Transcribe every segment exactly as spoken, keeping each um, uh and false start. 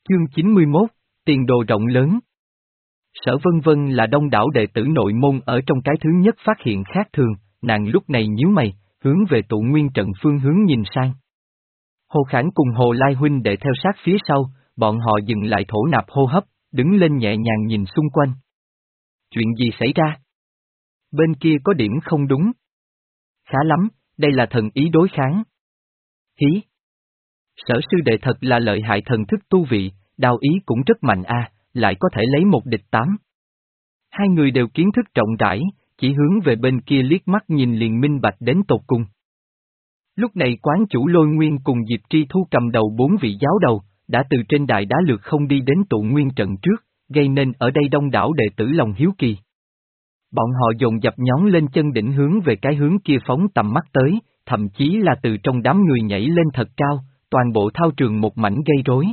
Chương chín mươi mốt, tiền đồ rộng lớn. Sở Vân Vân là đông đảo đệ tử nội môn ở trong cái thứ nhất phát hiện khác thường, nàng lúc này nhíu mày, hướng về tụ nguyên trận phương hướng nhìn sang. Hồ Khản cùng Hồ Lai huynh đệ theo sát phía sau, bọn họ dừng lại thổ nạp hô hấp, đứng lên nhẹ nhàng nhìn xung quanh. Chuyện gì xảy ra? Bên kia có điểm không đúng. Khá lắm, đây là thần ý đối kháng. Hí! Sở sư đệ thật là lợi hại thần thức tu vị, đao ý cũng rất mạnh a, lại có thể lấy một địch tám. Hai người đều kiến thức rộng rãi, chỉ hướng về bên kia liếc mắt nhìn liền minh bạch đến tột cùng. Lúc này quán chủ Lôi Nguyên cùng Diệp Tri Thu cầm đầu bốn vị giáo đầu, đã từ trên đại đá lược không đi đến tụ nguyên trận trước, gây nên ở đây đông đảo đệ tử lòng hiếu kỳ. Bọn họ dồn dập nhón lên chân đỉnh hướng về cái hướng kia phóng tầm mắt tới, thậm chí là từ trong đám người nhảy lên thật cao, toàn bộ thao trường một mảnh gây rối.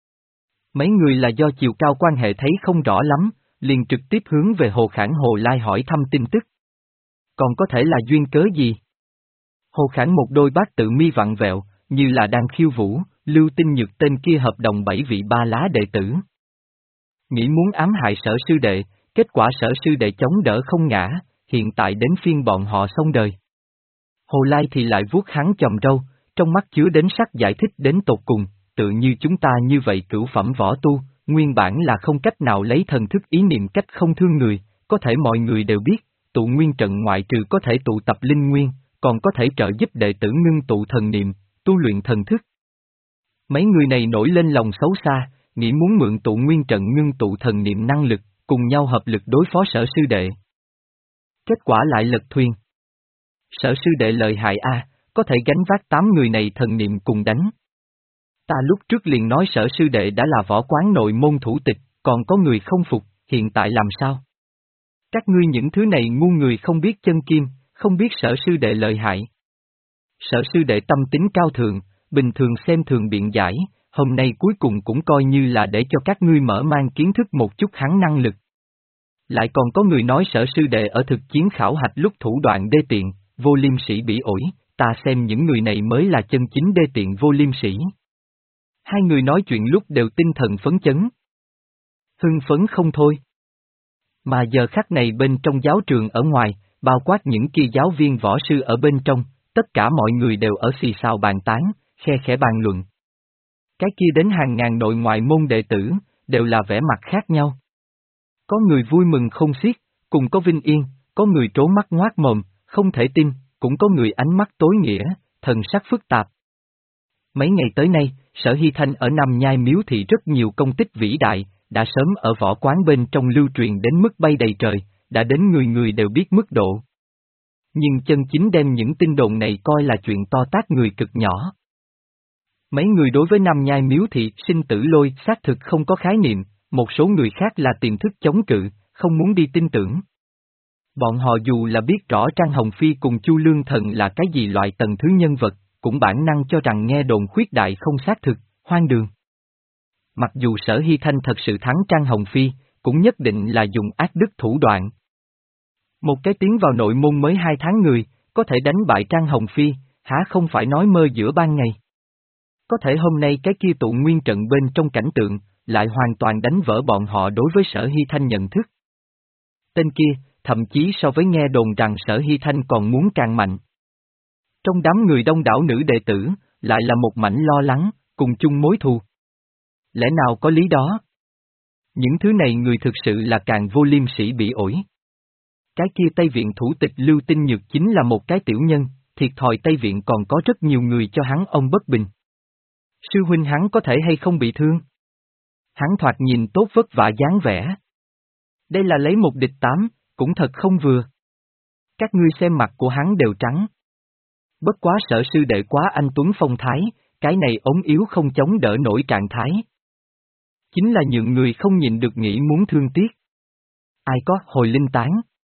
Mấy người là do chiều cao quan hệ thấy không rõ lắm, liền trực tiếp hướng về Hồ Khản Hồ Lai hỏi thăm tin tức. Còn có thể là duyên cớ gì? Hồ Khản một đôi bát tự mi vặn vẹo, như là đang khiêu vũ, Lưu Tinh Nhược tên kia hợp đồng bảy vị ba lá đệ tử. Nghĩ muốn ám hại sở sư đệ, kết quả sở sư đệ chống đỡ không ngã, hiện tại đến phiên bọn họ xong đời. Hồ Lai thì lại vuốt hắn chòm râu, trong mắt chứa đến sắc giải thích đến tột cùng, tự như chúng ta như vậy cửu phẩm võ tu, nguyên bản là không cách nào lấy thần thức ý niệm cách không thương người, có thể mọi người đều biết, tụ nguyên trận ngoại trừ có thể tụ tập linh nguyên, còn có thể trợ giúp đệ tử ngưng tụ thần niệm, tu luyện thần thức. Mấy người này nổi lên lòng xấu xa, nghĩ muốn mượn tụ nguyên trận ngưng tụ thần niệm năng lực, cùng nhau hợp lực đối phó sở sư đệ. Kết quả lại lật thuyền. Sở sư đệ lợi hại a, có thể gánh vác tám người này thần niệm cùng đánh. Ta lúc trước liền nói sở sư đệ đã là võ quán nội môn thủ tịch, còn có người không phục, hiện tại làm sao? Các ngươi những thứ này ngu người không biết chân kim, không biết sở sư đệ lợi hại. Sở sư đệ tâm tính cao thượng, bình thường xem thường biện giải, hôm nay cuối cùng cũng coi như là để cho các ngươi mở mang kiến thức một chút hắn năng lực. Lại còn có người nói sở sư đệ ở thực chiến khảo hạch lúc thủ đoạn đê tiện, vô liêm sĩ bỉ ổi, ta xem những người này mới là chân chính đê tiện vô liêm sĩ. Hai người nói chuyện lúc đều tinh thần phấn chấn. Hưng phấn không thôi. Mà giờ khắc này bên trong giáo trường ở ngoài, bao quát những kia giáo viên võ sư ở bên trong, tất cả mọi người đều ở xì xào bàn tán, khe khẽ bàn luận. Cái kia đến hàng ngàn nội ngoại môn đệ tử, đều là vẻ mặt khác nhau. Có người vui mừng không xiết, cùng có vinh yên, có người trố mắt ngoác mồm, không thể tin, cũng có người ánh mắt tối nghĩa, thần sắc phức tạp. Mấy ngày tới nay, Sở Hy Thanh ở Nam Nhai Miếu Thị rất nhiều công tích vĩ đại, đã sớm ở võ quán bên trong lưu truyền đến mức bay đầy trời, đã đến người người đều biết mức độ. Nhưng chân chính đem những tin đồn này coi là chuyện to tát người cực nhỏ. Mấy người đối với Nam Nhai Miếu Thị sinh tử lôi xác thực không có khái niệm, một số người khác là tiềm thức chống cự, không muốn đi tin tưởng. Bọn họ dù là biết rõ Trang Hồng Phi cùng Chu Lương Thần là cái gì loại tầng thứ nhân vật, cũng bản năng cho rằng nghe đồn khuyết đại không xác thực, hoang đường. Mặc dù Sở Hy Thanh thật sự thắng Trang Hồng Phi, cũng nhất định là dùng ác đức thủ đoạn. Một cái tiến vào nội môn mới hai tháng người, có thể đánh bại Trang Hồng Phi, há không phải nói mơ giữa ban ngày. Có thể hôm nay cái kia tụ nguyên trận bên trong cảnh tượng, lại hoàn toàn đánh vỡ bọn họ đối với Sở Hy Thanh nhận thức. Tên kia, thậm chí so với nghe đồn rằng Sở Hy Thanh còn muốn càng mạnh. Trong đám người đông đảo nữ đệ tử, lại là một mảnh lo lắng, cùng chung mối thù. Lẽ nào có lý đó? Những thứ này người thực sự là càng vô liêm sĩ bị ổi. Cái kia Tây Viện thủ tịch Lưu Tinh Nhược chính là một cái tiểu nhân, thiệt thòi Tây Viện còn có rất nhiều người cho hắn ông bất bình. Sư huynh hắn có thể hay không bị thương? Hắn thoạt nhìn tốt vất vả dáng vẻ. Đây là lấy một địch tám, cũng thật không vừa. Các ngươi xem mặt của hắn đều trắng. Bất quá sở sư đệ quá anh tuấn phong thái, cái này ống yếu không chống đỡ nổi trạng thái. Chính là những người không nhịn được nghĩ muốn thương tiếc. Ai có hồi linh tán.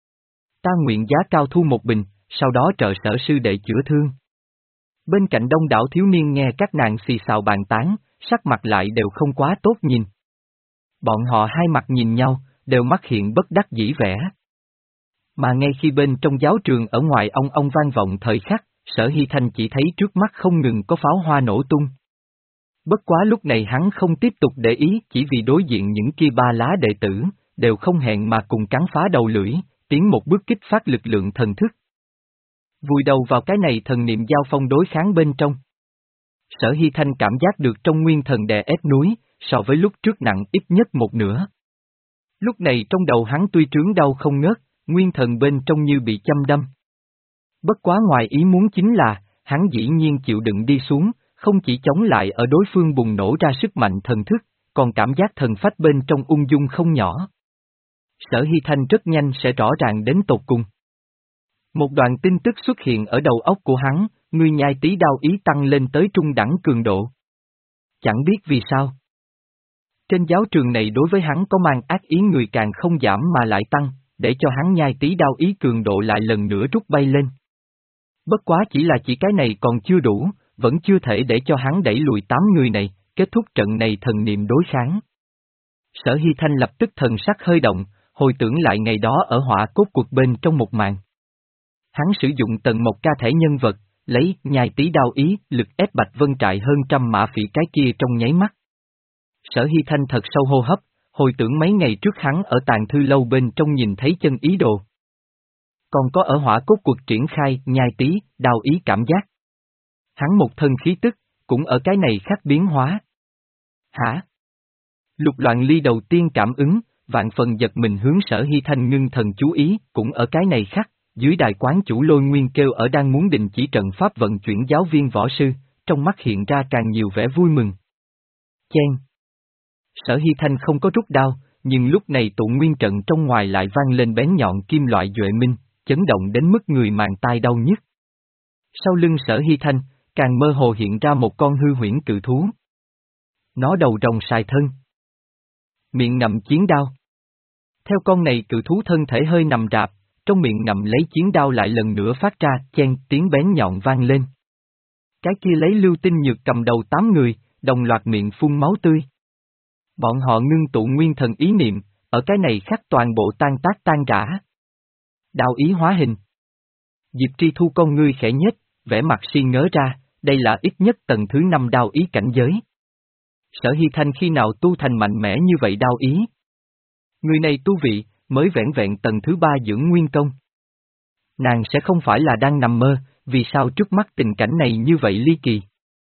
Ta nguyện giá cao thu một bình, sau đó trợ sở sư đệ chữa thương. Bên cạnh đông đảo thiếu niên nghe các nàng xì xào bàn tán, sắc mặt lại đều không quá tốt nhìn. Bọn họ hai mặt nhìn nhau, đều mắt hiện bất đắc dĩ vẻ. Mà ngay khi bên trong giáo trường ở ngoài ong ong vang vọng thời khắc, Sở Hy Thanh chỉ thấy trước mắt không ngừng có pháo hoa nổ tung. Bất quá lúc này hắn không tiếp tục để ý chỉ vì đối diện những kia ba lá đệ tử, đều không hẹn mà cùng cắn phá đầu lưỡi, tiến một bước kích phát lực lượng thần thức. Vùi đầu vào cái này thần niệm giao phong đối kháng bên trong. Sở Hy Thanh cảm giác được trong nguyên thần đè ép núi, so với lúc trước nặng ít nhất một nửa. Lúc này trong đầu hắn tuy trướng đau không ngớt, nguyên thần bên trong như bị châm đâm. Bất quá ngoài ý muốn chính là, hắn dĩ nhiên chịu đựng đi xuống, không chỉ chống lại ở đối phương bùng nổ ra sức mạnh thần thức, còn cảm giác thần phách bên trong ung dung không nhỏ. Sở Hy Thanh rất nhanh sẽ rõ ràng đến tột cùng. Một đoạn tin tức xuất hiện ở đầu óc của hắn, người nhai tí đao ý tăng lên tới trung đẳng cường độ. Chẳng biết vì sao. Trên giáo trường này đối với hắn có mang ác ý người càng không giảm mà lại tăng, để cho hắn nhai tí đao ý cường độ lại lần nữa rút bay lên. Bất quá chỉ là chỉ cái này còn chưa đủ, vẫn chưa thể để cho hắn đẩy lùi tám người này, kết thúc trận này thần niệm đối kháng. Sở Hy Thanh lập tức thần sắc hơi động, hồi tưởng lại ngày đó ở hỏa cốt cuộc bên trong một màn. Hắn sử dụng tầng một ca thể nhân vật, lấy nhai tí đao ý, lực ép Bạch Vân Trại hơn trăm mã phỉ cái kia trong nháy mắt. Sở Hy Thanh thật sâu hô hấp, hồi tưởng mấy ngày trước hắn ở tàng thư lâu bên trong nhìn thấy chân ý đồ. Còn có ở hỏa cốt cuộc triển khai nhai tí, đao ý cảm giác. Hắn một thân khí tức, cũng ở cái này khác biến hóa. Hả? Lục Loạn Ly đầu tiên cảm ứng, vạn phần giật mình hướng Sở Hy Thanh ngưng thần chú ý, cũng ở cái này khác, dưới đài quán chủ Lôi Nguyên kêu ở đang muốn đình chỉ trận pháp vận chuyển giáo viên võ sư, trong mắt hiện ra càng nhiều vẻ vui mừng. Chen. Sở Hy Thanh không có rút đao, nhưng lúc này tụ nguyên trận trong ngoài lại vang lên bén nhọn kim loại duệ minh, chấn động đến mức người màng tai đau nhức. Sau lưng Sở Hy Thanh, càng mơ hồ hiện ra một con hư huyễn cự thú. Nó đầu rồng sài thân. Miệng ngậm chiến đao. Theo con này cự thú thân thể hơi nằm rạp, trong miệng ngậm lấy chiến đao lại lần nữa phát ra chen tiếng bén nhọn vang lên. Cái kia lấy lưu tinh nhược cầm đầu tám người, đồng loạt miệng phun máu tươi. Bọn họ ngưng tụ nguyên thần ý niệm, ở cái này khắc toàn bộ tan tác tan rã. Đao ý hóa hình. Diệp Tri Thu con ngươi khẽ nhếch, vẻ mặt si ngớ ra, đây là ít nhất tầng thứ năm đao ý cảnh giới. Sở Hy Thanh khi nào tu thành mạnh mẽ như vậy đao ý? Người này tu vị, mới vẻn vẹn tầng thứ ba dưỡng nguyên công. Nàng sẽ không phải là đang nằm mơ, vì sao trước mắt tình cảnh này như vậy ly kỳ?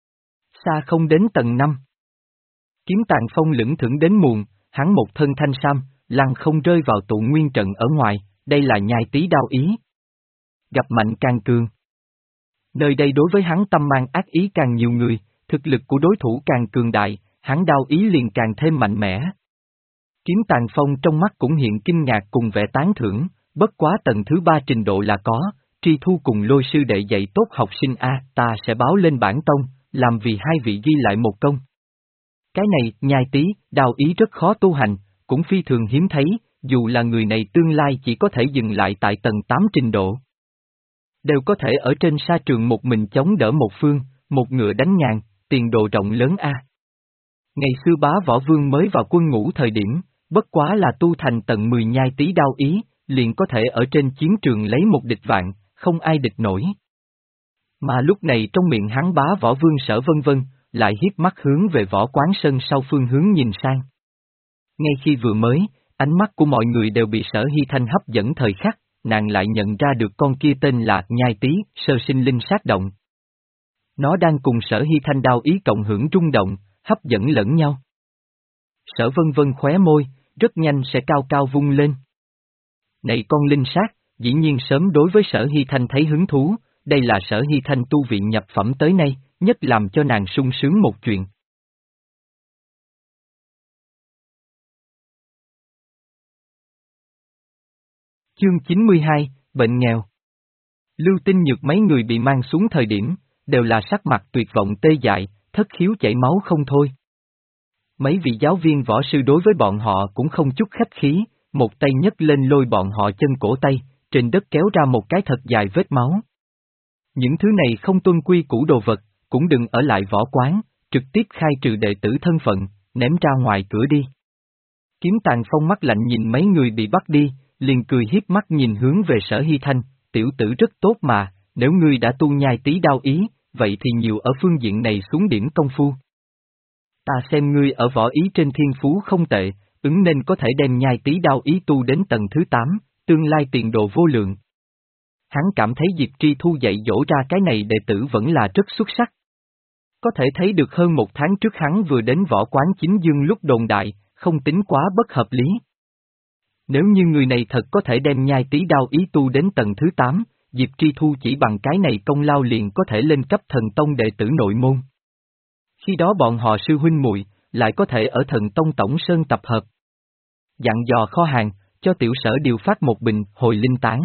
Xa không đến tầng năm. Kiếm Tàn Phong lững thững đến muộn, hắn một thân thanh sam, lăng không rơi vào tụ nguyên trận ở ngoài, đây là nhai tí đao ý. Gặp mạnh càng cường. Nơi đây đối với hắn tâm mang ác ý càng nhiều người, thực lực của đối thủ càng cường đại, hắn đao ý liền càng thêm mạnh mẽ. Kiếm Tàn Phong trong mắt cũng hiện kinh ngạc cùng vẻ tán thưởng, bất quá tầng thứ ba trình độ là có, Tri Thu cùng Lôi sư đệ dạy tốt học sinh A, ta sẽ báo lên bản tông, làm vì hai vị ghi lại một công. Cái này, nhai tí, đao ý rất khó tu hành, cũng phi thường hiếm thấy, dù là người này tương lai chỉ có thể dừng lại tại tầng tám trình độ. Đều có thể ở trên sa trường một mình chống đỡ một phương, một ngựa đánh ngàn, tiền đồ rộng lớn A. Ngày xưa Bá Võ Vương mới vào quân ngũ thời điểm, bất quá là tu thành tầng mười nhai tí đao ý, liền có thể ở trên chiến trường lấy một địch vạn, không ai địch nổi. Mà lúc này trong miệng hắn Bá Võ Vương Sở vân vân, lại hiếp mắt hướng về Võ Quán Sân sau phương hướng nhìn sang. Ngay khi vừa mới, ánh mắt của mọi người đều bị Sở Hy Thanh hấp dẫn thời khắc, nàng lại nhận ra được con kia tên là nhai tí, sơ sinh linh sát động. Nó đang cùng Sở Hy Thanh đao ý cộng hưởng rung động, hấp dẫn lẫn nhau. Sở vân vân khóe môi, rất nhanh sẽ cao cao vung lên. Này con linh sát, dĩ nhiên sớm đối với Sở Hy Thanh thấy hứng thú, đây là Sở Hy Thanh tu viện nhập phẩm tới nay, nhất làm cho nàng sung sướng một chuyện. Chương chín mươi hai, Bệnh nghèo. Lưu Tinh Nhược mấy người bị mang xuống thời điểm, đều là sắc mặt tuyệt vọng tê dại, thất khiếu chảy máu không thôi. Mấy vị giáo viên võ sư đối với bọn họ cũng không chút khách khí, một tay nhấc lên lôi bọn họ chân cổ tay, trên đất kéo ra một cái thật dài vết máu. Những thứ này không tuân quy củ đồ vật, cũng đừng ở lại võ quán, trực tiếp khai trừ đệ tử thân phận, ném ra ngoài cửa đi. Kiếm Tàn Phong mắt lạnh nhìn mấy người bị bắt đi, liền cười hiếp mắt nhìn hướng về Sở Hy Thanh, tiểu tử rất tốt mà, nếu ngươi đã tu nhai tí đao ý, vậy thì nhiều ở phương diện này xuống điểm công phu. Ta xem ngươi ở võ ý trên thiên phú không tệ, ứng nên có thể đem nhai tí đao ý tu đến tầng thứ tám, tương lai tiền đồ vô lượng. Hắn cảm thấy Diệp Tri Thu dạy dỗ ra cái này đệ tử vẫn là rất xuất sắc. Có thể thấy được hơn một tháng trước hắn vừa đến võ quán chính dương lúc đồn đại, không tính quá bất hợp lý. Nếu như người này thật có thể đem nhai tí đao ý tu đến tầng thứ tám, Diệp Tri Thu chỉ bằng cái này công lao liền có thể lên cấp thần tông đệ tử nội môn. Khi đó bọn họ sư huynh muội lại có thể ở thần tông tổng sơn tập hợp. Dặn dò kho hàng, cho tiểu sở điều phát một bình hồi linh tán.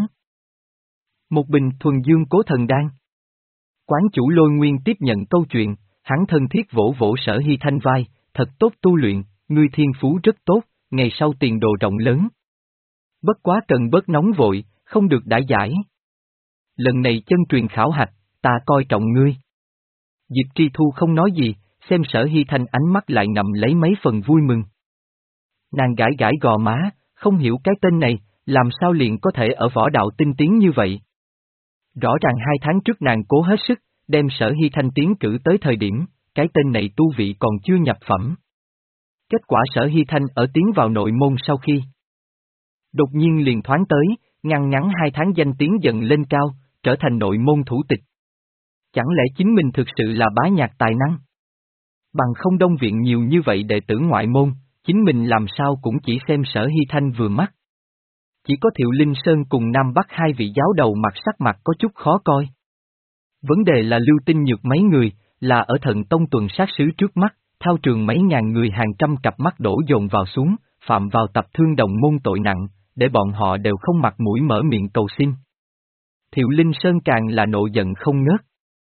Một bình thuần dương cố thần đan. Quán chủ Lôi Nguyên tiếp nhận câu chuyện, hắn thân thiết vỗ vỗ Sở Hy Thanh vai, thật tốt tu luyện, ngươi thiên phú rất tốt, ngày sau tiền đồ rộng lớn. Bất quá cần bớt nóng vội, không được đãi giải. Lần này chân truyền khảo hạch, ta coi trọng ngươi. Diệp Tri Thu không nói gì, xem Sở Hy Thanh ánh mắt lại ngậm lấy mấy phần vui mừng. Nàng gãi gãi gò má, không hiểu cái tên này, làm sao liền có thể ở võ đạo tinh tiến như vậy. Rõ ràng hai tháng trước nàng cố hết sức, đem Sở Hy Thanh tiến cử tới thời điểm, cái tên này tu vị còn chưa nhập phẩm. Kết quả Sở Hy Thanh ở tiến vào nội môn sau khi đột nhiên liền thoáng tới, ngăn ngắn hai tháng danh tiếng dần lên cao, trở thành nội môn thủ tịch. Chẳng lẽ chính mình thực sự là bá nhạc tài năng? Bằng không đông viện nhiều như vậy đệ tử ngoại môn, chính mình làm sao cũng chỉ xem Sở Hy Thanh vừa mắt. Chỉ có Thiệu Linh Sơn cùng Nam Bắc hai vị giáo đầu mặt sắc mặt có chút khó coi. Vấn đề là Lưu Tinh Nhược mấy người, là ở thần tông tuần sát sứ trước mắt, thao trường mấy ngàn người hàng trăm cặp mắt đổ dồn vào xuống, phạm vào tập thương đồng môn tội nặng, để bọn họ đều không mặt mũi mở miệng cầu xin. Thiệu Linh Sơn càng là nộ giận không ngớt.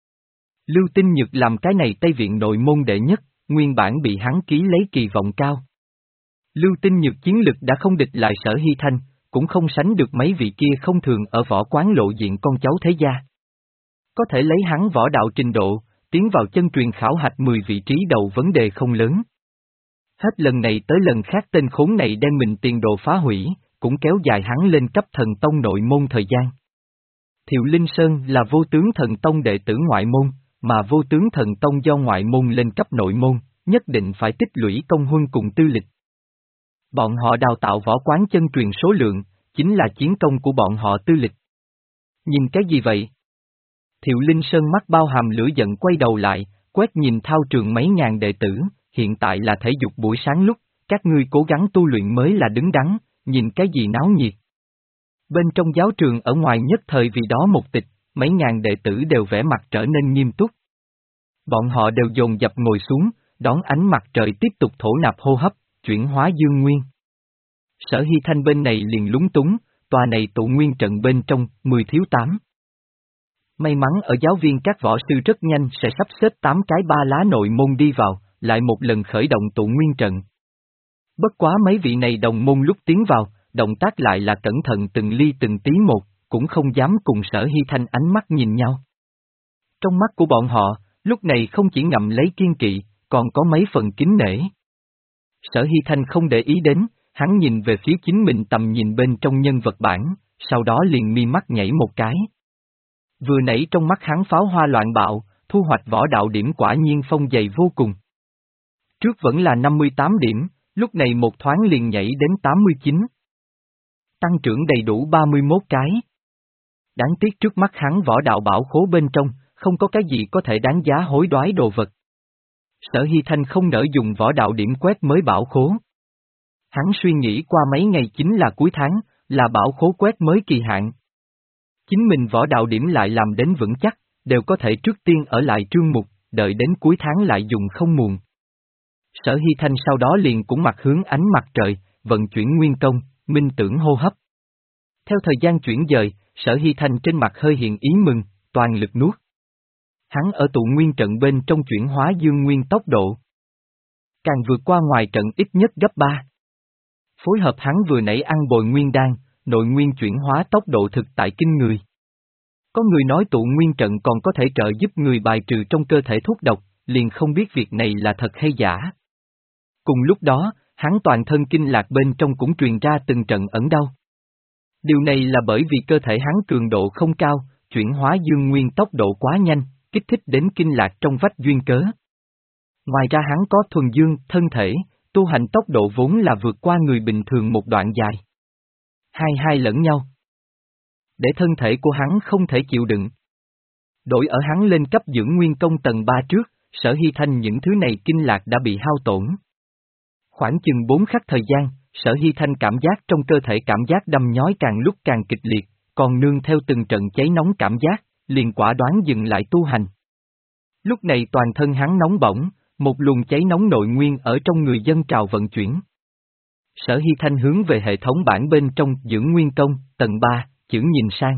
Lưu Tinh Nhược làm cái này Tây Viện nội môn đệ nhất, nguyên bản bị hắn ký lấy kỳ vọng cao. Lưu Tinh Nhược chiến lực đã không địch lại Sở Hy Thanh, cũng không sánh được mấy vị kia không thường ở võ quán lộ diện con cháu thế gia. Có thể lấy hắn võ đạo trình độ, tiến vào chân truyền khảo hạch mười vị trí đầu vấn đề không lớn. Hết lần này tới lần khác tên khốn này đem mình tiền đồ phá hủy, cũng kéo dài hắn lên cấp thần tông nội môn thời gian. Thiệu Linh Sơn là vô tướng thần tông đệ tử ngoại môn, mà vô tướng thần tông do ngoại môn lên cấp nội môn, nhất định phải tích lũy công huân cùng tư lịch. Bọn họ đào tạo võ quán chân truyền số lượng, chính là chiến công của bọn họ tư lịch. Nhìn cái gì vậy? Thiệu Linh Sơn mắt bao hàm lửa giận quay đầu lại, quét nhìn thao trường mấy ngàn đệ tử, hiện tại là thể dục buổi sáng lúc, các ngươi cố gắng tu luyện mới là đứng đắn, nhìn cái gì náo nhiệt. Bên trong giáo trường ở ngoài nhất thời vì đó một tịch, mấy ngàn đệ tử đều vẻ mặt trở nên nghiêm túc. Bọn họ đều dồn dập ngồi xuống, đón ánh mặt trời tiếp tục thổ nạp hô hấp, chuyển hóa dương nguyên. Sở Hy Thanh bên này liền lúng túng, tòa này tụ nguyên trận bên trong, mười thiếu tám. May mắn ở giáo viên các võ sư rất nhanh sẽ sắp xếp tám cái ba lá nội môn đi vào, lại một lần khởi động tụ nguyên trận. Bất quá mấy vị này đồng môn lúc tiến vào, động tác lại là cẩn thận từng ly từng tí một, cũng không dám cùng Sở Hy Thanh ánh mắt nhìn nhau. Trong mắt của bọn họ, lúc này không chỉ ngậm lấy kiên kỵ, còn có mấy phần kính nể. Sở Hy Thanh không để ý đến, hắn nhìn về phía chính mình tầm nhìn bên trong nhân vật bản, sau đó liền mi mắt nhảy một cái. Vừa nãy trong mắt hắn pháo hoa loạn bạo, thu hoạch võ đạo điểm quả nhiên phong dày vô cùng. Trước vẫn là năm mươi tám điểm, lúc này một thoáng liền nhảy đến tám mươi chín. Tăng trưởng đầy đủ ba mươi mốt cái. Đáng tiếc trước mắt hắn võ đạo bảo khố bên trong, không có cái gì có thể đáng giá hối đoái đồ vật. Sở Hy Thanh không nỡ dùng võ đạo điểm quét mới bảo khố. Hắn suy nghĩ qua mấy ngày chính là cuối tháng, là bảo khố quét mới kỳ hạn. Chính mình võ đạo điểm lại làm đến vững chắc, đều có thể trước tiên ở lại trương mục, đợi đến cuối tháng lại dùng không muộn. Sở Hy Thanh sau đó liền cũng mặt hướng ánh mặt trời, vận chuyển nguyên công, minh tưởng hô hấp. Theo thời gian chuyển dời, Sở Hy Thanh trên mặt hơi hiện ý mừng, toàn lực nuốt. Hắn ở tụ nguyên trận bên trong chuyển hóa dương nguyên tốc độ, càng vượt qua ngoài trận ít nhất gấp ba. Phối hợp hắn vừa nãy ăn bồi nguyên đan, nội nguyên chuyển hóa tốc độ thực tại kinh người. Có người nói tụ nguyên trận còn có thể trợ giúp người bài trừ trong cơ thể thuốc độc, liền không biết việc này là thật hay giả. Cùng lúc đó, hắn toàn thân kinh lạc bên trong cũng truyền ra từng trận ẩn đau. Điều này là bởi vì cơ thể hắn cường độ không cao, chuyển hóa dương nguyên tốc độ quá nhanh, kích thích đến kinh lạc trong vách duyên cớ. Ngoài ra hắn có thuần dương, thân thể, tu hành tốc độ vốn là vượt qua người bình thường một đoạn dài. Hai hai lẫn nhau. Để thân thể của hắn không thể chịu đựng. Đổi ở hắn lên cấp dưỡng nguyên công tầng ba trước, Sở Hy Thanh những thứ này kinh lạc đã bị hao tổn. Khoảng chừng bốn khắc thời gian, Sở Hy Thanh cảm giác trong cơ thể cảm giác đâm nhói càng lúc càng kịch liệt, còn nương theo từng trận cháy nóng cảm giác, liền quả đoán dừng lại tu hành. Lúc này toàn thân hắn nóng bỏng, một luồng cháy nóng nội nguyên ở trong người dân trào vận chuyển. Sở Hy Thanh hướng về hệ thống bản bên trong dưỡng nguyên công, tầng ba, chữ nhìn sang.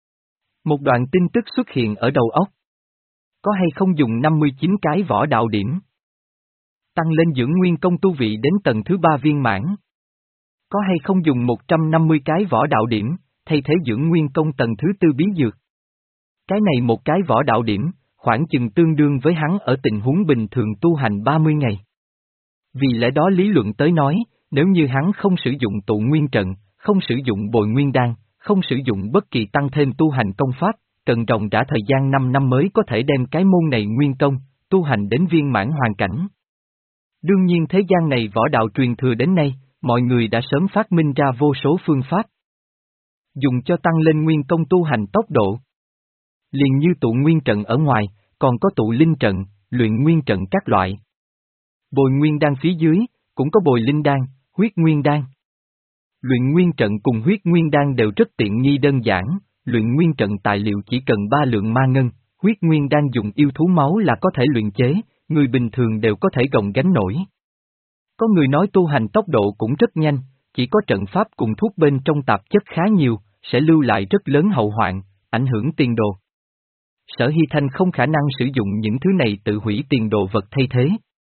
Một đoạn tin tức xuất hiện ở đầu óc. Có hay không dùng năm mươi chín cái võ đạo điểm? Tăng lên dưỡng nguyên công tu vị đến tầng thứ ba viên mãn. Có hay không dùng một trăm năm mươi cái võ đạo điểm, thay thế dưỡng nguyên công tầng thứ tư bí dược? Cái này một cái võ đạo điểm, khoảng chừng tương đương với hắn ở tình huống bình thường tu hành ba mươi ngày. Vì lẽ đó lý luận tới nói, nếu như hắn không sử dụng tụ nguyên trận, không sử dụng bồi nguyên đan, không sử dụng bất kỳ tăng thêm tu hành công pháp, cần ròng rã thời gian năm năm mới có thể đem cái môn này nguyên công, tu hành đến viên mãn hoàn cảnh. Đương nhiên thế gian này võ đạo truyền thừa đến nay, mọi người đã sớm phát minh ra vô số phương pháp. Dùng cho tăng lên nguyên công tu hành tốc độ. Liền như tụ nguyên trận ở ngoài, còn có tụ linh trận, luyện nguyên trận các loại. Bồi nguyên đan phía dưới, cũng có bồi linh đan, huyết nguyên đan. Luyện nguyên trận cùng huyết nguyên đan đều rất tiện nghi đơn giản, luyện nguyên trận tài liệu chỉ cần ba lượng ma ngân, huyết nguyên đan dùng yêu thú máu là có thể luyện chế, người bình thường đều có thể gồng gánh nổi. Có người nói tu hành tốc độ cũng rất nhanh, chỉ có trận pháp cùng thuốc bên trong tạp chất khá nhiều, sẽ lưu lại rất lớn hậu hoạn, ảnh hưởng tiền đồ. Sở Hy Thanh không khả năng sử dụng những thứ này tự hủy tiền đồ vật thay thế.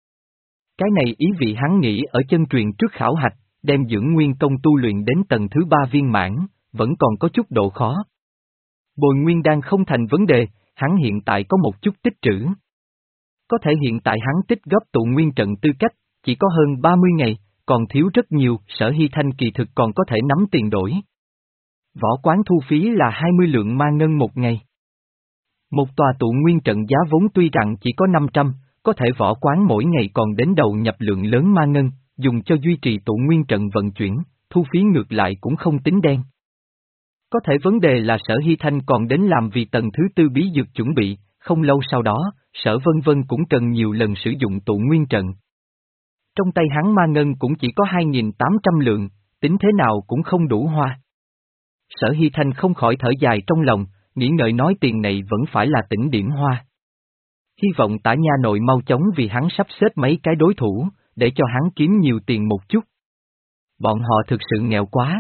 Cái này ý vị hắn nghĩ ở chân truyền trước khảo hạch, đem dưỡng nguyên công tu luyện đến tầng thứ ba viên mãn, vẫn còn có chút độ khó. Bồi nguyên đan không thành vấn đề, hắn hiện tại có một chút tích trữ. Có thể hiện tại hắn tích góp tụ nguyên trận tư cách, chỉ có hơn ba mươi ngày, còn thiếu rất nhiều, Sở Hy Thanh kỳ thực còn có thể nắm tiền đổi. Võ quán thu phí là hai mươi lượng ma ngân một ngày. Một tòa tụ nguyên trận giá vốn tuy rằng chỉ có năm trăm, có thể võ quán mỗi ngày còn đến đầu nhập lượng lớn ma ngân, dùng cho duy trì tụ nguyên trận vận chuyển, thu phí ngược lại cũng không tính đen. Có thể vấn đề là Sở Hy Thanh còn đến làm vì tầng thứ tư bí dược chuẩn bị, không lâu sau đó, Sở Vân Vân cũng cần nhiều lần sử dụng tụ nguyên trận. Trong tay hắn ma ngân cũng chỉ có hai nghìn tám trăm lượng, tính thế nào cũng không đủ hoa. Sở Hy Thanh không khỏi thở dài trong lòng, nghĩ ngợi nói tiền này vẫn phải là tỉnh điểm hoa. Hy vọng Tả Nha nội mau chóng vì hắn sắp xếp mấy cái đối thủ, để cho hắn kiếm nhiều tiền một chút. Bọn họ thực sự nghèo quá.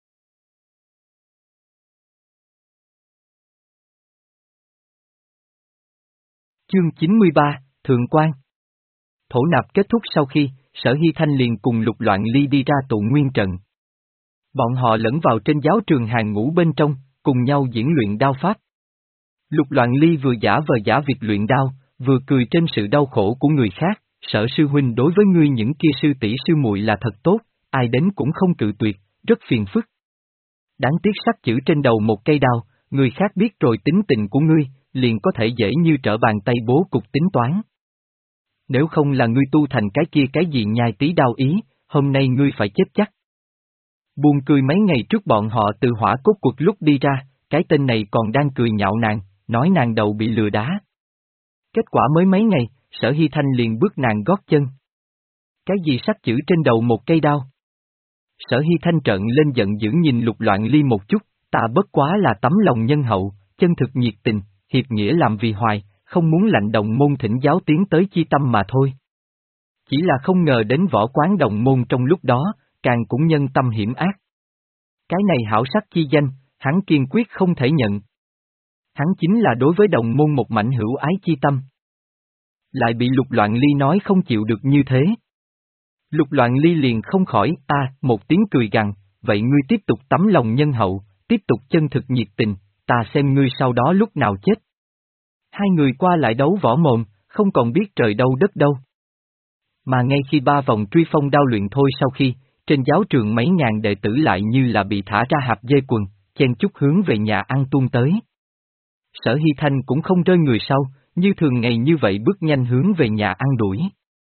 Chương chín mươi ba, Thượng quan. Thổ nạp kết thúc sau khi, Sở Hy Thanh liền cùng Lục Loạn Ly đi ra tụ nguyên trận. Bọn họ lẫn vào trên giáo trường hàng ngũ bên trong, cùng nhau diễn luyện đao pháp. Lục Loạn Ly vừa giả vờ giả việc luyện đao, vừa cười trên sự đau khổ của người khác, Sở sư huynh đối với ngươi những kia sư tỷ sư muội là thật tốt, ai đến cũng không cự tuyệt, rất phiền phức. Đáng tiếc sắc chữ trên đầu một cây đao, người khác biết rồi tính tình của ngươi, liền có thể dễ như trở bàn tay bố cục tính toán. Nếu không là ngươi tu thành cái kia cái gì nhai tí đao ý, hôm nay ngươi phải chết chắc. Buồn cười mấy ngày trước bọn họ từ hỏa cốt cuộc lúc đi ra, cái tên này còn đang cười nhạo nàng, nói nàng đầu bị lừa đá. Kết quả mới mấy ngày, Sở Hy Thanh liền bước nàng gót chân. Cái gì sắc chữ trên đầu một cây đao? Sở Hy Thanh trợn lên giận dữ nhìn Lục Loạn Ly một chút, ta bất quá là tấm lòng nhân hậu, chân thực nhiệt tình, hiệp nghĩa làm vì hoài, không muốn lạnh đồng môn thỉnh giáo tiến tới chi tâm mà thôi. Chỉ là không ngờ đến võ quán đồng môn trong lúc đó, càng cũng nhân tâm hiểm ác. Cái này hảo sắc chi danh, hắn kiên quyết không thể nhận. Hắn chính là đối với đồng môn một mảnh hữu ái chi tâm. Lại bị Lục Loạn Ly nói không chịu được như thế. Lục Loạn Ly liền không khỏi, ta, à, một tiếng cười gằn, vậy ngươi tiếp tục tấm lòng nhân hậu, tiếp tục chân thực nhiệt tình, ta xem ngươi sau đó lúc nào chết. Hai người qua lại đấu võ mồm, không còn biết trời đâu đất đâu. Mà ngay khi ba vòng truy phong đao luyện thôi sau khi, trên giáo trường mấy ngàn đệ tử lại như là bị thả ra hạp dê quần, chen chúc hướng về nhà ăn tuôn tới. Sở Hy Thanh cũng không rơi người sau, như thường ngày như vậy bước nhanh hướng về nhà ăn đuổi.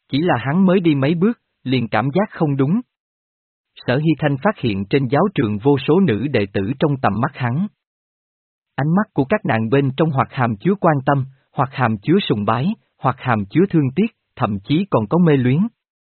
Chỉ là hắn mới đi mấy bước, liền cảm giác không đúng. Sở Hy Thanh phát hiện trên giáo trường vô số nữ đệ tử trong tầm mắt hắn. Ánh mắt của các nàng bên trong hoặc hàm chứa quan tâm, hoặc hàm chứa sùng bái, hoặc hàm chứa thương tiếc, thậm chí còn có mê luyến.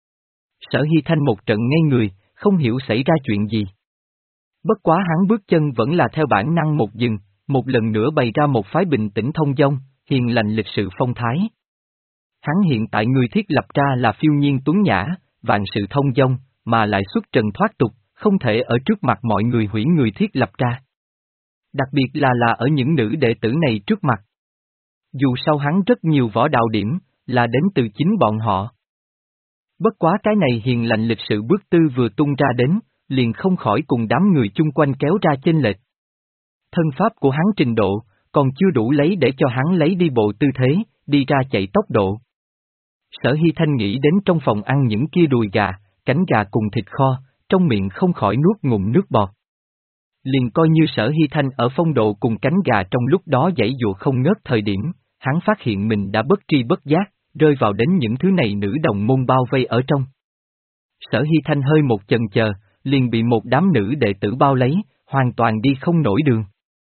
Sở Hy Thanh một trận ngây người, không hiểu xảy ra chuyện gì. Bất quá hắn bước chân vẫn là theo bản năng một dừng, một lần nữa bày ra một phái bình tĩnh thông dong, hiền lành lịch sự phong thái. Hắn hiện tại người thiết lập ra là phiêu nhiên tuấn nhã, vạn sự thông dong, mà lại xuất trần thoát tục, không thể ở trước mặt mọi người hủy người thiết lập ra. Đặc biệt là là ở những nữ đệ tử này trước mặt. Dù sau hắn rất nhiều võ đạo điểm, là đến từ chính bọn họ. Bất quá cái này hiền lành lịch sự bước tư vừa tung ra đến, liền không khỏi cùng đám người chung quanh kéo ra chênh lệch. Thân pháp của hắn trình độ, còn chưa đủ lấy để cho hắn lấy đi bộ tư thế, đi ra chạy tốc độ. Sở Hy Thanh nghĩ đến trong phòng ăn những kia đùi gà, cánh gà cùng thịt kho, trong miệng không khỏi nuốt ngụm nước bọt. Liền coi như Sở Hy Thanh ở phong độ cùng cánh gà trong lúc đó giãy dụa không ngớt thời điểm, hắn phát hiện mình đã bất tri bất giác, rơi vào đến những thứ này nữ đồng môn bao vây ở trong. Sở Hy Thanh hơi một chần chờ, liền bị một đám nữ đệ tử bao lấy, hoàn toàn đi không nổi đường.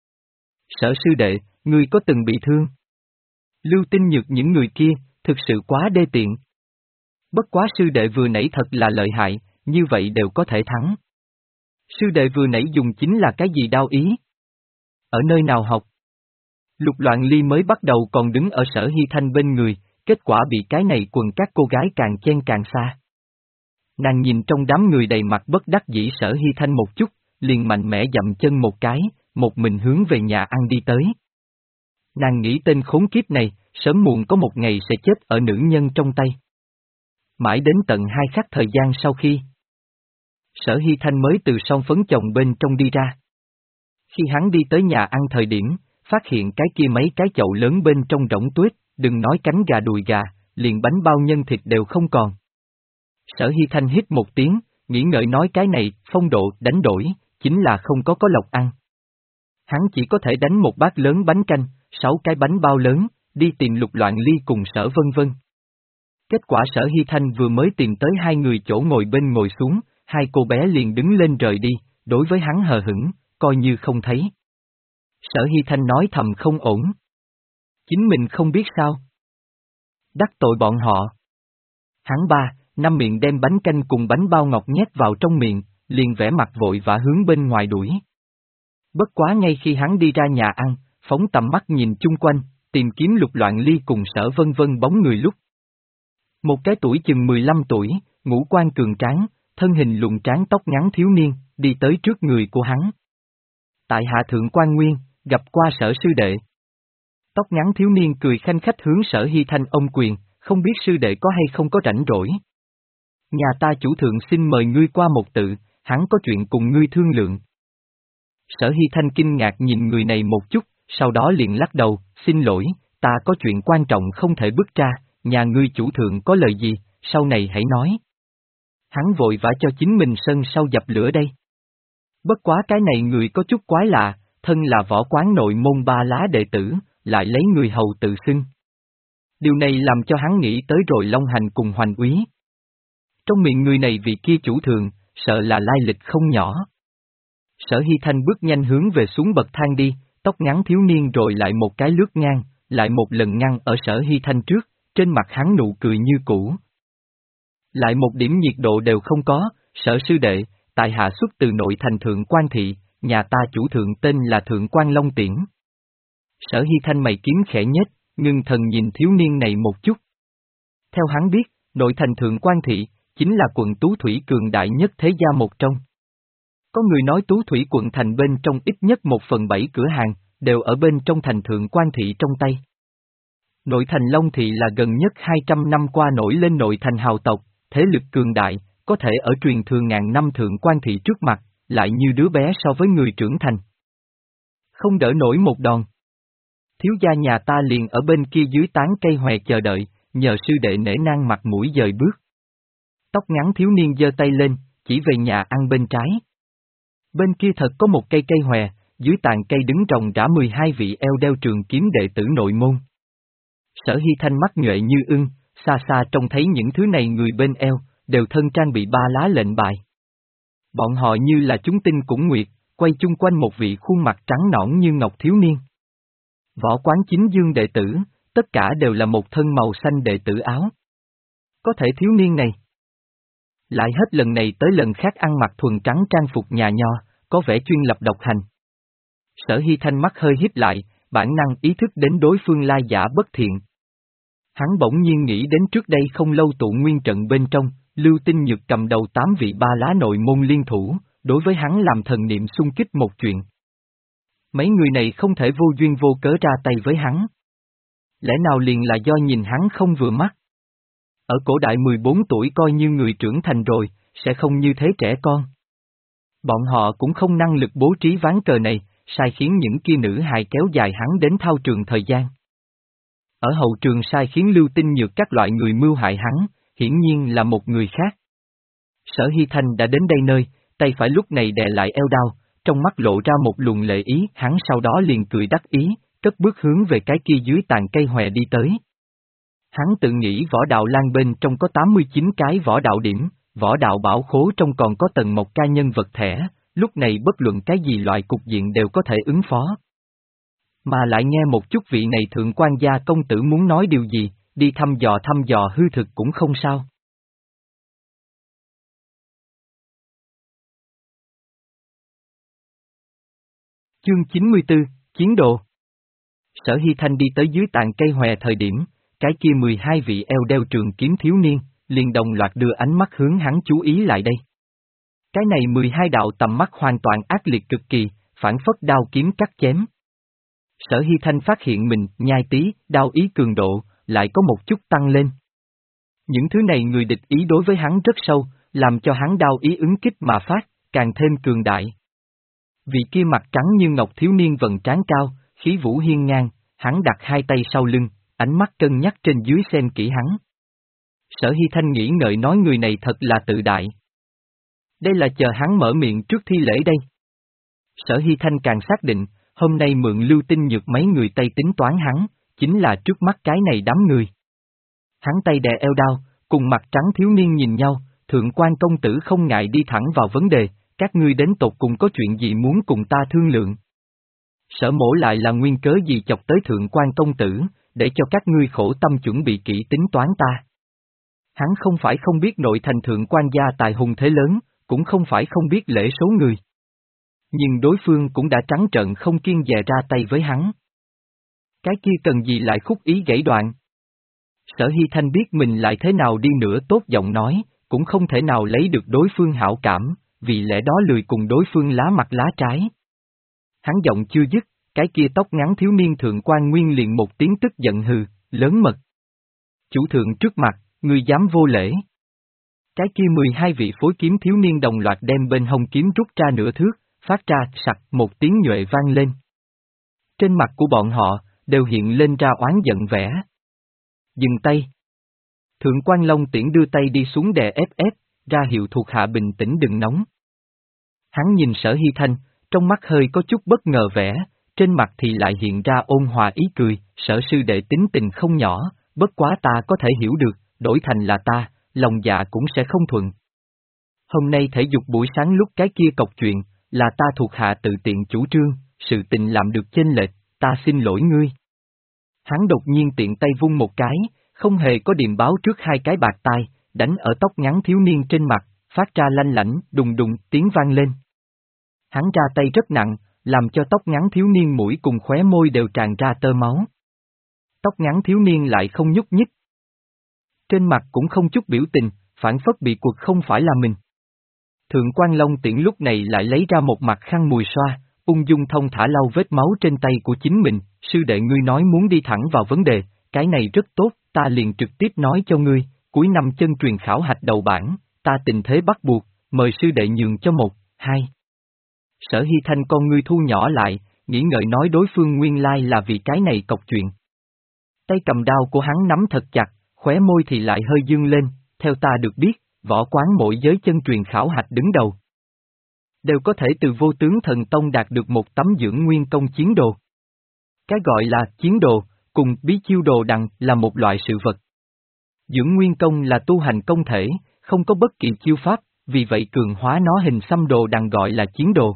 Sở sư đệ, ngươi có từng bị thương? Lưu Tinh Nhược những người kia, thực sự quá đê tiện. Bất quá sư đệ vừa nãy thật là lợi hại, như vậy đều có thể thắng. Sư đệ vừa nãy dùng chính là cái gì đao ý? Ở nơi nào học? Lục Loạn Ly mới bắt đầu còn đứng ở Sở Hy Thanh bên người, kết quả bị cái này quần các cô gái càng chen càng xa. Nàng nhìn trong đám người đầy mặt bất đắc dĩ Sở Hy Thanh một chút, liền mạnh mẽ dậm chân một cái, một mình hướng về nhà ăn đi tới. Nàng nghĩ tên khốn kiếp này, sớm muộn có một ngày sẽ chết ở nữ nhân trong tay. Mãi đến tận hai khắc thời gian sau khi Sở Hy Thanh mới từ son phấn chồng bên trong đi ra. Khi hắn đi tới nhà ăn thời điểm, phát hiện cái kia mấy cái chậu lớn bên trong rỗng tuếch, đừng nói cánh gà đùi gà, liền bánh bao nhân thịt đều không còn. Sở Hy Thanh hít một tiếng, nghĩ ngợi nói cái này, phong độ, đánh đổi, chính là không có có lộc ăn. Hắn chỉ có thể đánh một bát lớn bánh canh, sáu cái bánh bao lớn, đi tìm Lục Loạn Ly cùng Sở Vân Vân. Kết quả Sở Hy Thanh vừa mới tìm tới hai người chỗ ngồi bên ngồi xuống, hai cô bé liền đứng lên rời đi, đối với hắn hờ hững, coi như không thấy. Sở Hy Thanh nói thầm không ổn. Chính mình không biết sao. Đắc tội bọn họ. Hắn ba, năm miệng đem bánh canh cùng bánh bao ngọt nhét vào trong miệng, liền vẽ mặt vội vã hướng bên ngoài đuổi. Bất quá ngay khi hắn đi ra nhà ăn, phóng tầm mắt nhìn chung quanh, tìm kiếm Lục Loạn Ly cùng Sở Vân Vân bóng người lúc. Một cái tuổi chừng mười lăm tuổi, ngũ quan cường tráng, thân hình lùn tráng tóc ngắn thiếu niên, đi tới trước người của hắn. Tại hạ thượng quan nguyên, gặp qua Sở sư đệ. Tóc ngắn thiếu niên cười khanh khách hướng Sở Hy Thanh ôm quyền, không biết sư đệ có hay không có rảnh rỗi. Nhà ta chủ thượng xin mời ngươi qua một tự, hắn có chuyện cùng ngươi thương lượng. Sở Hy Thanh kinh ngạc nhìn người này một chút, sau đó liền lắc đầu, xin lỗi, ta có chuyện quan trọng không thể bước ra, nhà ngươi chủ thượng có lời gì, sau này hãy nói. Hắn vội vã cho chính mình sân sau dập lửa đây. Bất quá cái này người có chút quái lạ, thân là võ quán nội môn ba lá đệ tử, lại lấy người hầu tự xưng. Điều này làm cho hắn nghĩ tới rồi Long Hành cùng Hoành Úy. Trong miệng người này vị kia chủ thượng, sợ là lai lịch không nhỏ. Sở Hy Thanh bước nhanh hướng về xuống bậc thang đi, tóc ngắn thiếu niên rồi lại một cái lướt ngang, lại một lần ngăn ở Sở Hy Thanh trước, trên mặt hắn nụ cười như cũ. Lại một điểm nhiệt độ đều không có, Sở sư đệ, tại hạ xuất từ nội thành Thượng Quan Thị, nhà ta chủ thượng tên là Thượng Quan Long Tiễn. Sở Hy Thanh mày kiếm khẽ nhếch, ngưng thần nhìn thiếu niên này một chút. Theo hắn biết, nội thành Thượng Quan Thị, chính là quận Tú Thủy cường đại nhất thế gia một trong. Có người nói Tú Thủy quận thành bên trong ít nhất một phần bảy cửa hàng, đều ở bên trong thành Thượng Quan Thị trong tay. Nội thành Long Thị là gần nhất hai trăm năm qua nổi lên nội thành hào tộc, thế lực cường đại, có thể ở truyền thường ngàn năm Thượng Quan Thị trước mặt, lại như đứa bé so với người trưởng thành. Không đỡ nổi một đòn. Thiếu gia nhà ta liền ở bên kia dưới tán cây hòe chờ đợi, nhờ sư đệ nể nang mặt mũi dời bước. Tóc ngắn thiếu niên giơ tay lên, chỉ về nhà ăn bên trái. Bên kia thật có một cây cây hòe, dưới tàn cây đứng ròng rã mười hai vị eo đeo trường kiếm đệ tử nội môn. Sở Hy Thanh mắt nhuệ như ưng, xa xa trông thấy những thứ này người bên eo, đều thân trang bị ba lá lệnh bài. Bọn họ như là chúng tinh cũng nguyệt, quay chung quanh một vị khuôn mặt trắng nõn như ngọc thiếu niên. Võ quán chính dương đệ tử, tất cả đều là một thân màu xanh đệ tử áo. Có thể thiếu niên này lại hết lần này tới lần khác ăn mặc thuần trắng trang phục nhà nho, có vẻ chuyên lập độc hành. Sở Hy Thanh mắt hơi híp lại, bản năng ý thức đến đối phương lai giả bất thiện. Hắn bỗng nhiên nghĩ đến trước đây không lâu tụ nguyên trận bên trong, Lưu Tinh Nhược cầm đầu tám vị ba lá nội môn liên thủ, đối với hắn làm thần niệm xung kích một chuyện. Mấy người này không thể vô duyên vô cớ ra tay với hắn. Lẽ nào liền là do nhìn hắn không vừa mắt? Ở cổ đại mười bốn tuổi coi như người trưởng thành rồi, sẽ không như thế trẻ con. Bọn họ cũng không năng lực bố trí ván cờ này, sai khiến những kia nữ hài kéo dài hắn đến thao trường thời gian. Ở hậu trường sai khiến Lưu Tinh Nhược các loại người mưu hại hắn, hiển nhiên là một người khác. Sở Hy Thanh đã đến đây nơi, tay phải lúc này đè lại eo đao, trong mắt lộ ra một luồng lệ ý, hắn sau đó liền cười đắc ý, cất bước hướng về cái kia dưới tàn cây hòe đi tới. Hắn tự nghĩ võ đạo lan bên trong có tám mươi chín cái võ đạo điểm, võ đạo bảo khố trong còn có tầng một ca nhân vật thẻ, lúc này bất luận cái gì loại cục diện đều có thể ứng phó. Mà lại nghe một chút vị này thượng quan gia công tử muốn nói điều gì, đi thăm dò thăm dò hư thực cũng không sao. Chương chín mươi tư, Chiến Đồ. Sở Hy Thanh đi tới dưới tàn cây hòe thời điểm, cái kia mười hai vị eo đeo trường kiếm thiếu niên, liền đồng loạt đưa ánh mắt hướng hắn chú ý lại đây. Cái này mười hai đạo tầm mắt hoàn toàn ác liệt cực kỳ, phản phất đao kiếm cắt chém. Sở Hy Thanh phát hiện mình, nhai tí, đao ý cường độ, lại có một chút tăng lên. Những thứ này người địch ý đối với hắn rất sâu, làm cho hắn đao ý ứng kích mà phát, càng thêm cường đại. Vị kia mặt trắng như ngọc thiếu niên vầng trán cao, khí vũ hiên ngang, hắn đặt hai tay sau lưng, ánh mắt cân nhắc trên dưới xem kỹ hắn. Sở Hy Thanh nghĩ ngợi nói người này thật là tự đại. Đây là chờ hắn mở miệng trước thi lễ đây. Sở Hy Thanh càng xác định, hôm nay mượn Lưu Tinh Nhược mấy người Tây tính toán hắn, chính là trước mắt cái này đám người. Hắn tay đè eo đao, cùng mặt trắng thiếu niên nhìn nhau, thượng quan công tử không ngại đi thẳng vào vấn đề, các ngươi đến tột cùng có chuyện gì muốn cùng ta thương lượng. Sở mổ lại là nguyên cớ gì chọc tới thượng quan công tử, để cho các ngươi khổ tâm chuẩn bị kỹ tính toán ta. Hắn không phải không biết nội thành thượng quan gia tài hùng thế lớn, cũng không phải không biết lễ số người. Nhưng đối phương cũng đã trắng trợn không kiêng dè ra tay với hắn. Cái kia cần gì lại khúc ý gãy đoạn. Sở Hy Thanh biết mình lại thế nào đi nữa tốt giọng nói, cũng không thể nào lấy được đối phương hảo cảm, vì lẽ đó lười cùng đối phương lá mặt lá trái. Hắn giọng chưa dứt, cái kia tóc ngắn thiếu niên thượng quan nguyên liền một tiếng tức giận hừ, lớn mật. Chủ thượng trước mặt, ngươi dám vô lễ. Cái kia mười hai vị phối kiếm thiếu niên đồng loạt đem bên hông kiếm rút ra nửa thước, phát ra sặc một tiếng nhuệ vang lên. Trên mặt của bọn họ, đều hiện lên ra oán giận vẻ. Dừng tay. Thượng quan Long Tiễn đưa tay đi xuống đè ép ép, ra hiệu thuộc hạ bình tĩnh đừng nóng. Hắn nhìn Sở Hy Thanh, trong mắt hơi có chút bất ngờ vẻ, trên mặt thì lại hiện ra ôn hòa ý cười, Sở sư đệ tính tình không nhỏ, bất quá ta có thể hiểu được, đổi thành là ta, lòng dạ cũng sẽ không thuận. Hôm nay thể dục buổi sáng lúc cái kia cọc chuyện, là ta thuộc hạ tự tiện chủ trương, sự tình làm được chênh lệch, ta xin lỗi ngươi. Hắn đột nhiên tiện tay vung một cái, không hề có điềm báo trước hai cái bạc tai, đánh ở tóc ngắn thiếu niên trên mặt, phát ra lanh lảnh, đùng đùng, tiếng vang lên. Hắn ra tay rất nặng, làm cho tóc ngắn thiếu niên mũi cùng khóe môi đều tràn ra tơ máu. Tóc ngắn thiếu niên lại không nhúc nhích. Trên mặt cũng không chút biểu tình, phản phất bị cuộc không phải là mình. Thượng quan Long Tiễn lúc này lại lấy ra một mặt khăn mùi xoa, ung dung thông thả lau vết máu trên tay của chính mình, sư đệ ngươi nói muốn đi thẳng vào vấn đề, cái này rất tốt, ta liền trực tiếp nói cho ngươi, cuối năm chân truyền khảo hạch đầu bảng, ta tình thế bắt buộc, mời sư đệ nhường cho một, hai. Sở Hy Thanh con ngươi thu nhỏ lại, nghĩ ngợi nói đối phương nguyên lai là vì cái này cọc chuyện. Tay cầm đao của hắn nắm thật chặt, khóe môi thì lại hơi dương lên, theo ta được biết, võ quán mỗi giới chân truyền khảo hạch đứng đầu. Đều có thể từ vô tướng thần tông đạt được một tấm dưỡng nguyên công chiến đồ. Cái gọi là chiến đồ, cùng bí chiêu đồ đằng là một loại sự vật. Dưỡng Nguyên Công là tu hành công thể, không có bất kỳ chiêu pháp, vì vậy cường hóa nó hình xăm đồ đằng gọi là chiến đồ.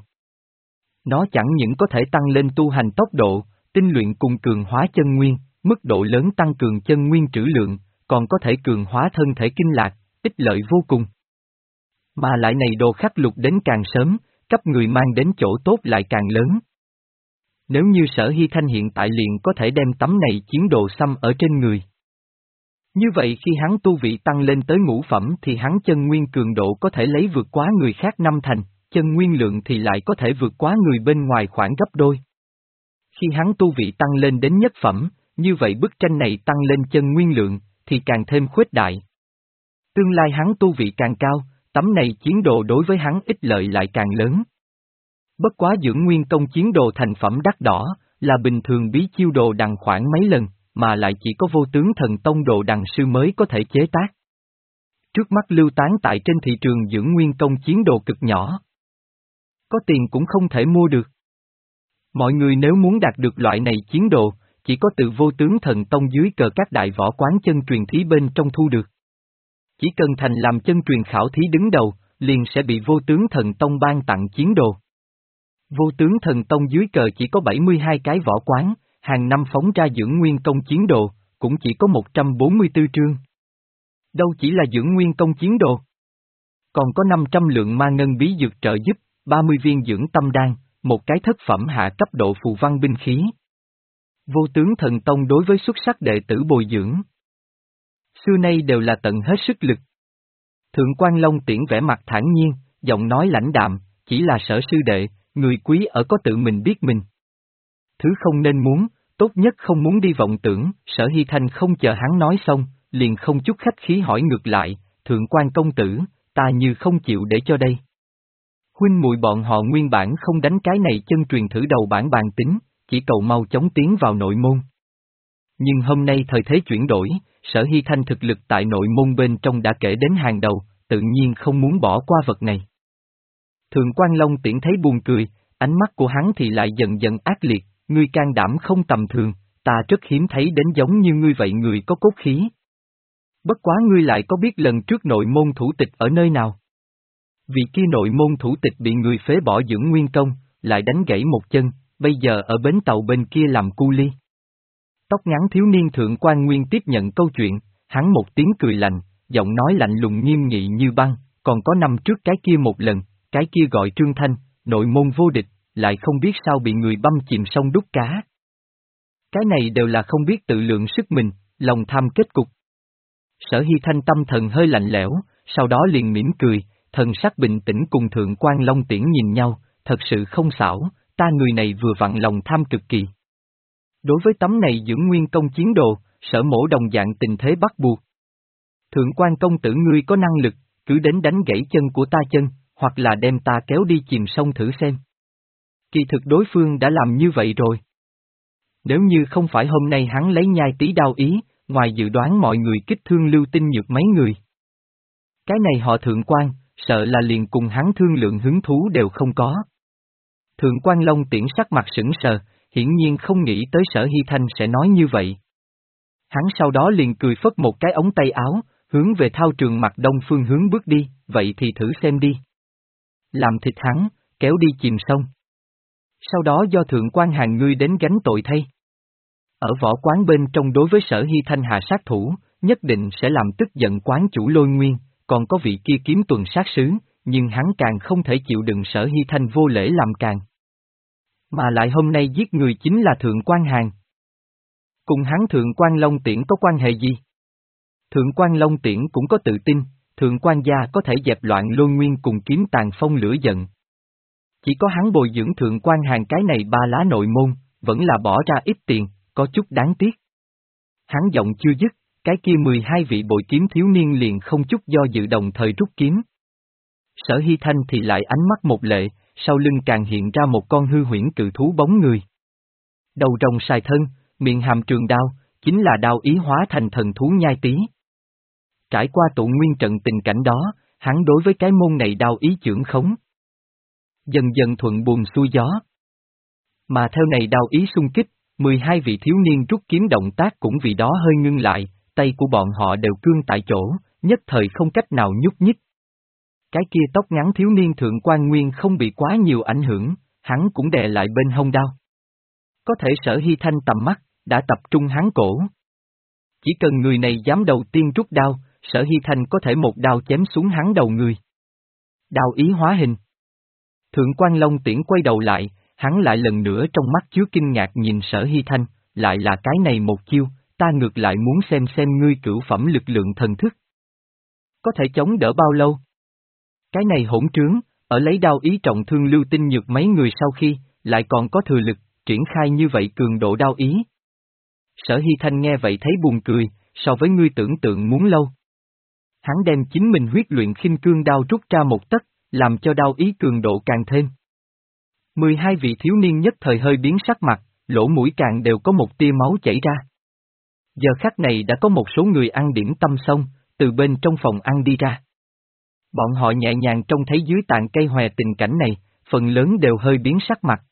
Nó chẳng những có thể tăng lên tu hành tốc độ, tinh luyện cùng cường hóa chân nguyên, mức độ lớn tăng cường chân nguyên trữ lượng, còn có thể cường hóa thân thể kinh lạc, ích lợi vô cùng. Mà lại này đồ khắc lục đến càng sớm, cấp người mang đến chỗ tốt lại càng lớn. Nếu như Sở Hy Thanh hiện tại liền có thể đem tấm này chiến đồ xăm ở trên người. Như vậy khi hắn tu vị tăng lên tới ngũ phẩm thì hắn chân nguyên cường độ có thể lấy vượt quá người khác năm thành, chân nguyên lượng thì lại có thể vượt quá người bên ngoài khoảng gấp đôi. Khi hắn tu vị tăng lên đến nhất phẩm, như vậy bức tranh này tăng lên chân nguyên lượng, thì càng thêm khuếch đại. Tương lai hắn tu vị càng cao, tấm này chiến đồ đối với hắn ích lợi lại càng lớn. Bất quá dưỡng nguyên công chiến đồ thành phẩm đắt đỏ, là bình thường bí chiêu đồ đằng khoảng mấy lần, mà lại chỉ có vô tướng thần tông đồ đằng sư mới có thể chế tác. Trước mắt lưu tán tại trên thị trường dưỡng nguyên công chiến đồ cực nhỏ. Có tiền cũng không thể mua được. Mọi người nếu muốn đạt được loại này chiến đồ, chỉ có từ vô tướng thần tông dưới cờ các đại võ quán chân truyền thí bên trong thu được. Chỉ cần thành làm chân truyền khảo thí đứng đầu, liền sẽ bị vô tướng thần tông ban tặng chiến đồ. Vô tướng thần tông dưới cờ chỉ có bảy mươi hai cái võ quán, hàng năm phóng ra dưỡng nguyên công chiến đồ, cũng chỉ có một trăm bốn mươi tư chương. Đâu chỉ là dưỡng nguyên công chiến đồ. Còn có năm trăm lượng ma ngân bí dược trợ giúp, ba mươi viên dưỡng tâm đan, một cái thất phẩm hạ cấp độ phù văn binh khí. Vô tướng thần tông đối với xuất sắc đệ tử bồi dưỡng. Xưa nay đều là tận hết sức lực. Thượng quan Long Tiễn vẻ mặt thản nhiên, giọng nói lãnh đạm, chỉ là Sở sư đệ, người quý ở có tự mình biết mình. Thứ không nên muốn, tốt nhất không muốn đi vọng tưởng. Sở Hy Thanh không chờ hắn nói xong, liền không chút khách khí hỏi ngược lại, thượng quan công tử, ta như không chịu để cho đây. Huynh muội bọn họ nguyên bản không đánh cái này chân truyền thử đầu bản bàn tính, chỉ cầu mau chóng tiến vào nội môn. Nhưng hôm nay thời thế chuyển đổi, Sở Hy Thanh thực lực tại nội môn bên trong đã kể đến hàng đầu, tự nhiên không muốn bỏ qua vật này. Thượng quan Long Tiễn thấy buồn cười, ánh mắt của hắn thì lại dần dần ác liệt, ngươi can đảm không tầm thường, ta rất hiếm thấy đến giống như ngươi vậy người có cốt khí. Bất quá ngươi lại có biết lần trước nội môn thủ tịch ở nơi nào? Vì kia nội môn thủ tịch bị người phế bỏ dưỡng nguyên công, lại đánh gãy một chân, bây giờ ở bến tàu bên kia làm cu ly. Tóc ngắn thiếu niên thượng quan Nguyên tiếp nhận câu chuyện, hắn một tiếng cười lạnh, giọng nói lạnh lùng nghiêm nghị như băng, còn có năm trước cái kia một lần, cái kia gọi Trương Thanh, nội môn vô địch, lại không biết sao bị người băm chìm sông đúc cá. Cái này đều là không biết tự lượng sức mình, lòng tham kết cục. Sở Hy Thanh tâm thần hơi lạnh lẽo, sau đó liền mỉm cười, thần sắc bình tĩnh cùng thượng quan Long Tiễn nhìn nhau, thật sự không xảo, ta người này vừa vặn lòng tham cực kỳ. Đối với tấm này dưỡng nguyên công chiến đồ, Sở mổ đồng dạng tình thế bắt buộc. Thượng quan công tử ngươi có năng lực, cứ đến đánh gãy chân của ta chân, hoặc là đem ta kéo đi chìm sông thử xem. Kỳ thực đối phương đã làm như vậy rồi. Nếu như không phải hôm nay hắn lấy nhai tí đao ý, ngoài dự đoán mọi người kích thương Lưu Tinh Nhược mấy người. Cái này họ thượng quan, sợ là liền cùng hắn thương lượng hứng thú đều không có. Thượng quan Long Tiễn sắc mặt sững sờ, hiển nhiên không nghĩ tới Sở Hy Thanh sẽ nói như vậy. Hắn sau đó liền cười phất một cái ống tay áo, hướng về thao trường mặt đông phương hướng bước đi, vậy thì thử xem đi. Làm thịt hắn, kéo đi chìm sông. Sau đó do thượng quan hàng ngươi đến gánh tội thay. Ở võ quán bên trong đối với Sở Hy Thanh hạ sát thủ, nhất định sẽ làm tức giận quán chủ Lôi Nguyên, còn có vị kia kiếm tuần sát sứ, nhưng hắn càng không thể chịu đựng Sở Hy Thanh vô lễ làm càng. Mà lại hôm nay giết người chính là thượng quan hàng. Cùng hắn thượng quan Long Tiễn có quan hệ gì? Thượng quan Long Tiễn cũng có tự tin, thượng quan gia có thể dẹp loạn Lôi Nguyên cùng kiếm tàn phong lửa giận. Chỉ có hắn bồi dưỡng thượng quan hàng cái này ba lá nội môn, vẫn là bỏ ra ít tiền, có chút đáng tiếc. Hắn giọng chưa dứt, cái kia mười hai vị bội kiếm thiếu niên liền không chút do dự đồng thời rút kiếm. Sở Hy Thanh thì lại ánh mắt một lệ, sau lưng càng hiện ra một con hư huyễn cự thú bóng người. Đầu rồng xài thân, miệng hàm trường đao, chính là đao ý hóa thành thần thú nhai tí. Trải qua tụ nguyên trận tình cảnh đó, hắn đối với cái môn này đao ý chưởng khống. Dần dần thuận buồm xuôi gió. Mà theo này đao ý xung kích, mười hai vị thiếu niên rút kiếm động tác cũng vì đó hơi ngưng lại, tay của bọn họ đều cương tại chỗ, nhất thời không cách nào nhúc nhích. Cái kia tóc ngắn thiếu niên thượng quan nguyên không bị quá nhiều ảnh hưởng, hắn cũng đè lại bên hông đao. Có thể Sở Hy Thanh tầm mắt, đã tập trung hắn cổ. Chỉ cần người này dám đầu tiên rút đao, Sở Hy Thanh có thể một đao chém xuống hắn đầu người. Đao ý hóa hình. Thượng quan Long Tiễn quay đầu lại, hắn lại lần nữa trong mắt chứa kinh ngạc nhìn Sở Hy Thanh, lại là cái này một chiêu, ta ngược lại muốn xem xem ngươi cửu phẩm lực lượng thần thức. Có thể chống đỡ bao lâu? Cái này hỗn trướng, ở lấy đao ý trọng thương Lưu Tinh Nhược mấy người sau khi, lại còn có thừa lực, triển khai như vậy cường độ đao ý. Sở Hy Thanh nghe vậy thấy buồn cười, so với ngươi tưởng tượng muốn lâu. Hắn đem chính mình huyết luyện khinh cương đao rút ra một tấc, làm cho đao ý cường độ càng thêm. Mười hai vị thiếu niên nhất thời hơi biến sắc mặt, lỗ mũi càng đều có một tia máu chảy ra. Giờ khắc này đã có một số người ăn điểm tâm xong, từ bên trong phòng ăn đi ra. Bọn họ nhẹ nhàng trông thấy dưới tàn cây hòe tình cảnh này, phần lớn đều hơi biến sắc mặt.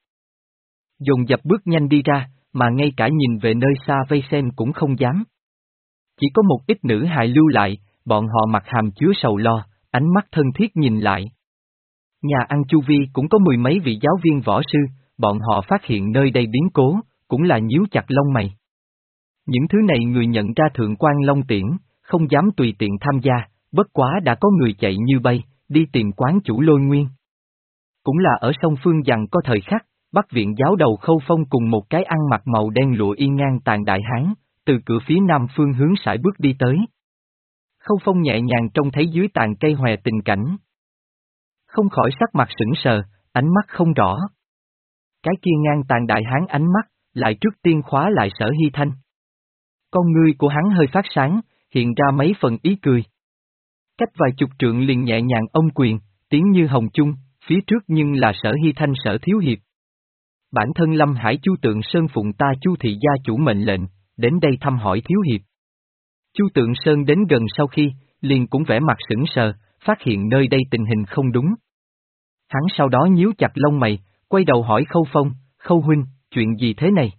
Dồn dập bước nhanh đi ra, mà ngay cả nhìn về nơi xa vây xem cũng không dám. Chỉ có một ít nữ hài lưu lại, bọn họ mặt hàm chứa sầu lo, ánh mắt thân thiết nhìn lại. Nhà ăn chu vi cũng có mười mấy vị giáo viên võ sư, bọn họ phát hiện nơi đây biến cố, cũng là nhíu chặt lông mày. Những thứ này người nhận ra thượng quan Long Tiễn, không dám tùy tiện tham gia, bất quá đã có người chạy như bay, đi tìm quán chủ Lôi Nguyên. Cũng là ở sông Phương Giằng có thời khắc, Bắc viện giáo đầu Khâu Phong cùng một cái ăn mặc màu đen lụa y ngang tàn đại hán, từ cửa phía nam phương hướng sải bước đi tới. Khâu Phong nhẹ nhàng trông thấy dưới tàn cây hòe tình cảnh. Không khỏi sắc mặt sững sờ, ánh mắt không rõ. Cái kia ngang tàn đại hán ánh mắt, lại trước tiên khóa lại Sở Hy Thanh. Con ngươi của hắn hơi phát sáng, hiện ra mấy phần ý cười. Cách vài chục trượng liền nhẹ nhàng ôm quyền, tiếng như hồng chung, phía trước nhưng là Sở Hy Thanh Sở Thiếu Hiệp. Bản thân Lâm Hải Chu Tượng Sơn phụng ta Chu thị gia chủ mệnh lệnh, đến đây thăm hỏi Thiếu Hiệp. Chu Tượng Sơn đến gần sau khi, liền cũng vẻ mặt sững sờ, phát hiện nơi đây tình hình không đúng. Hắn sau đó nhíu chặt lông mày, quay đầu hỏi Khâu Phong, Khâu huynh, chuyện gì thế này?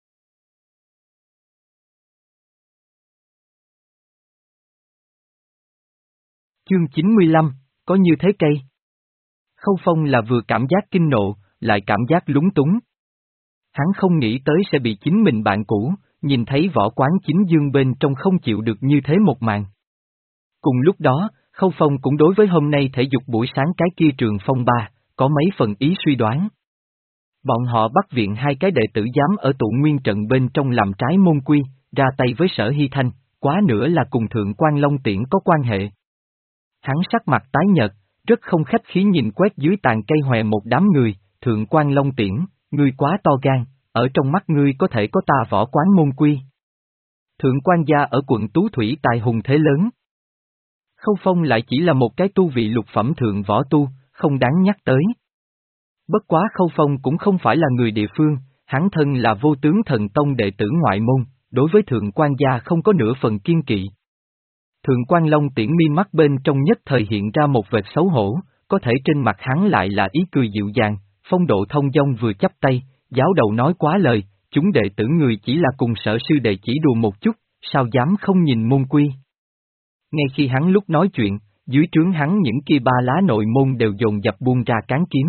Chương chín mươi lăm, có như thế cây. Khâu Phong là vừa cảm giác kinh nộ, lại cảm giác lúng túng. Hắn không nghĩ tới sẽ bị chính mình bạn cũ, nhìn thấy võ quán chính dương bên trong không chịu được như thế một màn. Cùng lúc đó, Khâu Phong cũng đối với hôm nay thể dục buổi sáng cái kia trường phong ba, có mấy phần ý suy đoán. Bọn họ bắt viện hai cái đệ tử dám ở tụ nguyên trận bên trong làm trái môn quy, ra tay với Sở Hy Thanh, quá nữa là cùng thượng quan Long Tiễn có quan hệ. Hắn sắc mặt tái nhợt, rất không khách khí nhìn quét dưới tàn cây hòe một đám người, thượng quan Long Tiễn, ngươi quá to gan, ở trong mắt ngươi có thể có ta võ quán môn quy. Thượng quan gia ở quận Tú Thủy tài hùng thế lớn. Khâu Phong lại chỉ là một cái tu vị lục phẩm thượng võ tu, không đáng nhắc tới. Bất quá Khâu Phong cũng không phải là người địa phương, hắn thân là vô tướng thần tông đệ tử ngoại môn, đối với thượng quan gia không có nửa phần kiên kỵ. Thượng quan Long Tiễn mi mắt bên trong nhất thời hiện ra một vệt xấu hổ, có thể trên mặt hắn lại là ý cười dịu dàng, phong độ thông dong vừa chắp tay, giáo đầu nói quá lời, chúng đệ tử người chỉ là cùng Sở sư đệ chỉ đùa một chút, sao dám không nhìn môn quy. Ngay khi hắn lúc nói chuyện, dưới trướng hắn những kia ba lá nội môn đều dồn dập buông ra cán kiếm.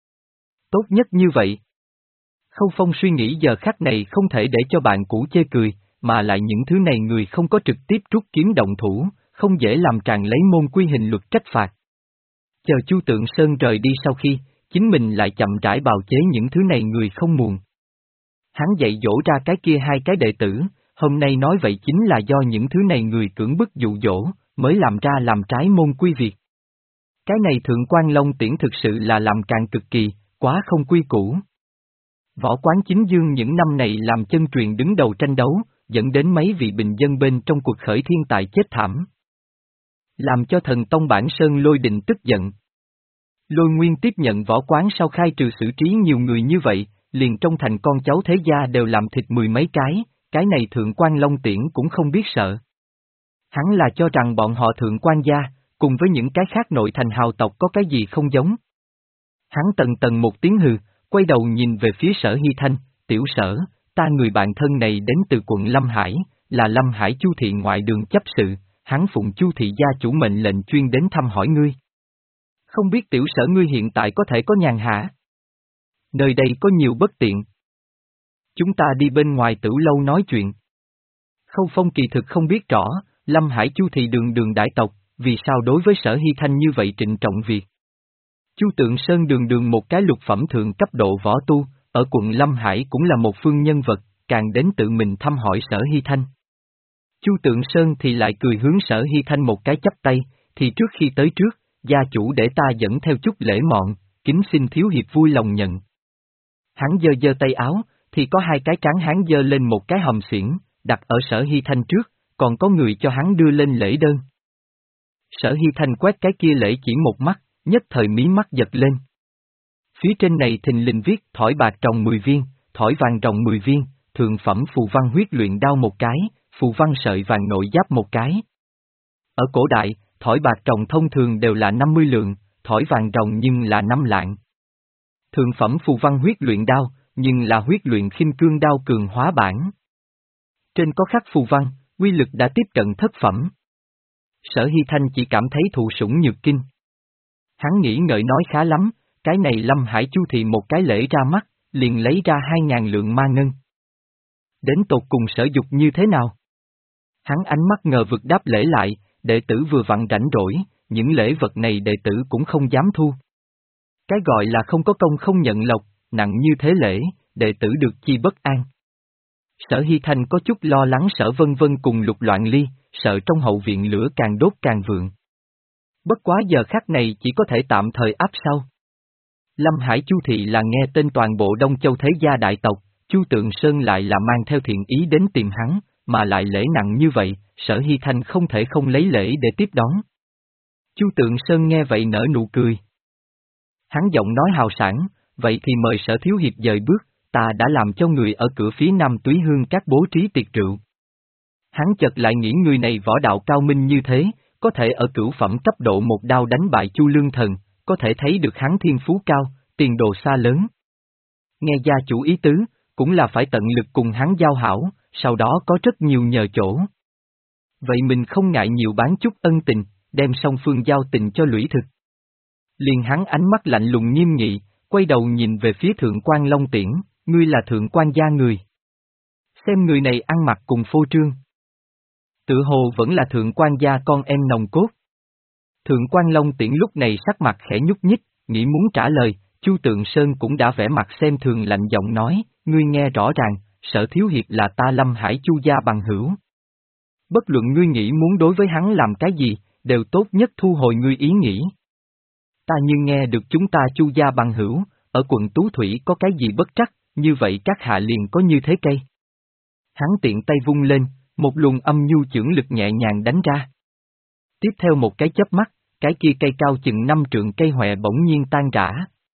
Tốt nhất như vậy. Khâu Phong suy nghĩ giờ khắc này không thể để cho bạn cũ chê cười, mà lại những thứ này người không có trực tiếp rút kiếm động thủ, không dễ làm tràn lấy môn quy hình luật trách phạt. Chờ Chu Tượng Sơn rời đi sau khi, chính mình lại chậm rãi bào chế những thứ này người không muộn. Hắn dạy dỗ ra cái kia hai cái đệ tử, hôm nay nói vậy chính là do những thứ này người cưỡng bức dụ dỗ, mới làm ra làm trái môn quy việc. Cái này thượng quan Long Tiễn thực sự là làm càng cực kỳ, quá không quy củ. Võ quán chính dương những năm này làm chân truyền đứng đầu tranh đấu, dẫn đến mấy vị bình dân bên trong cuộc khởi thiên tài chết thảm. Làm cho thần tông Bản Sơn Lôi Đình tức giận. Lôi Nguyên tiếp nhận võ quán sau khai trừ xử trí nhiều người như vậy, liền trong thành con cháu thế gia đều làm thịt mười mấy cái, cái này thượng quan Long Tiễn cũng không biết sợ. Hắn là cho rằng bọn họ thượng quan gia, cùng với những cái khác nội thành hào tộc có cái gì không giống. Hắn tần tần một tiếng hừ, quay đầu nhìn về phía Sở Hy Thanh, tiểu Sở, ta người bạn thân này đến từ quận Lâm Hải, là Lâm Hải Chu thị ngoại đường chấp sự, hắn phụng Chu thị gia chủ mệnh lệnh chuyên đến thăm hỏi ngươi. Không biết tiểu sở ngươi hiện tại có thể có nhàn hả? Nơi đây có nhiều bất tiện. Chúng ta đi bên ngoài Tử lâu nói chuyện. Khâu Phong kỳ thực không biết rõ, Lâm Hải Chu thị đường đường đại tộc, vì sao đối với Sở Hy Thanh như vậy trịnh trọng việc. Chu Tượng Sơn đường đường một cái lục phẩm thượng cấp độ võ tu, ở quận Lâm Hải cũng là một phương nhân vật, càng đến tự mình thăm hỏi Sở Hy Thanh. Chu Tượng Sơn thì lại cười hướng Sở Hy Thanh một cái chắp tay, thì trước khi tới trước, gia chủ để ta dẫn theo chút lễ mọn, kính xin thiếu hiệp vui lòng nhận. Hắn giơ giơ tay áo, thì có hai cái trán hắn giơ lên một cái hòm xiển, đặt ở Sở Hy Thanh trước, còn có người cho hắn đưa lên lễ đơn. Sở Hy Thanh quét cái kia lễ chỉ một mắt, nhất thời mí mắt giật lên. Phía trên này thình lình viết thỏi bạc trồng mười viên, thỏi vàng rồng mười viên, thượng phẩm phù văn huyết luyện đao một cái, phù văn sợi vàng nội giáp một cái. Ở cổ đại, thỏi bạc trồng thông thường đều là năm mươi lượng, thỏi vàng rồng nhưng là năm lạng. Thượng phẩm phù văn huyết luyện đao, nhưng là huyết luyện khinh cương đao cường hóa bản. Trên có khắc phù văn, uy lực đã tiếp cận thất phẩm. Sở Hy Thanh chỉ cảm thấy thụ sủng nhược kinh. Hắn nghĩ ngợi nói khá lắm, cái này Lâm Hải Chu thị một cái lễ ra mắt, liền lấy ra hai ngàn lượng ma ngân. Đến tột cùng sở dục như thế nào? Hắn ánh mắt ngờ vực đáp lễ lại, đệ tử vừa vặn rảnh rỗi, những lễ vật này đệ tử cũng không dám thu. Cái gọi là không có công không nhận lộc, nặng như thế lễ, đệ tử được chi bất an. Sở Hy Thanh có chút lo lắng Sở Vân Vân cùng Lục Loạn Ly, sợ trong hậu viện lửa càng đốt càng vượng. Bất quá giờ khắc này chỉ có thể tạm thời áp sau. Lâm Hải Chu thị là nghe tên toàn bộ Đông Châu thế gia đại tộc, Chu Tượng Sơn lại là mang theo thiện ý đến tìm hắn, mà lại lễ nặng như vậy, Sở Hy Thanh không thể không lấy lễ để tiếp đón. Chu Tượng Sơn nghe vậy nở nụ cười. Hắn giọng nói hào sảng, vậy thì mời Sở thiếu hiệp dời bước, ta đã làm cho người ở cửa phía nam Túy Hương các bố trí tiệc rượu. Hắn chợt lại nghĩ người này võ đạo cao minh như thế, có thể ở cửu phẩm cấp độ một đao đánh bại Chu Lương Thần, có thể thấy được hắn thiên phú cao, tiền đồ xa lớn. Nghe gia chủ ý tứ, cũng là phải tận lực cùng hắn giao hảo, sau đó có rất nhiều nhờ chỗ. Vậy mình không ngại nhiều bán chút ân tình, đem song phương giao tình cho lũy thực. Liền hắn ánh mắt lạnh lùng nghiêm nghị, quay đầu nhìn về phía Thượng quan Long Tiễn, ngươi là Thượng quan gia người. Xem người này ăn mặc cùng phô trương. Tự hồ vẫn là Thượng quan gia con em nòng cốt. Thượng quan Long Tiễn lúc này sắc mặt khẽ nhúc nhích, nghĩ muốn trả lời, Chu Tượng Sơn cũng đã vẽ mặt xem thường lạnh giọng nói, ngươi nghe rõ ràng, Sở thiếu hiệp là ta Lâm Hải Chu gia bằng hữu. Bất luận ngươi nghĩ muốn đối với hắn làm cái gì, đều tốt nhất thu hồi ngươi ý nghĩ. Ta như nghe được chúng ta Chu gia bằng hữu, ở quận Tú Thủy có cái gì bất trắc, như vậy các hạ liền có như thế cây. Hắn tiện tay vung lên, một luồng âm nhu chưởng lực nhẹ nhàng đánh ra. Tiếp theo một cái chớp mắt, cái kia cây cao chừng năm trượng cây hòe bỗng nhiên tan rã.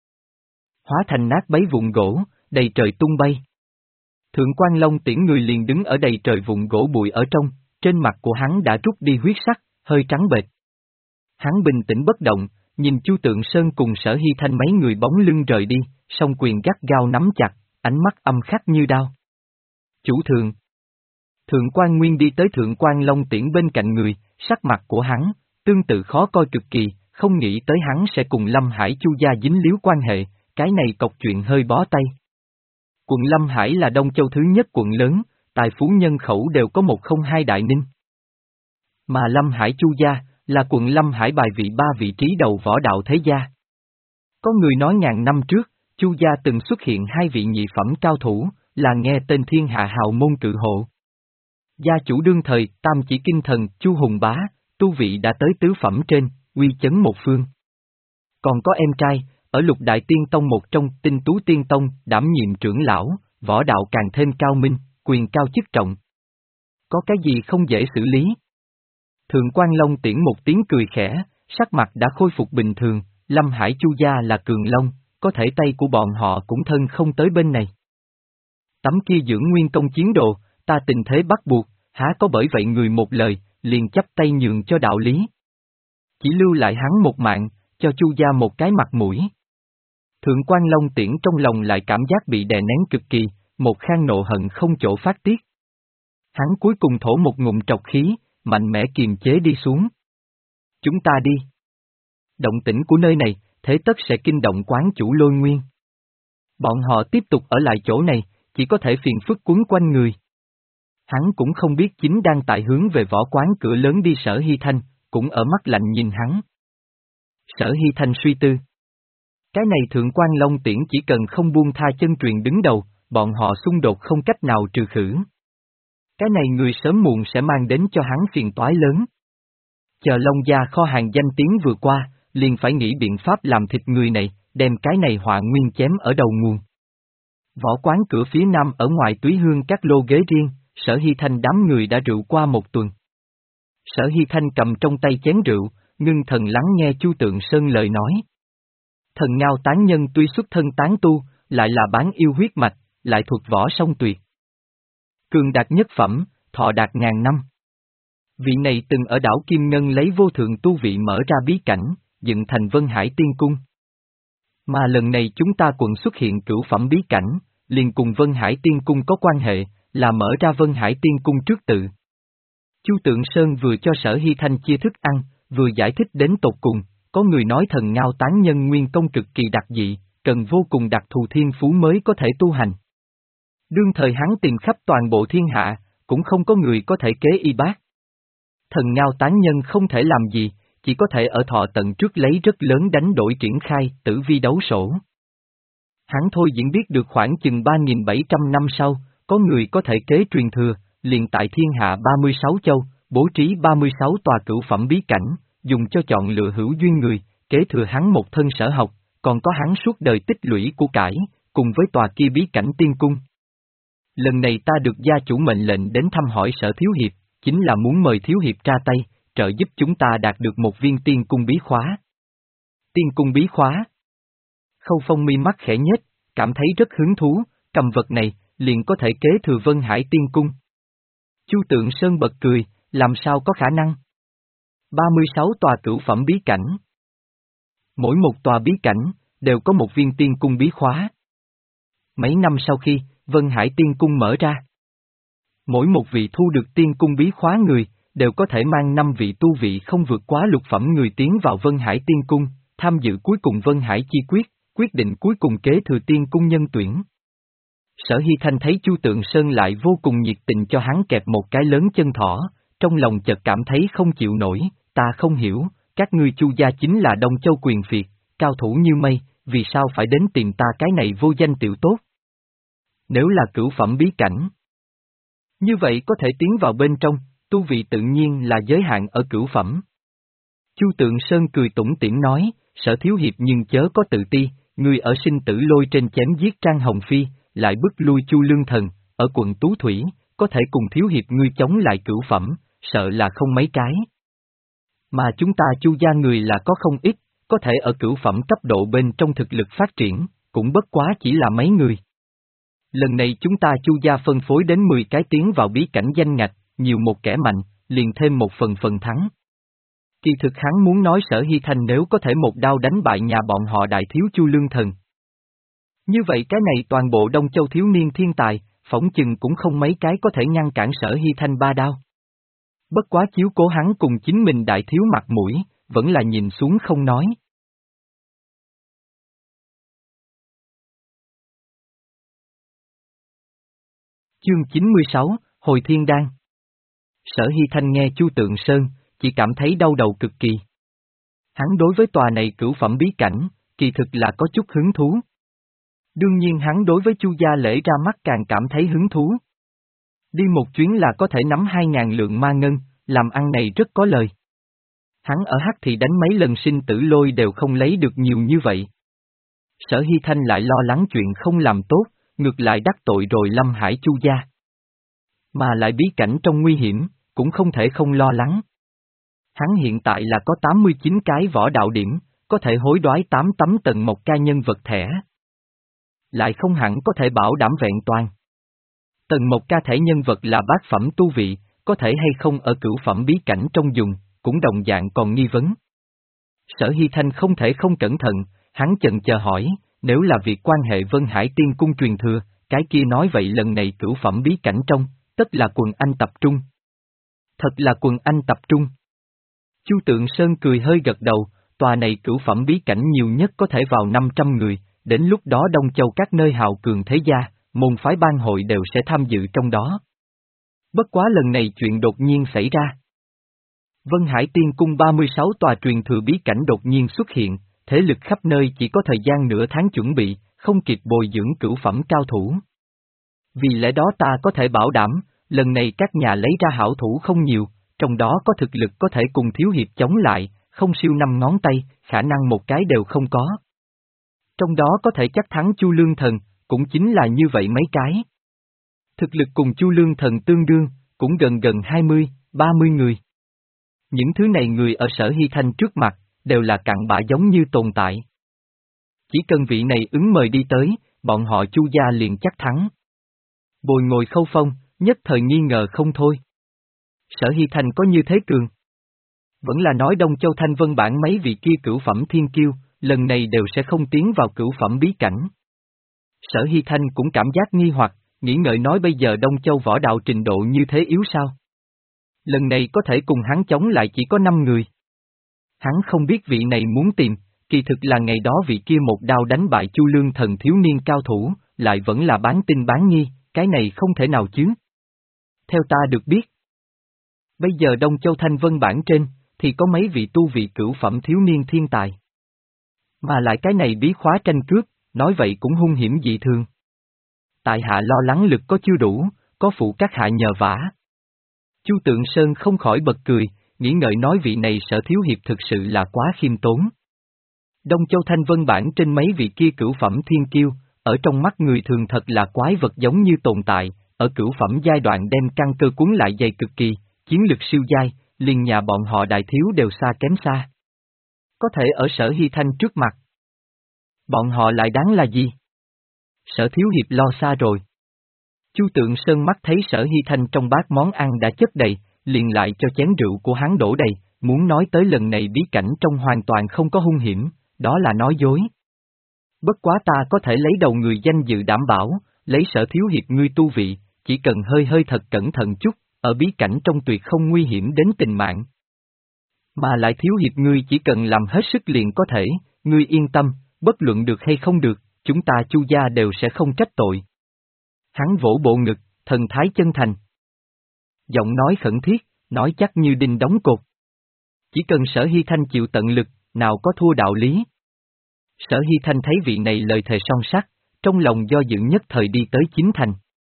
Hóa thành nát bấy vụn gỗ, đầy trời tung bay. Thượng quan Long Tiễn người liền đứng ở đầy trời vụn gỗ bụi ở trong, trên mặt của hắn đã rút đi huyết sắc, hơi trắng bệch. Hắn bình tĩnh bất động, nhìn Chu Tượng Sơn cùng Sở Hy Thanh mấy người bóng lưng rời đi, song quyền gắt gao nắm chặt, ánh mắt âm khắc như đao. Chủ thượng. Thượng quan Nguyên đi tới Thượng quan Long Tiễn bên cạnh người, sắc mặt của hắn, tương tự khó coi cực kỳ, không nghĩ tới hắn sẽ cùng Lâm Hải Chu gia dính líu quan hệ, cái này cọc chuyện hơi bó tay. Quận Lâm Hải là Đông Châu thứ nhất quận lớn, tài phú nhân khẩu đều có một không hai đại ninh. Mà Lâm Hải Chu gia, là quận Lâm Hải bài vị ba vị trí đầu võ đạo thế gia. Có người nói ngàn năm trước, Chu gia từng xuất hiện hai vị nhị phẩm cao thủ, là nghe tên thiên hạ hào môn cự hộ. Gia chủ đương thời, tam chỉ kinh thần, Chu Hùng Bá, tu vị đã tới tứ phẩm trên, uy chấn một phương. Còn có em trai, ở Lục Đại Tiên Tông một trong Tinh Tú Tiên Tông, đảm nhiệm trưởng lão, võ đạo càng thêm cao minh, quyền cao chức trọng. Có cái gì không dễ xử lý? Thượng quan Long Tiễn một tiếng cười khẽ, sắc mặt đã khôi phục bình thường, Lâm Hải Chu gia là cường long, có thể tay của bọn họ cũng thân không tới bên này. Tấm kia dưỡng nguyên công chiến đồ, ta tình thế bắt buộc, há có bởi vậy người một lời, liền chấp tay nhường cho đạo lý. Chỉ lưu lại hắn một mạng, cho Chu gia một cái mặt mũi. Thượng quan Long Tiễn trong lòng lại cảm giác bị đè nén cực kỳ, một khang nộ hận không chỗ phát tiết. Hắn cuối cùng thổ một ngụm trọc khí, mạnh mẽ kiềm chế đi xuống. Chúng ta đi. Động tĩnh của nơi này, thế tất sẽ kinh động quán chủ Lôi Nguyên. Bọn họ tiếp tục ở lại chỗ này, chỉ có thể phiền phức quấn quanh người. Hắn cũng không biết chính đang tại hướng về võ quán cửa lớn đi. Sở Hy Thanh, cũng ở mắt lạnh nhìn hắn. Sở Hy Thanh suy tư. Cái này Thượng Quan Long Tiễn chỉ cần không buông tha chân truyền đứng đầu, bọn họ xung đột không cách nào trừ khử. Cái này người sớm muộn sẽ mang đến cho hắn phiền toái lớn. Chờ Long gia kho hàng danh tiếng vừa qua, liền phải nghĩ biện pháp làm thịt người này, đem cái này họa nguyên chém ở đầu nguồn. Võ quán cửa phía nam ở ngoài Túy Hương các lô ghế riêng, Sở Hy Thanh đám người đã rượu qua một tuần. Sở Hy Thanh cầm trong tay chén rượu, ngưng thần lắng nghe Chu Tượng Sơn lời nói. Thần Ngao tán nhân tuy xuất thân tán tu, lại là bán yêu huyết mạch, lại thuật võ song tuyệt. Cường đạt nhất phẩm, thọ đạt ngàn năm. Vị này từng ở đảo Kim Ngân lấy vô thượng tu vị mở ra bí cảnh, dựng thành Vân Hải Tiên Cung. Mà lần này chúng ta quận xuất hiện cửu phẩm bí cảnh, liền cùng Vân Hải Tiên Cung có quan hệ, là mở ra Vân Hải Tiên Cung trước tự. Chu Tượng Sơn vừa cho Sở Hy Thanh chia thức ăn, vừa giải thích đến tột cùng, có người nói thần Ngao tán nhân nguyên công cực kỳ đặc dị, cần vô cùng đặc thù thiên phú mới có thể tu hành. Đương thời hắn tìm khắp toàn bộ thiên hạ, cũng không có người có thể kế y bác. Thần Ngao tán nhân không thể làm gì, chỉ có thể ở thọ tận trước lấy rất lớn đánh đổi triển khai tử vi đấu sổ. Hắn thôi diễn biết được khoảng chừng ba nghìn bảy trăm năm sau, có người có thể kế truyền thừa, liền tại thiên hạ ba mươi sáu châu, bố trí ba mươi sáu tòa cửu phẩm bí cảnh, dùng cho chọn lựa hữu duyên người, kế thừa hắn một thân sở học, còn có hắn suốt đời tích lũy của cải, cùng với tòa kia bí cảnh tiên cung. Lần này ta được gia chủ mệnh lệnh đến thăm hỏi Sở Thiếu Hiệp, chính là muốn mời Thiếu Hiệp ra tay, trợ giúp chúng ta đạt được một viên tiên cung bí khóa. Tiên cung bí khóa. Khâu Phong mi mắt khẽ nhếch, cảm thấy rất hứng thú, cầm vật này, liền có thể kế thừa Vân Hải Tiên Cung. Chu Tượng Sơn bật cười, làm sao có khả năng? ba mươi sáu tòa cửu phẩm bí cảnh. Mỗi một tòa bí cảnh, đều có một viên tiên cung bí khóa. Mấy năm sau khi, Vân Hải Tiên Cung mở ra, mỗi một vị thu được tiên cung bí khóa người, đều có thể mang năm vị tu vị không vượt quá lục phẩm người tiến vào Vân Hải Tiên Cung, tham dự cuối cùng Vân Hải chi quyết, quyết định cuối cùng kế thừa tiên cung nhân tuyển. Sở Hy Thanh thấy Chu Tượng Sơn lại vô cùng nhiệt tình cho hắn kẹp một cái lớn chân thỏ, trong lòng chợt cảm thấy không chịu nổi, ta không hiểu, các ngươi Chu gia chính là Đông Châu quyền phiệt, cao thủ như mây, vì sao phải đến tìm ta cái này vô danh tiểu tốt? Nếu là cửu phẩm bí cảnh, như vậy có thể tiến vào bên trong, tu vị tự nhiên là giới hạn ở cửu phẩm. Chu Tượng Sơn cười tủm tỉm nói, Sở Thiếu Hiệp nhưng chớ có tự ti, ngươi ở sinh tử lôi trên chém giết Trang Hồng Phi, lại bức lui Chu Lương Thần, ở quận Tú Thủy, có thể cùng Thiếu Hiệp ngươi chống lại cửu phẩm, sợ là không mấy cái. Mà chúng ta Chu gia người là có không ít, có thể ở cửu phẩm cấp độ bên trong thực lực phát triển, cũng bất quá chỉ là mấy người. Lần này chúng ta Chu gia phân phối đến mười cái tiến vào bí cảnh danh ngạch, nhiều một kẻ mạnh, liền thêm một phần phần thắng. Kỳ thực hắn muốn nói Sở Hy Thanh nếu có thể một đao đánh bại nhà bọn họ đại thiếu Chu Lương Thần. Như vậy cái này toàn bộ Đông Châu thiếu niên thiên tài, phỏng chừng cũng không mấy cái có thể ngăn cản Sở Hy Thanh ba đao. Bất quá chiếu cố hắn cùng chính mình đại thiếu mặt mũi, vẫn là nhìn xuống không nói. Chương chín mươi sáu, Hồi Thiên Đan. Sở Hy Thanh nghe Chu Tượng Sơn, chỉ cảm thấy đau đầu cực kỳ. Hắn đối với tòa này cửu phẩm bí cảnh, kỳ thực là có chút hứng thú. Đương nhiên hắn đối với Chu gia lễ ra mắt càng cảm thấy hứng thú. Đi một chuyến là có thể nắm hai ngàn lượng ma ngân, làm ăn này rất có lời. Hắn ở Hắc Thị đánh mấy lần sinh tử lôi đều không lấy được nhiều như vậy. Sở Hy Thanh lại lo lắng chuyện không làm tốt, ngược lại đắc tội rồi Lâm Hải Chu gia. Mà lại bí cảnh trong nguy hiểm, cũng không thể không lo lắng. Hắn hiện tại là có tám mươi chín cái võ đạo điểm, có thể hối đoái tám tấm tầng một ca nhân vật thẻ. Lại không hẳn có thể bảo đảm vẹn toàn. Tầng một ca thẻ nhân vật là bát phẩm tu vị, có thể hay không ở cửu phẩm bí cảnh trong dùng, cũng đồng dạng còn nghi vấn. Sở Hy Thanh không thể không cẩn thận, hắn chần chờ hỏi, nếu là việc quan hệ Vân Hải Tiên Cung truyền thừa, cái kia nói vậy lần này cửu phẩm bí cảnh trong, tất là quần anh tập trung. Thật là quần anh tập trung. Chu Tượng Sơn cười hơi gật đầu, tòa này cửu phẩm bí cảnh nhiều nhất có thể vào năm trăm người, đến lúc đó Đông Châu các nơi hào cường thế gia, môn phái bang hội đều sẽ tham dự trong đó. Bất quá lần này chuyện đột nhiên xảy ra. Vân Hải Tiên Cung ba mươi sáu tòa truyền thừa bí cảnh đột nhiên xuất hiện, thế lực khắp nơi chỉ có thời gian nửa tháng chuẩn bị, không kịp bồi dưỡng cửu phẩm cao thủ. Vì lẽ đó ta có thể bảo đảm, lần này các nhà lấy ra hảo thủ không nhiều, trong đó có thực lực có thể cùng Thiếu Hiệp chống lại, không siêu năm ngón tay, khả năng một cái đều không có. Trong đó có thể chắc thắng Chu Lương Thần, cũng chính là như vậy mấy cái. Thực lực cùng Chu Lương Thần tương đương, cũng gần gần hai mươi, ba mươi người. Những thứ này người ở Sở Hy Thanh trước mặt, đều là cặn bã giống như tồn tại. Chỉ cần vị này ứng mời đi tới, bọn họ Chu gia liền chắc thắng. Bồi ngồi khâu phong, nhất thời nghi ngờ không thôi. Sở Hy Thanh có như thế cường. Vẫn là nói Đông Châu Thanh Vân bản mấy vị kia cửu phẩm thiên kiêu, lần này đều sẽ không tiến vào cửu phẩm bí cảnh. Sở Hy Thanh cũng cảm giác nghi hoặc, nghĩ ngợi nói bây giờ Đông Châu võ đạo trình độ như thế yếu sao? Lần này có thể cùng hắn chống lại chỉ có năm người. Hắn không biết vị này muốn tìm, kỳ thực là ngày đó vị kia một đao đánh bại Chu Lương Thần thiếu niên cao thủ, lại vẫn là bán tin bán nghi, cái này không thể nào chứ. Theo ta được biết, bây giờ Đông Châu Thanh Vân bản trên, thì có mấy vị tu vị cửu phẩm thiếu niên thiên tài. Mà lại cái này bí khóa tranh cướp, nói vậy cũng hung hiểm dị thường. Tại hạ lo lắng lực có chưa đủ, có phụ các hạ nhờ vả. Chu Tượng Sơn không khỏi bật cười, nghĩ ngợi nói vị này Sở thiếu hiệp thực sự là quá khiêm tốn. Đông Châu Thanh Vân bản trên mấy vị kia cửu phẩm thiên kiêu, ở trong mắt người thường thật là quái vật giống như tồn tại, ở cửu phẩm giai đoạn đem căn cơ cuốn lại dày cực kỳ, chiến lực siêu giai, liền nhà bọn họ đại thiếu đều xa kém xa. Có thể ở Sở Hy Thanh trước mặt. Bọn họ lại đáng là gì? Sở thiếu hiệp lo xa rồi. Chu Tượng Sơn mắt thấy Sở Hy Thanh trong bát món ăn đã chất đầy, liền lại cho chén rượu của hắn đổ đầy, muốn nói tới lần này bí cảnh trong hoàn toàn không có hung hiểm, đó là nói dối. Bất quá ta có thể lấy đầu người danh dự đảm bảo, lấy Sở thiếu hiệp ngươi tu vị, chỉ cần hơi hơi thật cẩn thận chút, ở bí cảnh trong tuyệt không nguy hiểm đến tình mạng. Mà lại thiếu hiệp ngươi chỉ cần làm hết sức liền có thể, ngươi yên tâm, bất luận được hay không được, chúng ta Chu gia đều sẽ không trách tội. Hắn vỗ bộ ngực, thần thái chân thành. Giọng nói khẩn thiết, nói chắc như đinh đóng cột. Chỉ cần Sở Hy Thanh chịu tận lực, nào có thua đạo lý. Sở Hy Thanh thấy vị này lời thề son sắt, trong lòng do dự nhất thời đi tới chính thành.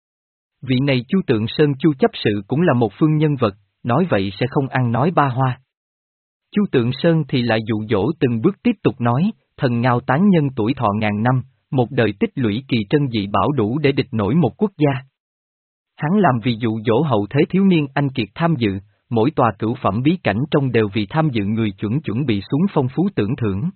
Vị này Chu Tượng Sơn Chu chấp sự cũng là một phương nhân vật, nói vậy sẽ không ăn nói ba hoa. Chu Tượng Sơn thì lại dụ dỗ từng bước tiếp tục nói, thần ngao tán nhân tuổi thọ ngàn năm, một đời tích lũy kỳ trân dị bảo đủ để địch nổi một quốc gia. Hắn làm vì dụ dỗ hậu thế thiếu niên anh kiệt tham dự, mỗi tòa cửu phẩm bí cảnh trong đều vì tham dự người chuẩn chuẩn bị xuống phong phú tưởng thưởng.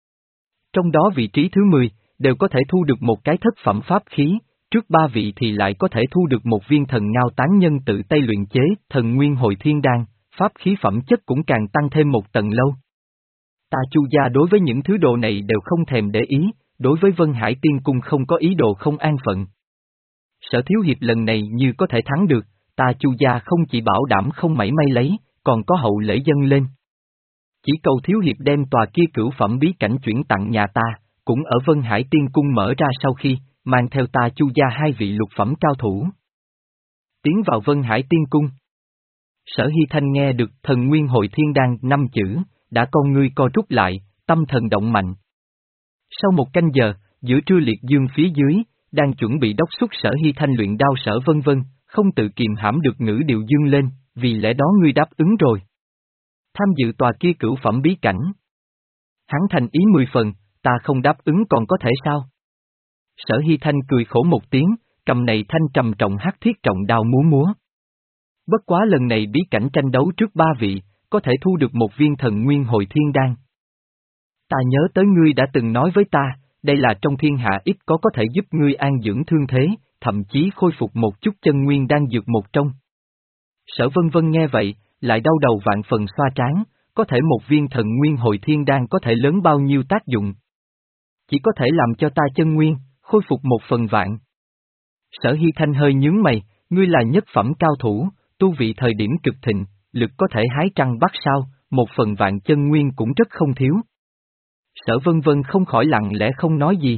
Trong đó vị trí thứ mười, đều có thể thu được một cái thất phẩm pháp khí, trước ba vị thì lại có thể thu được một viên thần ngao tán nhân tự tay luyện chế, thần nguyên hồi thiên đan, pháp khí phẩm chất cũng càng tăng thêm một tầng lâu. Ta Chu gia đối với những thứ đồ này đều không thèm để ý, đối với Vân Hải Tiên Cung không có ý đồ không an phận. Sở thiếu hiệp lần này như có thể thắng được, ta Chu gia không chỉ bảo đảm không mảy may lấy, còn có hậu lễ dâng lên. Chỉ cầu thiếu hiệp đem tòa kia cửu phẩm bí cảnh chuyển tặng nhà ta, cũng ở Vân Hải Tiên Cung mở ra sau khi, mang theo ta Chu gia hai vị lục phẩm cao thủ. Tiến vào Vân Hải Tiên Cung. Sở Hy Thanh nghe được thần nguyên hồi thiên đan năm chữ, đã con ngươi co rút lại, tâm thần động mạnh. Sau một canh giờ, giữa trưa liệt dương phía dưới, đang chuẩn bị đốc xuất Sở Hy Thanh luyện đao sở vân vân, không tự kiềm hãm được ngữ điệu dương lên, vì lẽ đó ngươi đáp ứng rồi. Tham dự tòa kia cửu phẩm bí cảnh. Hắn thành ý mười phần, ta không đáp ứng còn có thể sao? Sở Hy Thanh cười khổ một tiếng, cầm này thanh trầm trọng hắc thiết trọng đao múa múa. Bất quá lần này bí cảnh tranh đấu trước ba vị, có thể thu được một viên thần nguyên hồi thiên đan. Ta nhớ tới ngươi đã từng nói với ta, đây là trong thiên hạ ít có có thể giúp ngươi an dưỡng thương thế, thậm chí khôi phục một chút chân nguyên đang dược một trong. Sở Vân Vân nghe vậy, lại đau đầu vạn phần xoa trán, có thể một viên thần nguyên hồi thiên đan có thể lớn bao nhiêu tác dụng. Chỉ có thể làm cho ta chân nguyên, khôi phục một phần vạn. Sở Hy Thanh hơi nhướng mày, ngươi là nhất phẩm cao thủ, tu vị thời điểm cực thịnh, lực có thể hái trăng bắt sao, một phần vạn chân nguyên cũng rất không thiếu. Sở Vân Vân không khỏi lặng lẽ không nói gì.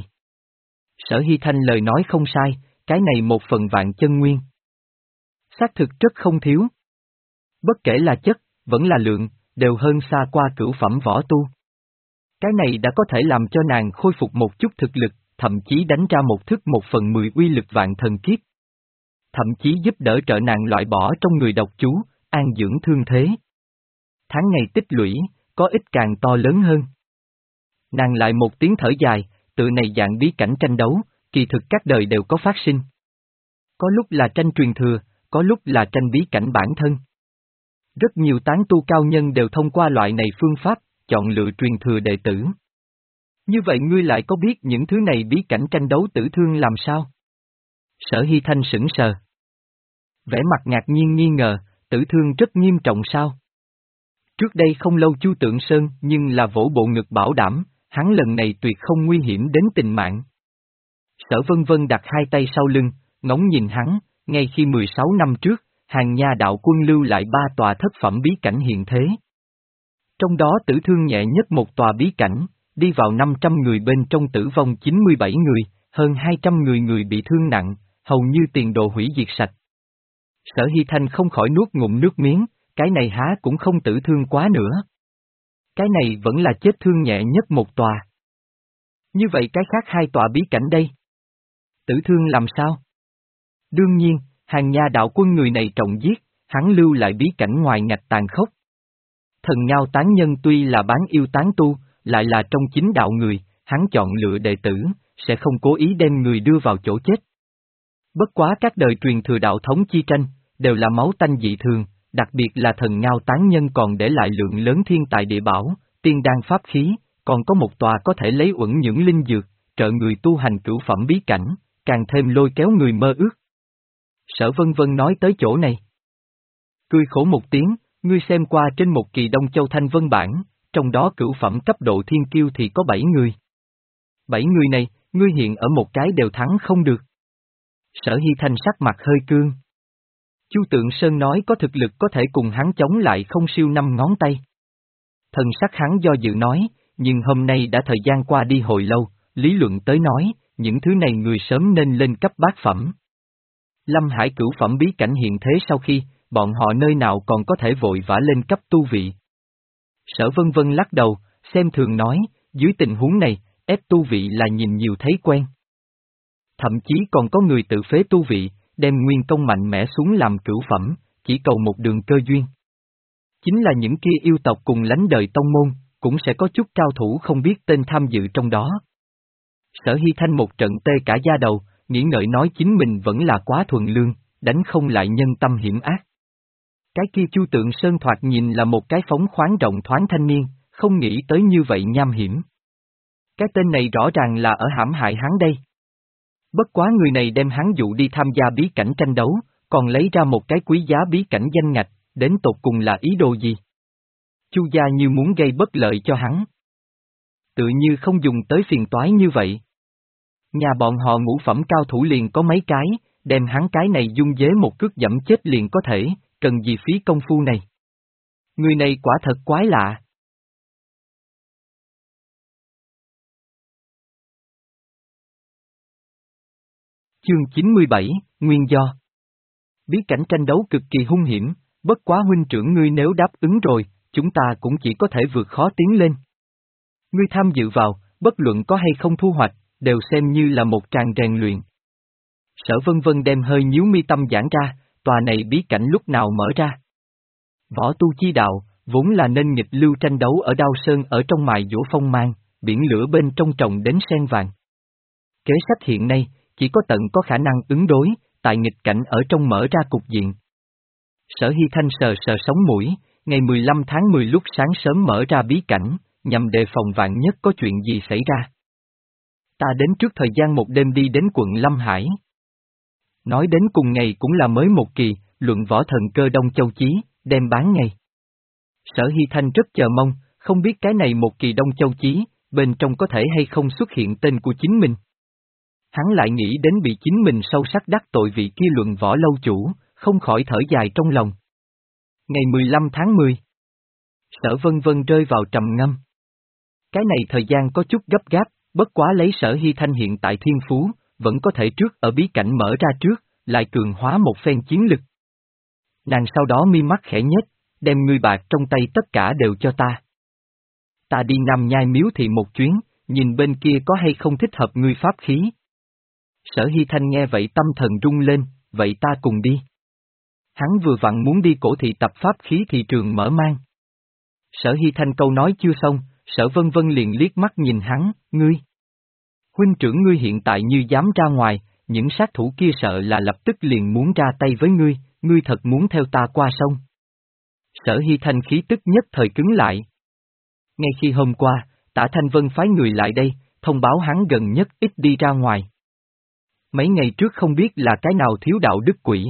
Sở Hy Thanh lời nói không sai, cái này một phần vạn chân nguyên. Xác thực rất không thiếu. Bất kể là chất, vẫn là lượng, đều hơn xa qua cửu phẩm võ tu. Cái này đã có thể làm cho nàng khôi phục một chút thực lực, thậm chí đánh ra một thức một phần mười uy lực vạn thần kiếp. Thậm chí giúp đỡ trợ nàng loại bỏ trong người độc chú, an dưỡng thương thế. Tháng ngày tích lũy, có ích càng to lớn hơn. Nàng lại một tiếng thở dài, tự này dạng bí cảnh tranh đấu, kỳ thực các đời đều có phát sinh. Có lúc là tranh truyền thừa, có lúc là tranh bí cảnh bản thân. Rất nhiều tán tu cao nhân đều thông qua loại này phương pháp, chọn lựa truyền thừa đệ tử. Như vậy ngươi lại có biết những thứ này bí cảnh tranh đấu tử thương làm sao? Sở Hy Thanh sững sờ. Vẻ mặt ngạc nhiên nghi ngờ, tử thương rất nghiêm trọng sao? Trước đây không lâu Chu Tượng Sơn nhưng là vỗ bộ ngực bảo đảm, hắn lần này tuyệt không nguy hiểm đến tình mạng. Sở Vân Vân đặt hai tay sau lưng, ngóng nhìn hắn, ngay khi mười sáu năm trước, Hàng Nha đạo quân lưu lại ba tòa thất phẩm bí cảnh hiện thế. Trong đó tử thương nhẹ nhất một tòa bí cảnh, đi vào năm trăm người bên trong tử vong chín mươi bảy người, hơn hai trăm người người bị thương nặng, hầu như tiền đồ hủy diệt sạch. Sở Hy Thanh không khỏi nuốt ngụm nước miếng, cái này há cũng không tử thương quá nữa. Cái này vẫn là chết thương nhẹ nhất một tòa. Như vậy cái khác hai tòa bí cảnh đây? Tử thương làm sao? Đương nhiên, Hàng Nha đạo quân người này trọng giết, hắn lưu lại bí cảnh ngoài ngạch tàn khốc. Thần Ngao tán nhân tuy là bán yêu tán tu, lại là trong chính đạo người, hắn chọn lựa đệ tử, sẽ không cố ý đem người đưa vào chỗ chết. Bất quá các đời truyền thừa đạo thống chi tranh, đều là máu tanh dị thường, đặc biệt là thần Ngao tán nhân còn để lại lượng lớn thiên tài địa bảo, tiên đan pháp khí, còn có một tòa có thể lấy uẩn những linh dược, trợ người tu hành cửu phẩm bí cảnh, càng thêm lôi kéo người mơ ước. Sở Vân Vân nói tới chỗ này. Cười khổ một tiếng, ngươi xem qua trên một kỳ Đông Châu Thanh Vân bản, trong đó cửu phẩm cấp độ thiên kiêu thì có bảy người. Bảy người này, ngươi hiện ở một cái đều thắng không được. Sở Hy Thanh sắc mặt hơi cương. Chu Tượng Sơn nói có thực lực có thể cùng hắn chống lại không siêu năm ngón tay. Thần sắc hắn do dự nói, nhưng hôm nay đã thời gian qua đi hồi lâu, lý luận tới nói, những thứ này người sớm nên lên cấp bát phẩm. Lâm Hải cửu phẩm bí cảnh hiện thế sau khi, bọn họ nơi nào còn có thể vội vã lên cấp tu vị. Sở Vân Vân lắc đầu, xem thường nói, dưới tình huống này, ép tu vị là nhìn nhiều thấy quen. Thậm chí còn có người tự phế tu vị, đem nguyên công mạnh mẽ xuống làm cửu phẩm, chỉ cầu một đường cơ duyên. Chính là những kia yêu tộc cùng lánh đời tông môn, cũng sẽ có chút cao thủ không biết tên tham dự trong đó. Sở Hy Thanh một trận tê cả da đầu, nghĩ ngợi nói chính mình vẫn là quá thuần lương, đánh không lại nhân tâm hiểm ác. Cái kia Chu Tượng Sơn thoạt nhìn là một cái phóng khoáng rộng thoáng thanh niên, không nghĩ tới như vậy nham hiểm. Cái tên này rõ ràng là ở hãm hại hắn đây. Bất quá người này đem hắn dụ đi tham gia bí cảnh tranh đấu, còn lấy ra một cái quý giá bí cảnh danh ngạch, đến tột cùng là ý đồ gì? Chu gia như muốn gây bất lợi cho hắn. Tự như không dùng tới phiền toái như vậy. Nhà bọn họ ngũ phẩm cao thủ liền có mấy cái, đem hắn cái này dung dế một cước dẫm chết liền có thể, cần gì phí công phu này. Người này quả thật quái lạ. Chương chín mươi bảy, Nguyên do. Bí cảnh tranh đấu cực kỳ hung hiểm, bất quá huynh trưởng ngươi nếu đáp ứng rồi, chúng ta cũng chỉ có thể vượt khó tiến lên. Ngươi tham dự vào, bất luận có hay không thu hoạch, đều xem như là một tràng rèn luyện. Sở Vân Vân đem hơi nhíu mi tâm giãn ra, tòa này bí cảnh lúc nào mở ra. Võ tu chi đạo, vốn là nên nghịch lưu tranh đấu ở Đao Sơn ở trong mài dũa phong mang, biển lửa bên trong trồng đến sen vàng. Kế sách hiện nay, chỉ có tận có khả năng ứng đối, tại nghịch cảnh ở trong mở ra cục diện. Sở Hy Thanh sờ sờ sống mũi, ngày mười lăm tháng mười lúc sáng sớm mở ra bí cảnh, nhằm đề phòng vạn nhất có chuyện gì xảy ra. Ta đến trước thời gian một đêm đi đến quận Lâm Hải. Nói đến cùng ngày cũng là mới một kỳ, luận võ thần cơ Đông Châu Chí, đem bán ngày. Sở Hy Thanh rất chờ mong, không biết cái này một kỳ Đông Châu Chí, bên trong có thể hay không xuất hiện tên của chính mình. Hắn lại nghĩ đến bị chính mình sâu sắc đắc tội vị kia luận võ lâu chủ, không khỏi thở dài trong lòng. Ngày mười lăm tháng mười, Sở Vân Vân rơi vào trầm ngâm. Cái này thời gian có chút gấp gáp, bất quá lấy Sở Hy Thanh hiện tại thiên phú, vẫn có thể trước ở bí cảnh mở ra trước, lại cường hóa một phen chiến lực. Nàng sau đó mi mắt khẽ nhếch, đem ngươi bạc trong tay tất cả đều cho ta. Ta đi Nam Nhai miếu thị một chuyến, nhìn bên kia có hay không thích hợp ngươi pháp khí. Sở Hy Thanh nghe vậy tâm thần rung lên, vậy ta cùng đi. Hắn vừa vặn muốn đi cổ thị tập pháp khí thị trường mở mang. Sở Hy Thanh câu nói chưa xong, Sở Vân Vân liền liếc mắt nhìn hắn, ngươi. Huynh trưởng ngươi hiện tại như dám ra ngoài, những sát thủ kia sợ là lập tức liền muốn ra tay với ngươi, ngươi thật muốn theo ta qua sông. Sở Hy Thanh khí tức nhất thời cứng lại. Ngay khi hôm qua, Tả Thanh Vân phái người lại đây, thông báo hắn gần nhất ít đi ra ngoài. Mấy ngày trước không biết là cái nào thiếu đạo đức quỷ.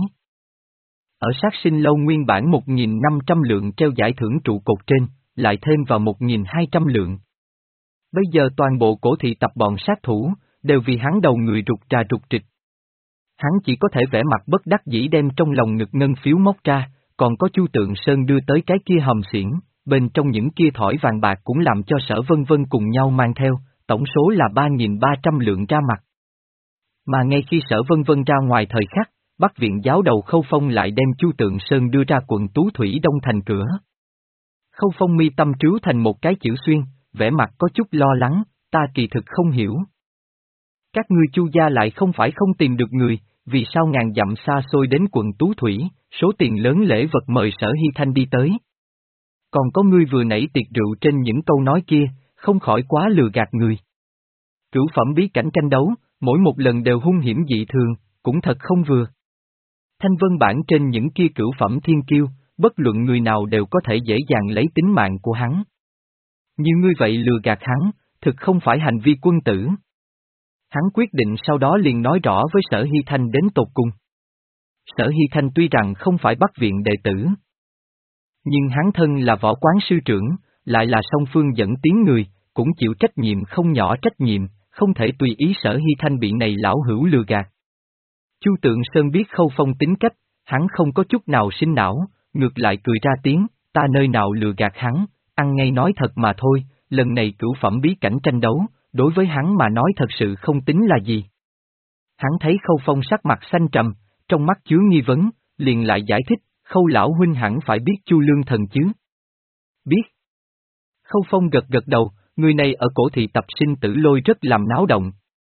Ở sát sinh lâu nguyên bản một nghìn năm trăm lượng treo giải thưởng trụ cột trên, lại thêm vào một nghìn hai trăm lượng. Bây giờ toàn bộ cổ thị tập bọn sát thủ, đều vì hắn đầu người rụt trà rụt trịch. Hắn chỉ có thể vẽ mặt bất đắc dĩ đem trong lòng ngực ngân phiếu móc ra, còn có Chu Tượng Sơn đưa tới cái kia hòm xiển, bên trong những kia thỏi vàng bạc cũng làm cho Sở Vân Vân cùng nhau mang theo, tổng số là ba nghìn ba trăm lượng ra mặt. Mà ngay khi Sở Vân Vân ra ngoài thời khắc, Bắc viện giáo đầu Khâu Phong lại đem Chu Tượng Sơn đưa ra quận Tú Thủy Đông thành cửa. Khâu Phong mi tâm trứu thành một cái chữ xuyên, vẻ mặt có chút lo lắng, ta kỳ thực không hiểu. Các ngươi Chu gia lại không phải không tìm được người, vì sao ngàn dặm xa xôi đến quận Tú Thủy, số tiền lớn lễ vật mời Sở Hy Thanh đi tới. Còn có ngươi vừa nãy tiệc rượu trên những câu nói kia, không khỏi quá lừa gạt người. Cửu phẩm bí cảnh tranh đấu, mỗi một lần đều hung hiểm dị thường, cũng thật không vừa. Thanh vân bản trên những kia cửu phẩm thiên kiêu, bất luận người nào đều có thể dễ dàng lấy tính mạng của hắn. Như ngươi vậy lừa gạt hắn, thực không phải hành vi quân tử. Hắn quyết định sau đó liền nói rõ với Sở Hy Thanh đến tột cùng. Sở Hy Thanh tuy rằng không phải Bắc viện đệ tử, nhưng hắn thân là võ quán sư trưởng, lại là song phương dẫn tiếng người, cũng chịu trách nhiệm không nhỏ trách nhiệm, không thể tùy ý Sở Hy Thanh bị này lão hữu lừa gạt. Chu Tượng Sơn biết Khâu Phong tính cách, hắn không có chút nào sinh não, ngược lại cười ra tiếng, ta nơi nào lừa gạt hắn, ăn ngay nói thật mà thôi, lần này cửu phẩm bí cảnh tranh đấu, đối với hắn mà nói thật sự không tính là gì. Hắn thấy Khâu Phong sắc mặt xanh trầm, trong mắt chứa nghi vấn, liền lại giải thích, Khâu lão huynh hẳn phải biết Chu Lương Thần chứ? Biết. Khâu Phong gật gật đầu, người này ở cổ thị tập sinh tử lôi rất làm náo động.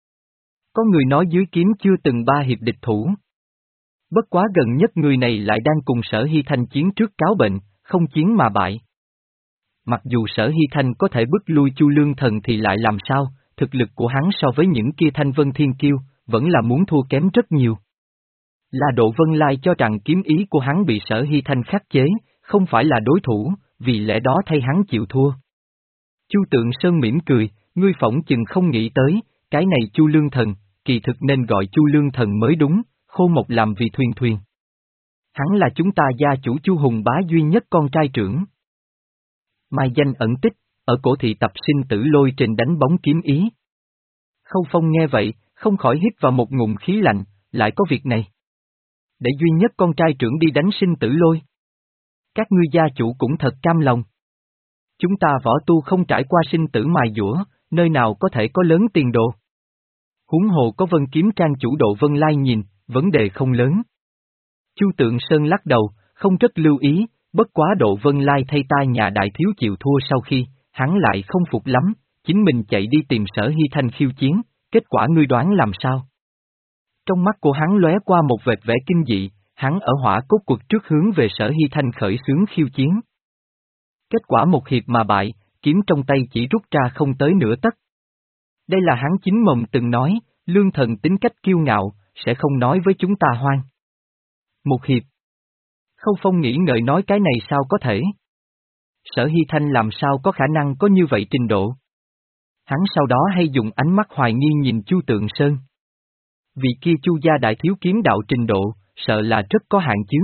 Có người nói dưới kiếm chưa từng ba hiệp địch thủ. Bất quá gần nhất người này lại đang cùng Sở Hy Thanh chiến trước cáo bệnh, không chiến mà bại. Mặc dù Sở Hy Thanh có thể bức lui Chu Lương Thần thì lại làm sao, thực lực của hắn so với những kia Thanh Vân Thiên Kiêu, vẫn là muốn thua kém rất nhiều. Là Độ Vân Lai cho rằng kiếm ý của hắn bị Sở Hy Thanh khắc chế, không phải là đối thủ, vì lẽ đó thay hắn chịu thua. Chu Tượng Sơn mỉm cười, ngươi phỏng chừng không nghĩ tới, cái này Chu Lương Thần, kỳ thực nên gọi Chu Lương Thần mới đúng, Khô Mộc làm vì thuyền thuyền. Hắn là chúng ta gia chủ Chu Hùng Bá duy nhất con trai trưởng. Mai danh ẩn tích, ở cổ thị tập sinh tử lôi trên đánh bóng kiếm ý. Khâu Phong nghe vậy, không khỏi hít vào một ngụm khí lạnh, lại có việc này. Để duy nhất con trai trưởng đi đánh sinh tử lôi. Các ngươi gia chủ cũng thật cam lòng. Chúng ta võ tu không trải qua sinh tử mài dũa, nơi nào có thể có lớn tiền đồ. Huống hồ có Vân Kiếm Trang chủ Độ Vân Lai nhìn, vấn đề không lớn. Chu Tượng Sơn lắc đầu, không rất lưu ý, bất quá Độ Vân Lai thay tai nhà đại thiếu chịu thua sau khi, hắn lại không phục lắm, chính mình chạy đi tìm Sở Hy Thanh khiêu chiến, kết quả ngươi đoán làm sao? Trong mắt của hắn lóe qua một vệt vẻ kinh dị, hắn ở hỏa cốt cuộc trước hướng về Sở Hy Thanh khởi xướng khiêu chiến. Kết quả một hiệp mà bại, kiếm trong tay chỉ rút ra không tới nửa tấc. Đây là hắn chính mồm từng nói, Lương Thần tính cách kiêu ngạo, sẽ không nói với chúng ta hoang. Một hiệp. Khâu Phong nghĩ ngợi nói cái này sao có thể? Sở Hy Thanh làm sao có khả năng có như vậy trình độ? Hắn sau đó hay dùng ánh mắt hoài nghi nhìn Chu Tượng Sơn. Vì kia Chu gia đại thiếu kiếm đạo trình độ, sợ là rất có hạn chứ.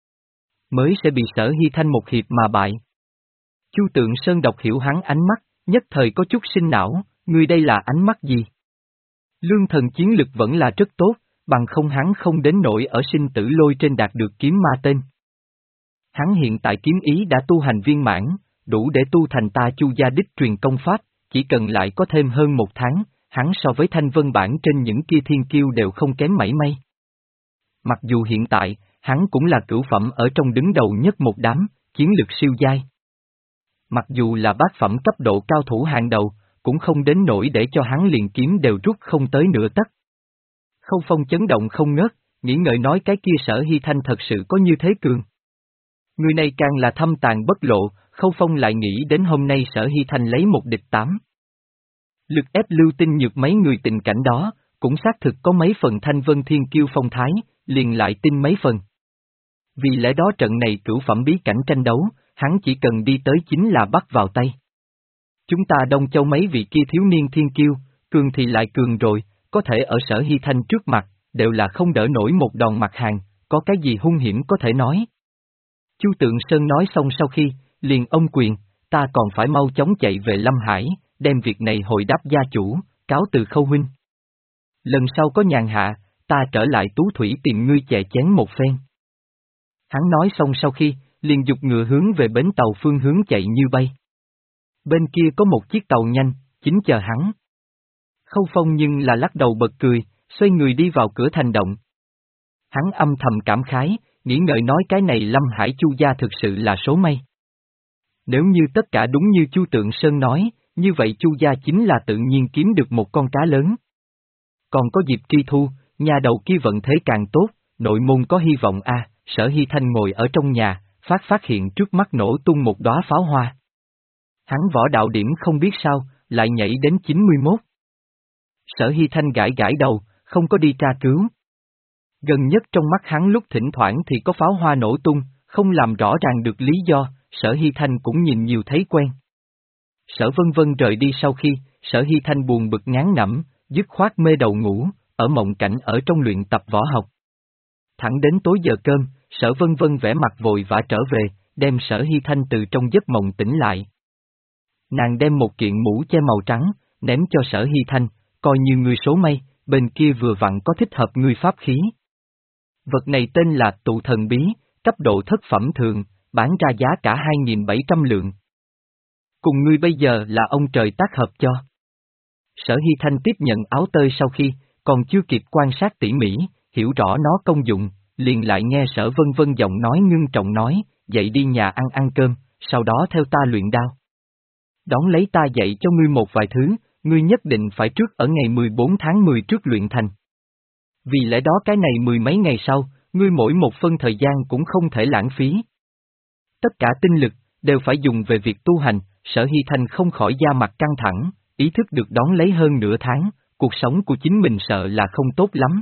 Mới sẽ bị Sở Hy Thanh một hiệp mà bại. Chu Tượng Sơn đọc hiểu hắn ánh mắt, nhất thời có chút sinh não, ngươi đây là ánh mắt gì? Lương thần chiến lực vẫn là rất tốt, bằng không hắn không đến nỗi ở sinh tử lôi trên đạt được kiếm ma tên. Hắn hiện tại kiếm ý đã tu hành viên mãn, đủ để tu thành ta Chu gia đích truyền công pháp, chỉ cần lại có thêm hơn một tháng, hắn so với thanh vân bản trên những kia thiên kiêu đều không kém mảy may. Mặc dù hiện tại, hắn cũng là cửu phẩm ở trong đứng đầu nhất một đám, chiến lực siêu giai. Mặc dù là bát phẩm cấp độ cao thủ hàng đầu, cũng không đến nỗi để cho hắn liền kiếm đều rút không tới nửa tấc. Khâu Phong chấn động không ngớt, nghĩ ngợi nói cái kia Sở Hy Thanh thật sự có như thế cường. Người này càng là thâm tàn bất lộ, Khâu Phong lại nghĩ đến hôm nay Sở Hy Thanh lấy một địch tám. Lực ép Lưu Tinh Nhược mấy người tình cảnh đó, cũng xác thực có mấy phần thanh vân thiên kiêu phong thái, liền lại tin mấy phần. Vì lẽ đó trận này cửu phẩm bí cảnh tranh đấu, hắn chỉ cần đi tới chính là bắt vào tay. Chúng ta Đông Châu mấy vị kia thiếu niên thiên kiêu, cường thì lại cường rồi, có thể ở Sở Hy Thanh trước mặt, đều là không đỡ nổi một đòn mặt hàng, có cái gì hung hiểm có thể nói. Chu Tượng Sơn nói xong sau khi, liền ông quyền, ta còn phải mau chóng chạy về Lâm Hải, đem việc này hồi đáp gia chủ, cáo từ Khâu huynh. Lần sau có nhàn hạ, ta trở lại Tú Thủy tìm ngươi chè chén một phen. Hắn nói xong sau khi, liền dục ngựa hướng về bến tàu phương hướng chạy như bay. Bên kia có một chiếc tàu nhanh, chính chờ hắn. Khâu Phong nhưng là lắc đầu bật cười, xoay người đi vào cửa thành động. Hắn âm thầm cảm khái, nghĩ ngợi nói cái này Lâm Hải Chu gia thực sự là số may. Nếu như tất cả đúng như Chu Tượng Sơn nói, như vậy Chu gia chính là tự nhiên kiếm được một con cá lớn. Còn có Diệp Tri Thu, nhà đầu kia vận thế càng tốt, nội môn có hy vọng a. À, Sở Hy Thanh ngồi ở trong nhà, phát phát hiện trước mắt nổ tung một đóa pháo hoa. Hắn võ đạo điểm không biết sao, lại nhảy đến chín mươi mốt. Sở Hy Thanh gãi gãi đầu, không có đi tra cứu. Gần nhất trong mắt hắn lúc thỉnh thoảng thì có pháo hoa nổ tung, không làm rõ ràng được lý do, Sở Hy Thanh cũng nhìn nhiều thấy quen. Sở Vân Vân rời đi sau khi, Sở Hy Thanh buồn bực ngán ngẩm, dứt khoát mê đầu ngủ, ở mộng cảnh ở trong luyện tập võ học. Thẳng đến tối giờ cơm, Sở Vân Vân vẽ mặt vội vã trở về, đem Sở Hy Thanh từ trong giấc mộng tỉnh lại. Nàng đem một kiện mũ che màu trắng, ném cho Sở Hy Thanh, coi như ngươi số may, bên kia vừa vặn có thích hợp ngươi pháp khí. Vật này tên là Tụ Thần Bí, cấp độ thất phẩm thường, bán ra giá cả hai nghìn bảy trăm lượng. Cùng ngươi bây giờ là ông trời tác hợp cho. Sở Hy Thanh tiếp nhận áo tơi sau khi, còn chưa kịp quan sát tỉ mỉ, hiểu rõ nó công dụng, liền lại nghe Sở Vân Vân giọng nói ngưng trọng nói, dậy đi nhà ăn ăn cơm, sau đó theo ta luyện đao. Đón lấy ta dạy cho ngươi một vài thứ, ngươi nhất định phải trước ở ngày mười bốn tháng mười trước luyện thành. Vì lẽ đó cái này mười mấy ngày sau, ngươi mỗi một phân thời gian cũng không thể lãng phí. Tất cả tinh lực, đều phải dùng về việc tu hành, Sở Hy Thanh không khỏi da mặt căng thẳng, ý thức được đón lấy hơn nửa tháng, cuộc sống của chính mình sợ là không tốt lắm.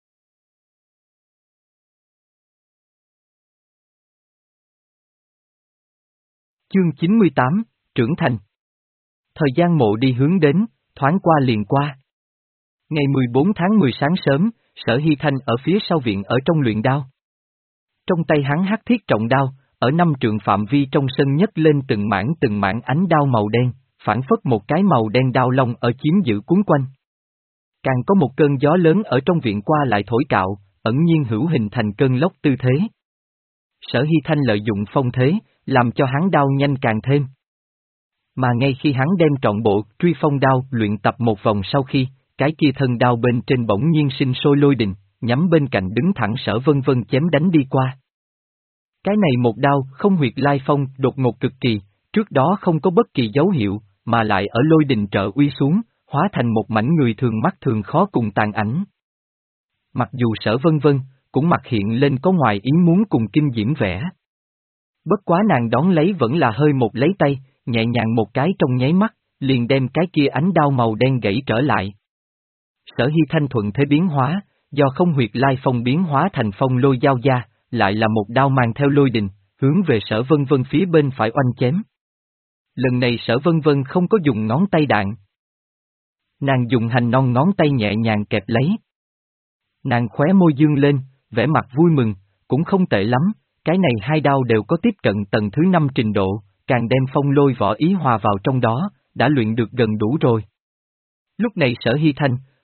Chương chín mươi tám, Trưởng thành. Thời gian mộ đi hướng đến, thoáng qua liền qua. Ngày mười bốn tháng mười sáng sớm, Sở Hy Thanh ở phía sau viện ở trong luyện đao. Trong tay hắn hắc thiết trọng đao, ở năm trượng phạm vi trong sân nhấc lên từng mảng từng mảng ánh đao màu đen, phản phất một cái màu đen đao long ở chiếm giữ cuốn quanh. Càng có một cơn gió lớn ở trong viện qua lại thổi cạo, ẩn nhiên hữu hình thành cơn lốc tư thế. Sở Hy Thanh lợi dụng phong thế, làm cho hắn đao nhanh càng thêm. Mà ngay khi hắn đem trọn bộ truy phong đao luyện tập một vòng sau khi, cái kia thân đao bên trên bỗng nhiên sinh sôi lôi đình, nhắm bên cạnh đứng thẳng Sở Vân Vân chém đánh đi qua. Cái này một đao không huyệt lai phong đột ngột cực kỳ, trước đó không có bất kỳ dấu hiệu, mà lại ở lôi đình trợ uy xuống, hóa thành một mảnh người thường mắt thường khó cùng tàn ảnh. Mặc dù Sở Vân Vân, cũng mặt hiện lên có ngoài ý muốn cùng kinh diễm vẻ. Bất quá nàng đón lấy vẫn là hơi một lấy tay, nhẹ nhàng một cái trong nháy mắt, liền đem cái kia ánh đao màu đen gãy trở lại. Sở Hy Thanh thuận thế biến hóa, do không huyệt lai phong biến hóa thành phong lôi giao gia, lại là một đao mang theo lôi đình, hướng về Sở Vân Vân phía bên phải oanh chém. Lần này Sở Vân Vân không có dùng ngón tay đạn. Nàng dùng hành non ngón tay nhẹ nhàng kẹp lấy. Nàng khóe môi dương lên, vẻ mặt vui mừng, cũng không tệ lắm, cái này hai đao đều có tiếp cận tầng thứ năm trình độ, càng đem phong lôi võ ý hòa vào trong đó, đã luyện được gần đủ rồi. Lúc này Sở Hy Thanh,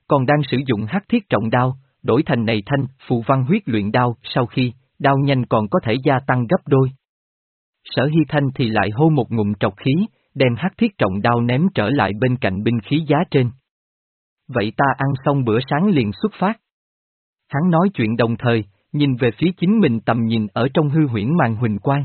còn đang sử dụng hắc thiết trọng đao, đổi thành này thanh phù văn huyết luyện đao, sau khi, đao nhanh còn có thể gia tăng gấp đôi. Sở Hy Thanh thì lại hô một ngụm trọc khí, đem hắc thiết trọng đao ném trở lại bên cạnh binh khí giá trên. Vậy ta ăn xong bữa sáng liền xuất phát. Hắn nói chuyện đồng thời, nhìn về phía chính mình tầm nhìn ở trong hư huyễn màn huỳnh quang.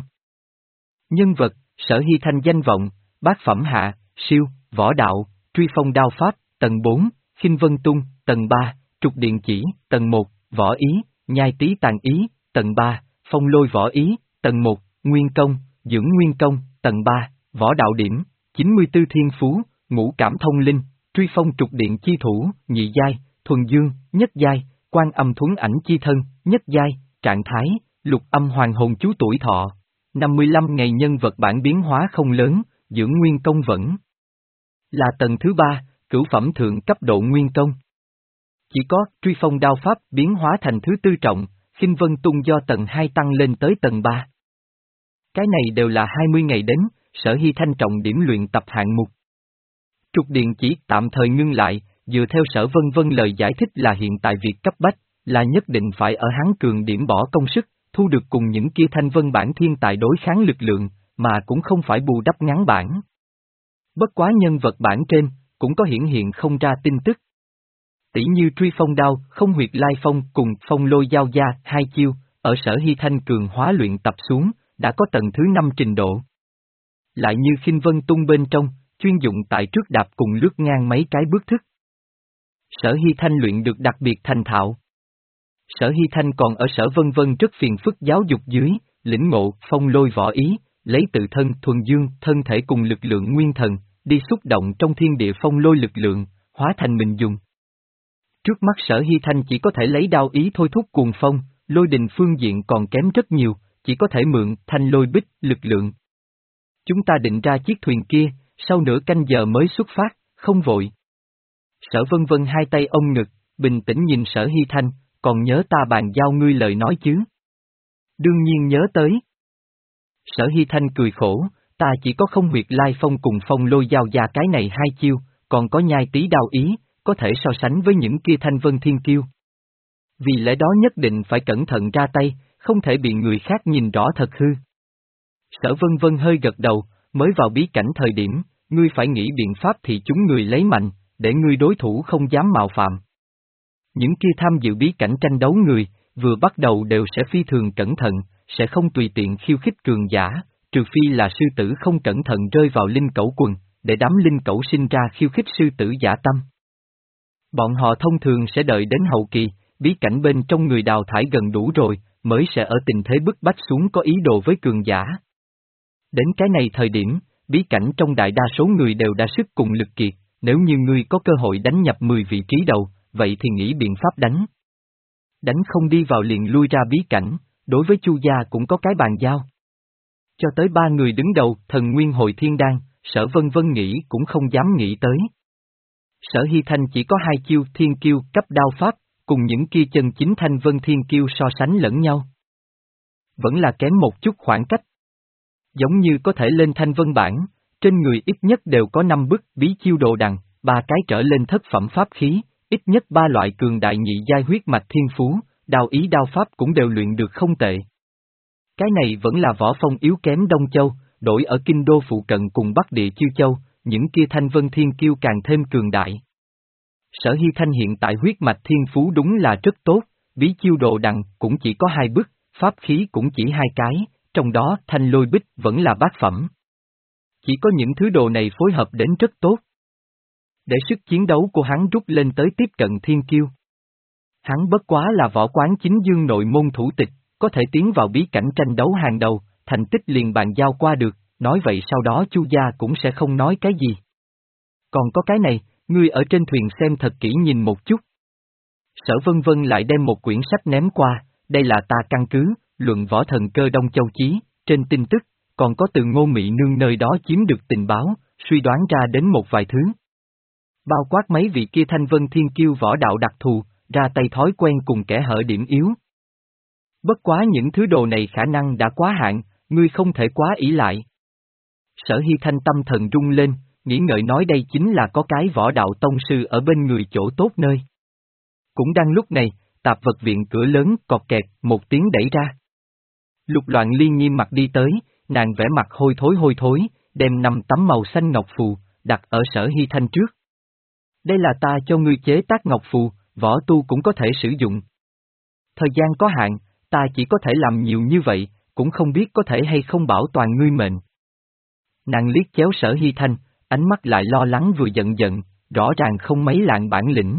Nhân vật, Sở Hy Thanh danh vọng, bát phẩm hạ, siêu, võ đạo, truy phong đao pháp, tầng bốn, khinh vân tung, tầng ba, trục điện chỉ, tầng một, võ ý, nhai tí tàn ý, tầng ba, phong lôi võ ý, tầng một, nguyên công, dưỡng nguyên công, tầng ba, võ đạo điểm, chín mươi tư thiên phú, ngũ cảm thông linh, truy phong trục điện chi thủ, nhị giai, thuần dương, nhất giai, quan âm thuấn ảnh chi thân, nhất giai, trạng thái, lục âm hoàng hồn chú tuổi thọ. năm mươi lăm ngày nhân vật bản biến hóa không lớn, dưỡng nguyên công vẫn là tầng thứ ba, cửu phẩm thượng cấp độ nguyên công. Chỉ có truy phong đao pháp biến hóa thành thứ tư trọng, khinh vân tung do tầng hai tăng lên tới tầng ba. Cái này đều là hai mươi ngày đến, Sở Hy Thanh trọng điểm luyện tập hạng mục. Trục điện chỉ tạm thời ngưng lại, dựa theo Sở Vân Vân lời giải thích là hiện tại việc cấp bách, là nhất định phải ở hắn cường điểm bỏ công sức, thu được cùng những kia thanh vân bản thiên tài đối kháng lực lượng, mà cũng không phải bù đắp ngắn bản. Bất quá nhân vật bản trên, cũng có hiển hiện không ra tin tức. Tỷ như truy phong đao, không huyệt lai phong cùng phong lôi giao gia, hai chiêu, ở Sở Hy Thanh cường hóa luyện tập xuống, đã có tầng thứ năm trình độ. Lại như khinh vân tung bên trong, chuyên dụng tại trước đạp cùng lướt ngang mấy cái bước thức. Sở Hy Thanh luyện được đặc biệt thành thạo. Sở Hy Thanh còn ở Sở Vân Vân rất phiền phức giáo dục dưới, lĩnh ngộ, phong lôi võ ý, lấy tự thân thuần dương, thân thể cùng lực lượng nguyên thần, đi xúc động trong thiên địa phong lôi lực lượng, hóa thành mình dùng. Trước mắt Sở Hy Thanh chỉ có thể lấy đao ý thôi thúc cuồng phong, lôi đình phương diện còn kém rất nhiều, chỉ có thể mượn thanh lôi bích lực lượng. Chúng ta định ra chiếc thuyền kia, sau nửa canh giờ mới xuất phát, không vội. Sở Vân Vân hai tay ôm ngực, bình tĩnh nhìn Sở Hy Thanh, còn nhớ ta bàn giao ngươi lời nói chứ? Đương nhiên nhớ tới. Sở Hy Thanh cười khổ, ta chỉ có không huyệt lai phong cùng phong lôi giao gia cái này hai chiêu, còn có nhai tí đao ý, có thể so sánh với những kia thanh vân thiên kiêu. Vì lẽ đó nhất định phải cẩn thận ra tay, không thể bị người khác nhìn rõ thật hư. Sở Vân Vân hơi gật đầu, mới vào bí cảnh thời điểm, ngươi phải nghĩ biện pháp thì chúng người lấy mạnh, để ngươi đối thủ không dám mạo phạm. Những kia tham dự bí cảnh tranh đấu người, vừa bắt đầu đều sẽ phi thường cẩn thận, sẽ không tùy tiện khiêu khích cường giả, trừ phi là sư tử không cẩn thận rơi vào linh cẩu quần, để đám linh cẩu sinh ra khiêu khích sư tử giả tâm. Bọn họ thông thường sẽ đợi đến hậu kỳ, bí cảnh bên trong người đào thải gần đủ rồi, mới sẽ ở tình thế bức bách xuống có ý đồ với cường giả. Đến cái này thời điểm, bí cảnh trong đại đa số người đều đã sức cùng lực kiệt, nếu như ngươi có cơ hội đánh nhập mười vị trí đầu, vậy thì nghĩ biện pháp đánh. Đánh không đi vào liền lui ra bí cảnh, đối với Chu gia cũng có cái bàn giao. Cho tới ba người đứng đầu, thần nguyên hội thiên đan, Sở Vân Vân nghĩ cũng không dám nghĩ tới. Sở Hy Thanh chỉ có hai chiêu thiên kiêu cấp đao pháp, cùng những kia chân chính thanh vân thiên kiêu so sánh lẫn nhau. Vẫn là kém một chút khoảng cách. Giống như có thể lên thanh vân bản, trên người ít nhất đều có năm bức bí chiêu đồ đằng, ba cái trở lên thất phẩm pháp khí, ít nhất ba loại cường đại nhị giai huyết mạch thiên phú, đao ý đao pháp cũng đều luyện được không tệ. Cái này vẫn là võ phong yếu kém Đông Châu, đổi ở kinh đô phụ cận cùng Bắc Địa Chiêu Châu, những kia thanh vân thiên kiêu càng thêm cường đại. Sở Hy Thanh hiện tại huyết mạch thiên phú đúng là rất tốt, bí chiêu đồ đằng cũng chỉ có hai bức, pháp khí cũng chỉ hai cái, trong đó thanh lôi bích vẫn là bát phẩm. Chỉ có những thứ đồ này phối hợp đến rất tốt. Để sức chiến đấu của hắn rút lên tới tiếp cận thiên kiêu. Hắn bất quá là võ quán chính dương nội môn thủ tịch, có thể tiến vào bí cảnh tranh đấu hàng đầu, thành tích liền bàn giao qua được, nói vậy sau đó Chu gia cũng sẽ không nói cái gì. Còn có cái này, ngươi ở trên thuyền xem thật kỹ nhìn một chút. Sở Vân Vân lại đem một quyển sách ném qua, đây là ta căn cứ, luận võ thần cơ Đông Châu Chí, trên tin tức, còn có từ Ngô Mị Nương nơi đó chiếm được tình báo, suy đoán ra đến một vài thứ. Bao quát mấy vị kia thanh vân thiên kiêu võ đạo đặc thù, ra tay thói quen cùng kẻ hở điểm yếu. Bất quá những thứ đồ này khả năng đã quá hạn, ngươi không thể quá ỷ lại. Sở Hy Thanh tâm thần rung lên, nghĩ ngợi nói đây chính là có cái võ đạo tông sư ở bên người chỗ tốt nơi. Cũng đang lúc này, tạp vật viện cửa lớn cọt kẹt, một tiếng đẩy ra. Lục Loạn Ly nghiêm mặt đi tới, nàng vẽ mặt hôi thối hôi thối, đem năm tấm màu xanh ngọc phù, đặt ở Sở Hy Thanh trước. Đây là ta cho ngươi chế tác ngọc phù, võ tu cũng có thể sử dụng. Thời gian có hạn, ta chỉ có thể làm nhiều như vậy, cũng không biết có thể hay không bảo toàn ngươi mệnh. Nàng liếc chéo Sở Hy Thanh, ánh mắt lại lo lắng vừa giận giận, rõ ràng không mấy lạng bản lĩnh.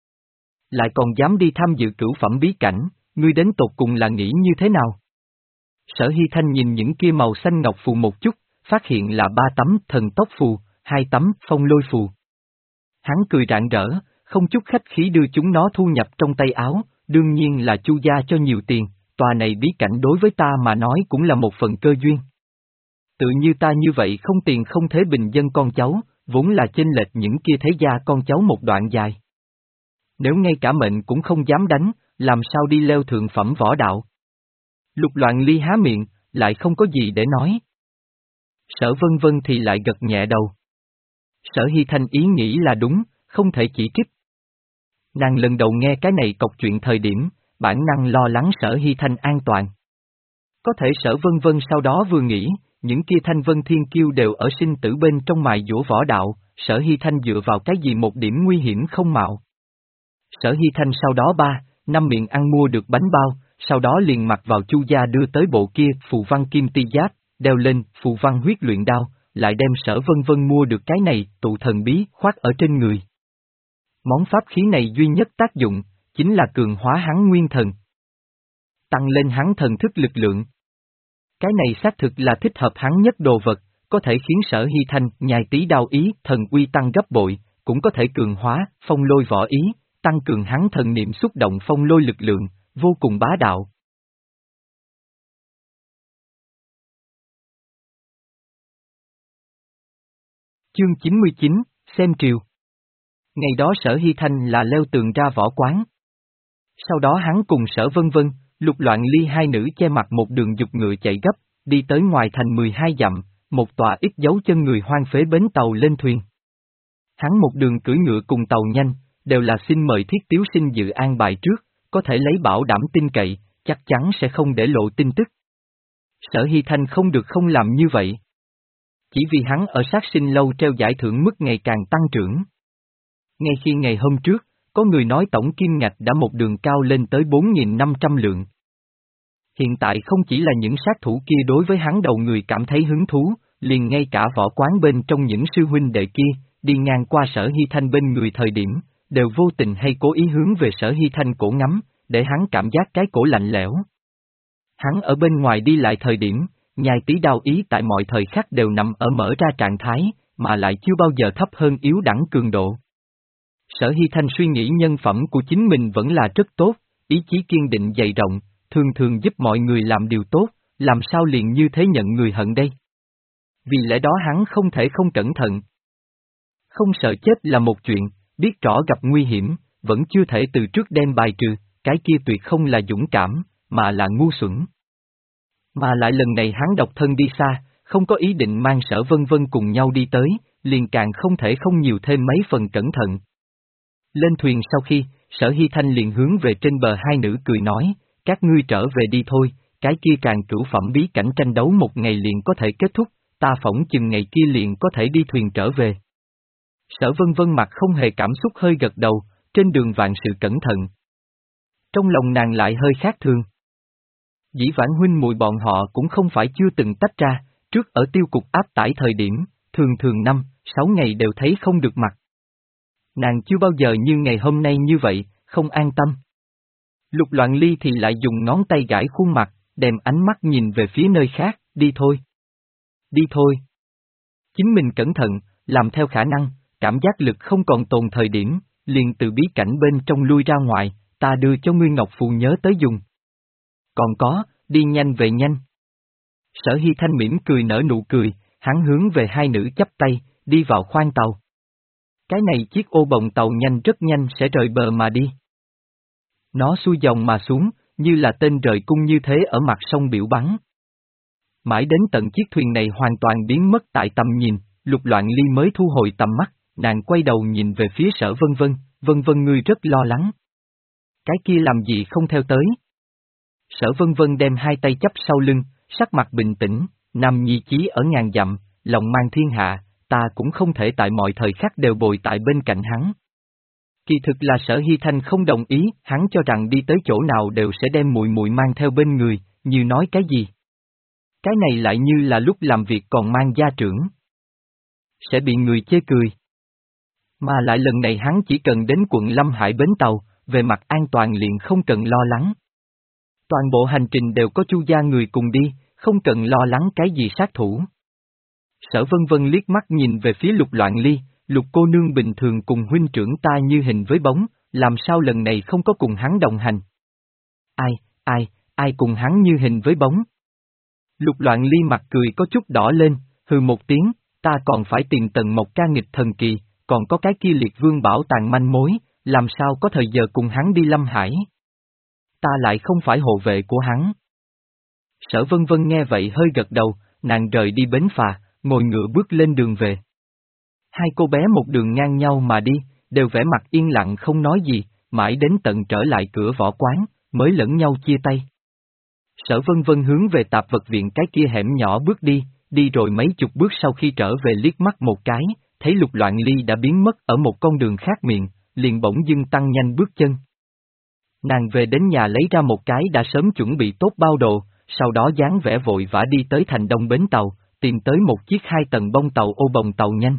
Lại còn dám đi tham dự cửu phẩm bí cảnh, ngươi đến tột cùng là nghĩ như thế nào? Sở Hy Thanh nhìn những kia màu xanh ngọc phù một chút, phát hiện là ba tấm thần tốc phù, hai tấm phong lôi phù. Hắn cười rạng rỡ, không chút khách khí đưa chúng nó thu nhập trong tay áo, đương nhiên là Chu gia cho nhiều tiền, tòa này bí cảnh đối với ta mà nói cũng là một phần cơ duyên. Tự như ta như vậy không tiền không thế bình dân con cháu, vốn là chênh lệch những kia thế gia con cháu một đoạn dài. Nếu ngay cả mệnh cũng không dám đánh, làm sao đi leo thượng phẩm võ đạo? Lục Loạn Ly há miệng, lại không có gì để nói. Sở Vân Vân thì lại gật nhẹ đầu. Sở Hy Thanh ý nghĩ là đúng, không thể chỉ trích. Nàng lần đầu nghe cái này cọc chuyện thời điểm, bản năng lo lắng Sở Hy Thanh an toàn. Có thể Sở Vân Vân sau đó vừa nghĩ, những kia Thanh Vân Thiên Kiêu đều ở sinh tử bên trong mài dũa võ đạo, Sở Hy Thanh dựa vào cái gì một điểm nguy hiểm không mạo. Sở Hy Thanh sau đó ba, năm miệng ăn mua được bánh bao, sau đó liền mặc vào Chu gia đưa tới bộ kia phù văn kim ti giáp, đeo lên phù văn huyết luyện đao, lại đem Sở Vân Vân mua được cái này tụ thần bí khoác ở trên người. Món pháp khí này duy nhất tác dụng, chính là cường hóa hắn nguyên thần. Tăng lên hắn thần thức lực lượng. Cái này xác thực là thích hợp hắn nhất đồ vật, có thể khiến Sở Hy Thanh nhai tí đao ý thần uy tăng gấp bội, cũng có thể cường hóa phong lôi võ ý, tăng cường hắn thần niệm xúc động phong lôi lực lượng, vô cùng bá đạo. Chương chín mươi chín, xem triều. Ngày đó Sở Hy Thanh là leo tường ra võ quán. Sau đó hắn cùng Sở Vân Vân, Lục Loạn Ly hai nữ che mặt một đường dục ngựa chạy gấp, đi tới ngoài thành mười hai dặm, một tòa ít dấu chân người hoang phế bến tàu lên thuyền. Hắn một đường cưỡi ngựa cùng tàu nhanh, đều là xin mời Thiết Tiếu Sinh dự an bài trước, có thể lấy bảo đảm tin cậy, chắc chắn sẽ không để lộ tin tức. Sở Hy Thanh không được không làm như vậy. Chỉ vì hắn ở sát sinh lâu treo giải thưởng mức ngày càng tăng trưởng. Ngay khi ngày hôm trước, có người nói tổng kim ngạch đã một đường cao lên tới bốn nghìn năm trăm lượng. Hiện tại không chỉ là những sát thủ kia đối với hắn đầu người cảm thấy hứng thú, liền ngay cả võ quán bên trong những sư huynh đệ kia, đi ngang qua Sở Hy Thanh bên người thời điểm, đều vô tình hay cố ý hướng về Sở Hy Thanh cổ ngắm, để hắn cảm giác cái cổ lạnh lẽo. Hắn ở bên ngoài đi lại thời điểm, nhai tí đao ý tại mọi thời khắc đều nằm ở mở ra trạng thái, mà lại chưa bao giờ thấp hơn yếu đẳng cường độ. Sở Hy Thanh suy nghĩ nhân phẩm của chính mình vẫn là rất tốt, ý chí kiên định dày rộng, thường thường giúp mọi người làm điều tốt, làm sao liền như thế nhận người hận đây? Vì lẽ đó hắn không thể không cẩn thận. Không sợ chết là một chuyện, biết rõ gặp nguy hiểm, vẫn chưa thể từ trước đem bài trừ, cái kia tuyệt không là dũng cảm, mà là ngu xuẩn. Mà lại lần này hắn độc thân đi xa, không có ý định mang Sở Vân Vân cùng nhau đi tới, liền càng không thể không nhiều thêm mấy phần cẩn thận. Lên thuyền sau khi, Sở Hy Thanh liền hướng về trên bờ hai nữ cười nói, các ngươi trở về đi thôi, cái kia càng cửu phẩm bí cảnh tranh đấu một ngày liền có thể kết thúc, ta phỏng chừng ngày kia liền có thể đi thuyền trở về. Sở Vân Vân mặt không hề cảm xúc hơi gật đầu, trên đường vạn sự cẩn thận. Trong lòng nàng lại hơi khác thường. Dĩ vãng huynh muội bọn họ cũng không phải chưa từng tách ra, trước ở tiêu cục áp tải thời điểm, thường thường năm, sáu ngày đều thấy không được mặt. Nàng chưa bao giờ như ngày hôm nay như vậy, không an tâm. Lục Loạn Ly thì lại dùng ngón tay gãi khuôn mặt, đem ánh mắt nhìn về phía nơi khác, đi thôi. Đi thôi. Chính mình cẩn thận, làm theo khả năng, cảm giác lực không còn tồn thời điểm, liền từ bí cảnh bên trong lui ra ngoài, ta đưa cho ngươi ngọc phù nhớ tới dùng. Còn có, đi nhanh về nhanh. Sở Hy Thanh mỉm cười nở nụ cười, hắn hướng về hai nữ chắp tay, đi vào khoang tàu. Cái này chiếc ô bồng tàu nhanh rất nhanh sẽ rời bờ mà đi. Nó xuôi dòng mà xuống, như là tên rời cung như thế ở mặt sông biểu bắn. Mãi đến tận chiếc thuyền này hoàn toàn biến mất tại tầm nhìn, Lục Loạn Ly mới thu hồi tầm mắt, nàng quay đầu nhìn về phía Sở Vân Vân, Vân Vân ngươi rất lo lắng. Cái kia làm gì không theo tới? Sở Vân Vân đem hai tay chắp sau lưng, sắc mặt bình tĩnh, nam nhi chí ở ngàn dặm, lòng mang thiên hạ, ta cũng không thể tại mọi thời khắc đều bồi tại bên cạnh hắn. Kỳ thực là Sở Hy Thanh không đồng ý, hắn cho rằng đi tới chỗ nào đều sẽ đem muội muội mang theo bên người, như nói cái gì. Cái này lại như là lúc làm việc còn mang gia trưởng. Sẽ bị người chê cười. Mà lại lần này hắn chỉ cần đến quận Lâm Hải bến tàu, về mặt an toàn liền không cần lo lắng. Toàn bộ hành trình đều có Chu gia người cùng đi, không cần lo lắng cái gì sát thủ. Sở Vân Vân liếc mắt nhìn về phía Lục Loạn Ly, Lục cô nương bình thường cùng huynh trưởng ta như hình với bóng, làm sao lần này không có cùng hắn đồng hành? Ai, ai, ai cùng hắn như hình với bóng? Lục Loạn Ly mặt cười có chút đỏ lên, hừ một tiếng, ta còn phải tìm Tần Mộc ca nghịch thần kỳ, còn có cái kia Liệt Vương bảo tàng manh mối, làm sao có thời giờ cùng hắn đi Lâm Hải? Ta lại không phải hộ vệ của hắn. Sở Vân Vân nghe vậy hơi gật đầu, nàng rời đi bến phà, ngồi ngựa bước lên đường về. Hai cô bé một đường ngang nhau mà đi, đều vẻ mặt yên lặng không nói gì, mãi đến tận trở lại cửa võ quán, mới lẫn nhau chia tay. Sở Vân Vân hướng về tạp vật viện cái kia hẻm nhỏ bước đi, đi rồi mấy chục bước sau khi trở về liếc mắt một cái, thấy Lục Loạn Ly đã biến mất ở một con đường khác miệng, liền bỗng dưng tăng nhanh bước chân. Nàng về đến nhà lấy ra một cái đã sớm chuẩn bị tốt bao đồ, sau đó dáng vẻ vội vã đi tới thành đông bến tàu, tìm tới một chiếc hai tầng bông tàu ô bồng tàu nhanh.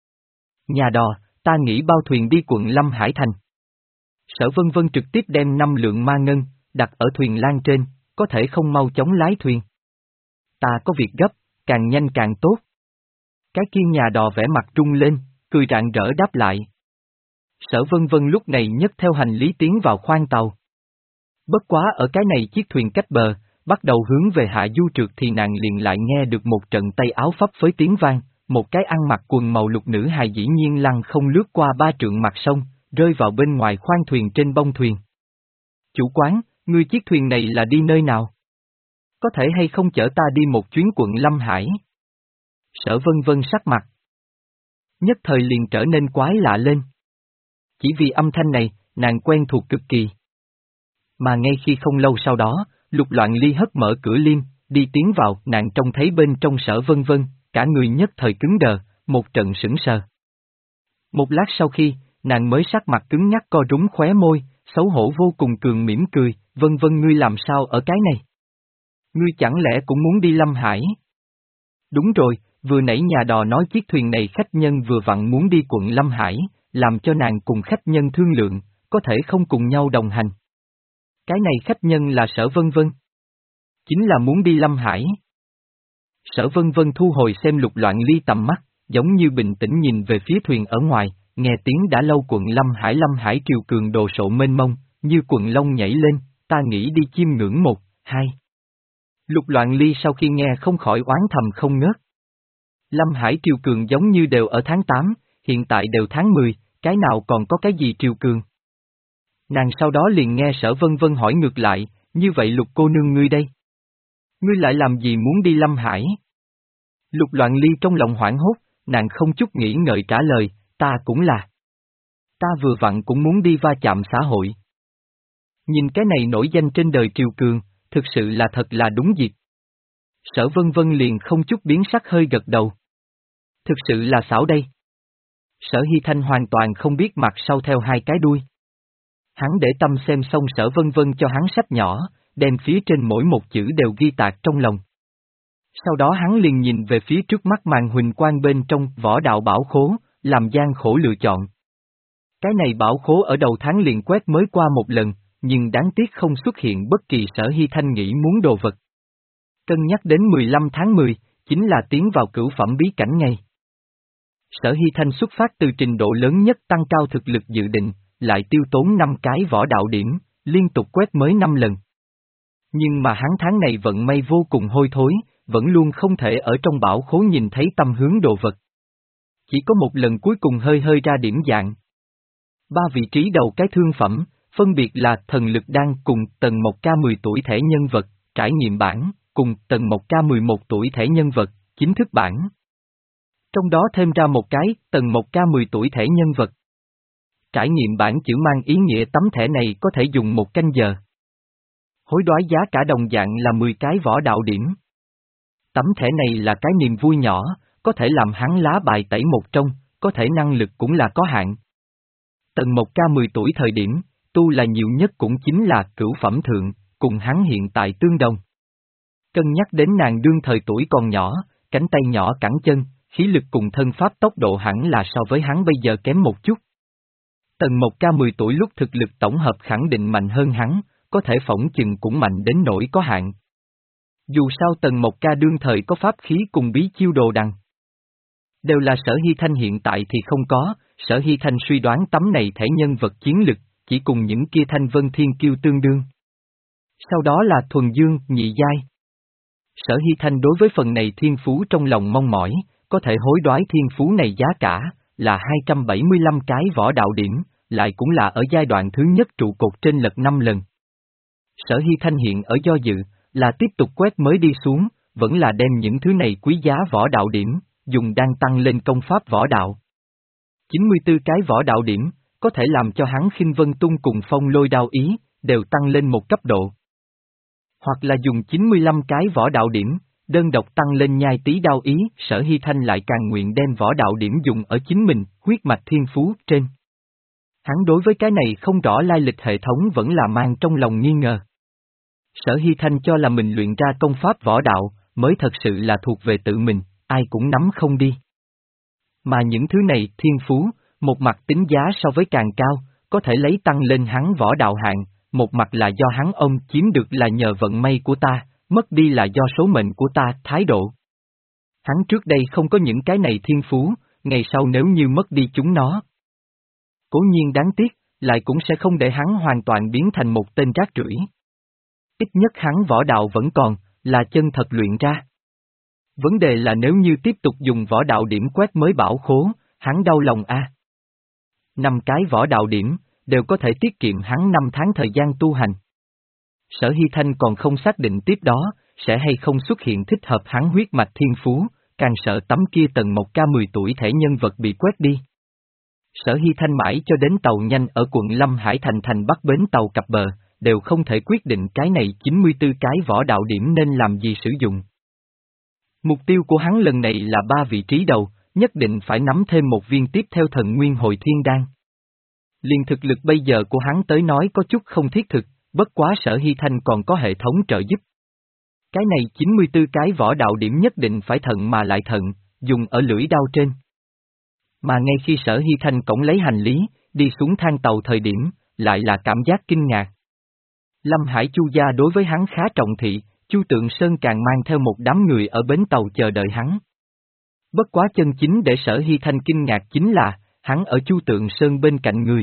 Nhà đò, ta nghĩ bao thuyền đi quận Lâm Hải thành. Sở Vân Vân trực tiếp đem năm lượng ma ngân, đặt ở thuyền lan trên, có thể không mau chóng lái thuyền. Ta có việc gấp, càng nhanh càng tốt. Cái kia nhà đò vẻ mặt trung lên, cười rạng rỡ đáp lại. Sở Vân Vân lúc này nhấc theo hành lý tiến vào khoang tàu. Bất quá ở cái này chiếc thuyền cách bờ, bắt đầu hướng về hạ du trượt thì nàng liền lại nghe được một trận tay áo phấp phới tiếng vang, một cái ăn mặc quần màu lục nữ hài dĩ nhiên lăn không lướt qua ba trượng mặt sông, rơi vào bên ngoài khoang thuyền trên bông thuyền. Chủ quán, ngươi chiếc thuyền này là đi nơi nào? Có thể hay không chở ta đi một chuyến quận Lâm Hải? Sở Vân Vân sắc mặt nhất thời liền trở nên quái lạ lên. Chỉ vì âm thanh này, nàng quen thuộc cực kỳ. Mà ngay khi không lâu sau đó, Lục Loạn Ly hất mở cửa liêm, đi tiến vào, nàng trông thấy bên trong Sở Vân Vân, cả người nhất thời cứng đờ, một trận sững sờ. Một lát sau khi, nàng mới sắc mặt cứng nhắc co rúm khóe môi, xấu hổ vô cùng cường mỉm cười, Vân Vân ngươi làm sao ở cái này? Ngươi chẳng lẽ cũng muốn đi Lâm Hải? Đúng rồi, vừa nãy nhà đò nói chiếc thuyền này khách nhân vừa vặn muốn đi quận Lâm Hải, làm cho nàng cùng khách nhân thương lượng, có thể không cùng nhau đồng hành. Cái này khách nhân là Sở Vân Vân. Chính là muốn đi Lâm Hải. Sở Vân Vân thu hồi xem Lục Loạn Ly tầm mắt, giống như bình tĩnh nhìn về phía thuyền ở ngoài, nghe tiếng đã lâu quận Lâm Hải Lâm Hải triều cường đồ sộ mênh mông, như quần long nhảy lên, ta nghĩ đi chiêm ngưỡng một, hai. Lục Loạn Ly sau khi nghe không khỏi oán thầm không ngớt. Lâm Hải triều cường giống như đều ở tháng tám, hiện tại đều tháng mười, cái nào còn có cái gì triều cường. Nàng sau đó liền nghe Sở Vân Vân hỏi ngược lại, như vậy Lục cô nương ngươi đây? Ngươi lại làm gì muốn đi Lâm Hải? Lục Loạn Ly trong lòng hoảng hốt, nàng không chút nghĩ ngợi trả lời, ta cũng là. Ta vừa vặn cũng muốn đi va chạm xã hội. Nhìn cái này nổi danh trên đời triều cường, thực sự là thật là đúng dịp. Sở Vân Vân liền không chút biến sắc hơi gật đầu. Thực sự là xảo đây. Sở Hy Thanh hoàn toàn không biết mặt sau theo hai cái đuôi. Hắn để tâm xem xong Sở Vân Vân cho hắn sách nhỏ, đem phía trên mỗi một chữ đều ghi tạc trong lòng. Sau đó hắn liền nhìn về phía trước mắt màn huỳnh quang bên trong võ đạo bảo khố, làm gian khổ lựa chọn. Cái này bảo khố ở đầu tháng liền quét mới qua một lần, nhưng đáng tiếc không xuất hiện bất kỳ Sở Hy Thanh nghĩ muốn đồ vật. Cân nhắc đến mười lăm tháng mười, chính là tiến vào cửu phẩm bí cảnh ngày. Sở Hy Thanh xuất phát từ trình độ lớn nhất tăng cao thực lực dự định, lại tiêu tốn năm cái võ đạo điểm, liên tục quét mới năm lần. Nhưng mà hắn tháng này vận may vô cùng hôi thối, vẫn luôn không thể ở trong bảo khố nhìn thấy tâm hướng đồ vật. Chỉ có một lần cuối cùng hơi hơi ra điểm dạng. Ba vị trí đầu cái thương phẩm, phân biệt là thần lực đan cùng Tần Mộc ca mười tuổi thẻ nhân vật, trải nghiệm bản, cùng Tần Mộc ca mười một tuổi thẻ nhân vật, chính thức bản. Trong đó thêm ra một cái, Tần Mộc ca mười tuổi thẻ nhân vật. trải nghiệm bản chữ mang ý nghĩa tấm thẻ này có thể dùng một canh giờ. Hối đoái giá cả đồng dạng là mười cái võ đạo điểm. Tấm thẻ này là cái niềm vui nhỏ, có thể làm hắn lá bài tẩy một trong, có thể năng lực cũng là có hạn. Tần Mộc Ca mười tuổi thời điểm, tu là nhiều nhất cũng chính là cửu phẩm thượng, cùng hắn hiện tại tương đồng. Cân nhắc đến nàng đương thời tuổi còn nhỏ, cánh tay nhỏ cẳng chân, khí lực cùng thân pháp tốc độ hẳn là so với hắn bây giờ kém một chút. Tần Mộc Ca mười tuổi lúc thực lực tổng hợp khẳng định mạnh hơn hắn, có thể phỏng chừng cũng mạnh đến nỗi có hạn. Dù sao Tần Mộc Ca đương thời có pháp khí cùng bí chiêu đồ đằng. Đều là Sở Hy Thanh hiện tại thì không có, Sở Hy Thanh suy đoán tấm này thẻ nhân vật chiến lực, chỉ cùng những kia thanh vân thiên kiêu tương đương. Sau đó là thuần dương, nhị giai. Sở Hy Thanh đối với phần này thiên phú trong lòng mong mỏi, có thể hối đoái thiên phú này giá cả, là hai trăm bảy mươi lăm cái võ đạo điểm, lại cũng là ở giai đoạn thứ nhất trụ cột trên lật năm lần. Sở Hy Thanh hiện ở do dự, là tiếp tục quét mới đi xuống, vẫn là đem những thứ này quý giá võ đạo điểm, dùng đang tăng lên công pháp võ đạo. chín mươi tư cái võ đạo điểm, có thể làm cho hắn khinh vân tung cùng phong lôi đao ý, đều tăng lên một cấp độ. Hoặc là dùng chín mươi lăm cái võ đạo điểm, đơn độc tăng lên nhai tí đao ý, Sở Hy Thanh lại càng nguyện đem võ đạo điểm dùng ở chính mình, huyết mạch thiên phú, trên. Hắn đối với cái này không rõ lai lịch hệ thống vẫn là mang trong lòng nghi ngờ. Sở Hy Thanh cho là mình luyện ra công pháp võ đạo, mới thật sự là thuộc về tự mình, ai cũng nắm không đi. Mà những thứ này, thiên phú, một mặt tính giá so với càng cao, có thể lấy tăng lên hắn võ đạo hạng, một mặt là do hắn ông chiếm được là nhờ vận may của ta, mất đi là do số mệnh của ta, thái độ. Hắn trước đây không có những cái này thiên phú, ngày sau nếu như mất đi chúng nó. Cố nhiên đáng tiếc, lại cũng sẽ không để hắn hoàn toàn biến thành một tên rác rưởi. Ít nhất hắn võ đạo vẫn còn, là chân thật luyện ra. Vấn đề là nếu như tiếp tục dùng võ đạo điểm quét mới bảo khố, hắn đau lòng a. À. Năm cái võ đạo điểm, đều có thể tiết kiệm hắn năm tháng thời gian tu hành. Sở Hy Thanh còn không xác định tiếp đó, sẽ hay không xuất hiện thích hợp hắn huyết mạch thiên phú, càng sợ tấm kia Tần Mộc Ca mười tuổi thể nhân vật bị quét đi. Sở Hy Thanh mãi cho đến tàu nhanh ở quận Lâm Hải thành thành bắc bến tàu cập bờ, đều không thể quyết định cái này chín mươi tư cái võ đạo điểm nên làm gì sử dụng. Mục tiêu của hắn lần này là ba vị trí đầu, nhất định phải nắm thêm một viên tiếp theo thần nguyên hồi thiên đan. Liền thực lực bây giờ của hắn tới nói có chút không thiết thực, bất quá Sở Hy Thanh còn có hệ thống trợ giúp. Cái này chín mươi tư cái võ đạo điểm nhất định phải thận mà lại thận, dùng ở lưỡi đao trên. Mà ngay khi Sở Hy Thanh cổng lấy hành lý, đi xuống thang tàu thời điểm, lại là cảm giác kinh ngạc. Lâm Hải Chu gia đối với hắn khá trọng thị, Chu Tượng Sơn càng mang theo một đám người ở bến tàu chờ đợi hắn. Bất quá chân chính để Sở Hy Thanh kinh ngạc chính là, hắn ở Chu Tượng Sơn bên cạnh người.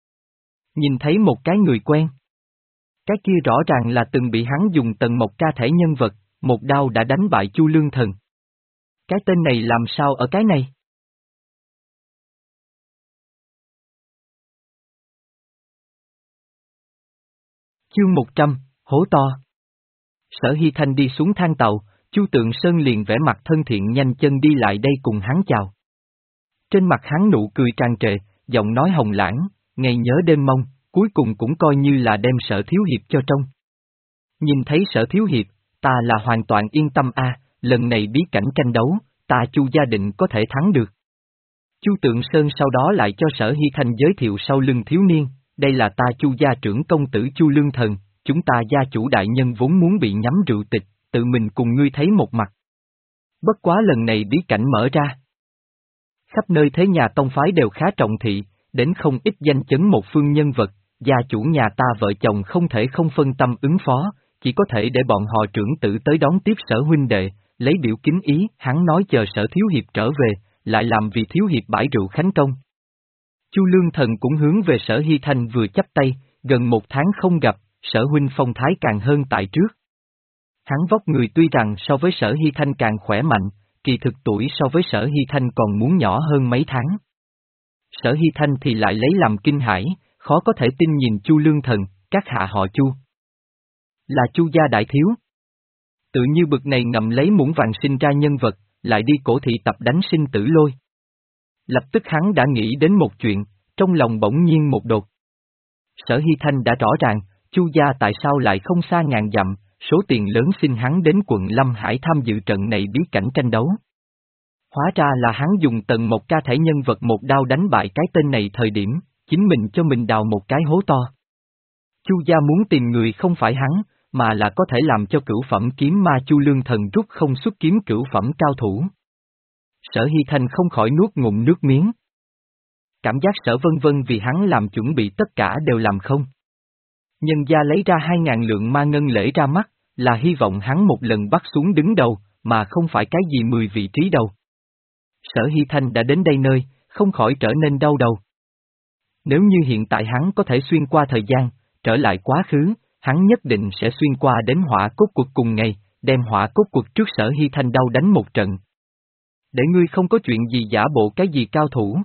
Nhìn thấy một cái người quen. Cái kia rõ ràng là từng bị hắn dùng Tần Mộc Ca thể nhân vật, một đao đã đánh bại Chu Lương Thần. Cái tên này làm sao ở cái này? Chương một trăm, hố to. Sở Hy Thanh đi xuống thang tàu, Chu Tượng Sơn liền vẽ mặt thân thiện nhanh chân đi lại đây cùng hắn chào. Trên mặt hắn nụ cười tràn trề, giọng nói hồng lãng, ngày nhớ đêm mong, cuối cùng cũng coi như là đem Sở Thiếu Hiệp cho trông. Nhìn thấy Sở Thiếu Hiệp, ta là hoàn toàn yên tâm a, lần này bí cảnh tranh đấu, ta Chu gia định có thể thắng được. Chu Tượng Sơn sau đó lại cho Sở Hy Thanh giới thiệu sau lưng thiếu niên, đây là ta Chu gia trưởng công tử Chu Lương Thần, chúng ta gia chủ đại nhân vốn muốn bị nhắm rượu tịch, tự mình cùng ngươi thấy một mặt. Bất quá lần này bí cảnh mở ra. Khắp nơi thế nhà tông phái đều khá trọng thị, đến không ít danh chấn một phương nhân vật, gia chủ nhà ta vợ chồng không thể không phân tâm ứng phó, chỉ có thể để bọn họ trưởng tử tới đón tiếp Sở huynh đệ, lấy biểu kính ý, hắn nói chờ Sở Thiếu Hiệp trở về, lại làm vì Thiếu Hiệp bãi rượu khánh công. Chu Lương Thần cũng hướng về Sở Hy Thanh vừa chắp tay, gần một tháng không gặp, Sở huynh phong thái càng hơn tại trước. Hắn vóc người tuy rằng so với Sở Hy Thanh càng khỏe mạnh, kỳ thực tuổi so với Sở Hy Thanh còn muốn nhỏ hơn mấy tháng. Sở Hy Thanh thì lại lấy làm kinh hãi, khó có thể tin nhìn Chu Lương Thần, các hạ họ Chu. Là Chu gia đại thiếu. Tự như bực này ngậm lấy muỗng vàng sinh ra nhân vật, lại đi cổ thị tập đánh sinh tử lôi. Lập tức hắn đã nghĩ đến một chuyện, trong lòng bỗng nhiên một đột. Sở Hy Thanh đã rõ ràng, Chu gia tại sao lại không xa ngàn dặm, số tiền lớn xin hắn đến quận Lâm Hải tham dự trận này bí cảnh tranh đấu. Hóa ra là hắn dùng Tần Mộc Ca thể nhân vật một đao đánh bại cái tên này thời điểm, chính mình cho mình đào một cái hố to. Chu gia muốn tìm người không phải hắn, mà là có thể làm cho cửu phẩm kiếm ma Chu Lương Thần rút không xuất kiếm cửu phẩm cao thủ. Sở Hy Thanh không khỏi nuốt ngụm nước miếng. Cảm giác Sở Vân Vân vì hắn làm chuẩn bị tất cả đều làm không. Nhân gia lấy ra hai ngàn lượng ma ngân lễ ra mắt, là hy vọng hắn một lần bắt xuống đứng đầu, mà không phải cái gì mười vị trí đầu. Sở Hy Thanh đã đến đây nơi, không khỏi trở nên đau đầu. Nếu như hiện tại hắn có thể xuyên qua thời gian, trở lại quá khứ, hắn nhất định sẽ xuyên qua đến hỏa cốt cuộc cùng ngày, đem hỏa cốt cuộc trước Sở Hy Thanh đau đánh một trận. Để ngươi không có chuyện gì giả bộ cái gì cao thủ.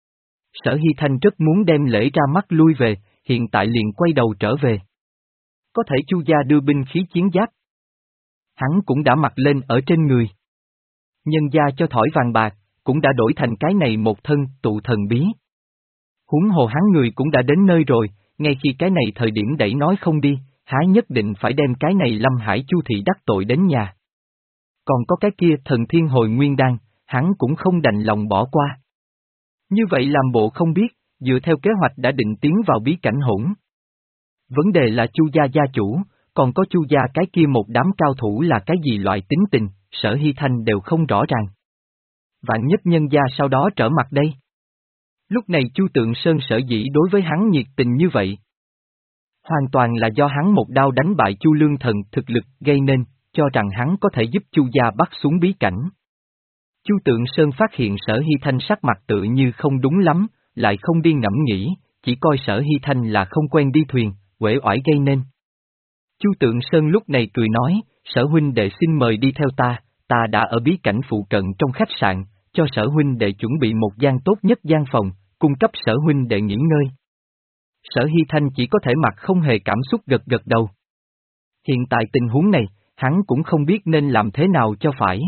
Sở Hy Thanh rất muốn đem lễ ra mắt lui về, hiện tại liền quay đầu trở về. Có thể Chu gia đưa binh khí chiến giáp. Hắn cũng đã mặc lên ở trên người. Nhân gia cho thỏi vàng bạc, cũng đã đổi thành cái này một thân tụ thần bí. Huống hồ hắn người cũng đã đến nơi rồi, ngay khi cái này thời điểm đẩy nói không đi, há nhất định phải đem cái này Lâm Hải Chu thị đắc tội đến nhà. Còn có cái kia thần thiên hồi nguyên đan, hắn cũng không đành lòng bỏ qua. Như vậy làm bộ không biết, dựa theo kế hoạch đã định tiến vào bí cảnh hỗn. Vấn đề là Chu gia gia chủ, còn có Chu gia cái kia một đám cao thủ là cái gì loại tính tình, Sở Hy Thanh đều không rõ ràng. Vạn nhất nhân gia sau đó trở mặt đây. Lúc này Chu Tượng Sơn sở dĩ đối với hắn nhiệt tình như vậy. Hoàn toàn là do hắn một đao đánh bại Chu Lương Thần thực lực gây nên, cho rằng hắn có thể giúp Chu gia bắt xuống bí cảnh. Chu Tượng Sơn phát hiện Sở Hy Thanh sắc mặt tự như không đúng lắm, lại không đi ngẫm nghĩ, chỉ coi Sở Hy Thanh là không quen đi thuyền, uể oải gây nên. Chu Tượng Sơn lúc này cười nói, Sở huynh đệ xin mời đi theo ta, ta đã ở bí cảnh phụ cận trong khách sạn, cho Sở huynh đệ chuẩn bị một gian tốt nhất gian phòng, cung cấp Sở huynh đệ nghỉ ngơi. Sở Hy Thanh chỉ có thể mặt không hề cảm xúc gật gật đầu. Hiện tại tình huống này, hắn cũng không biết nên làm thế nào cho phải.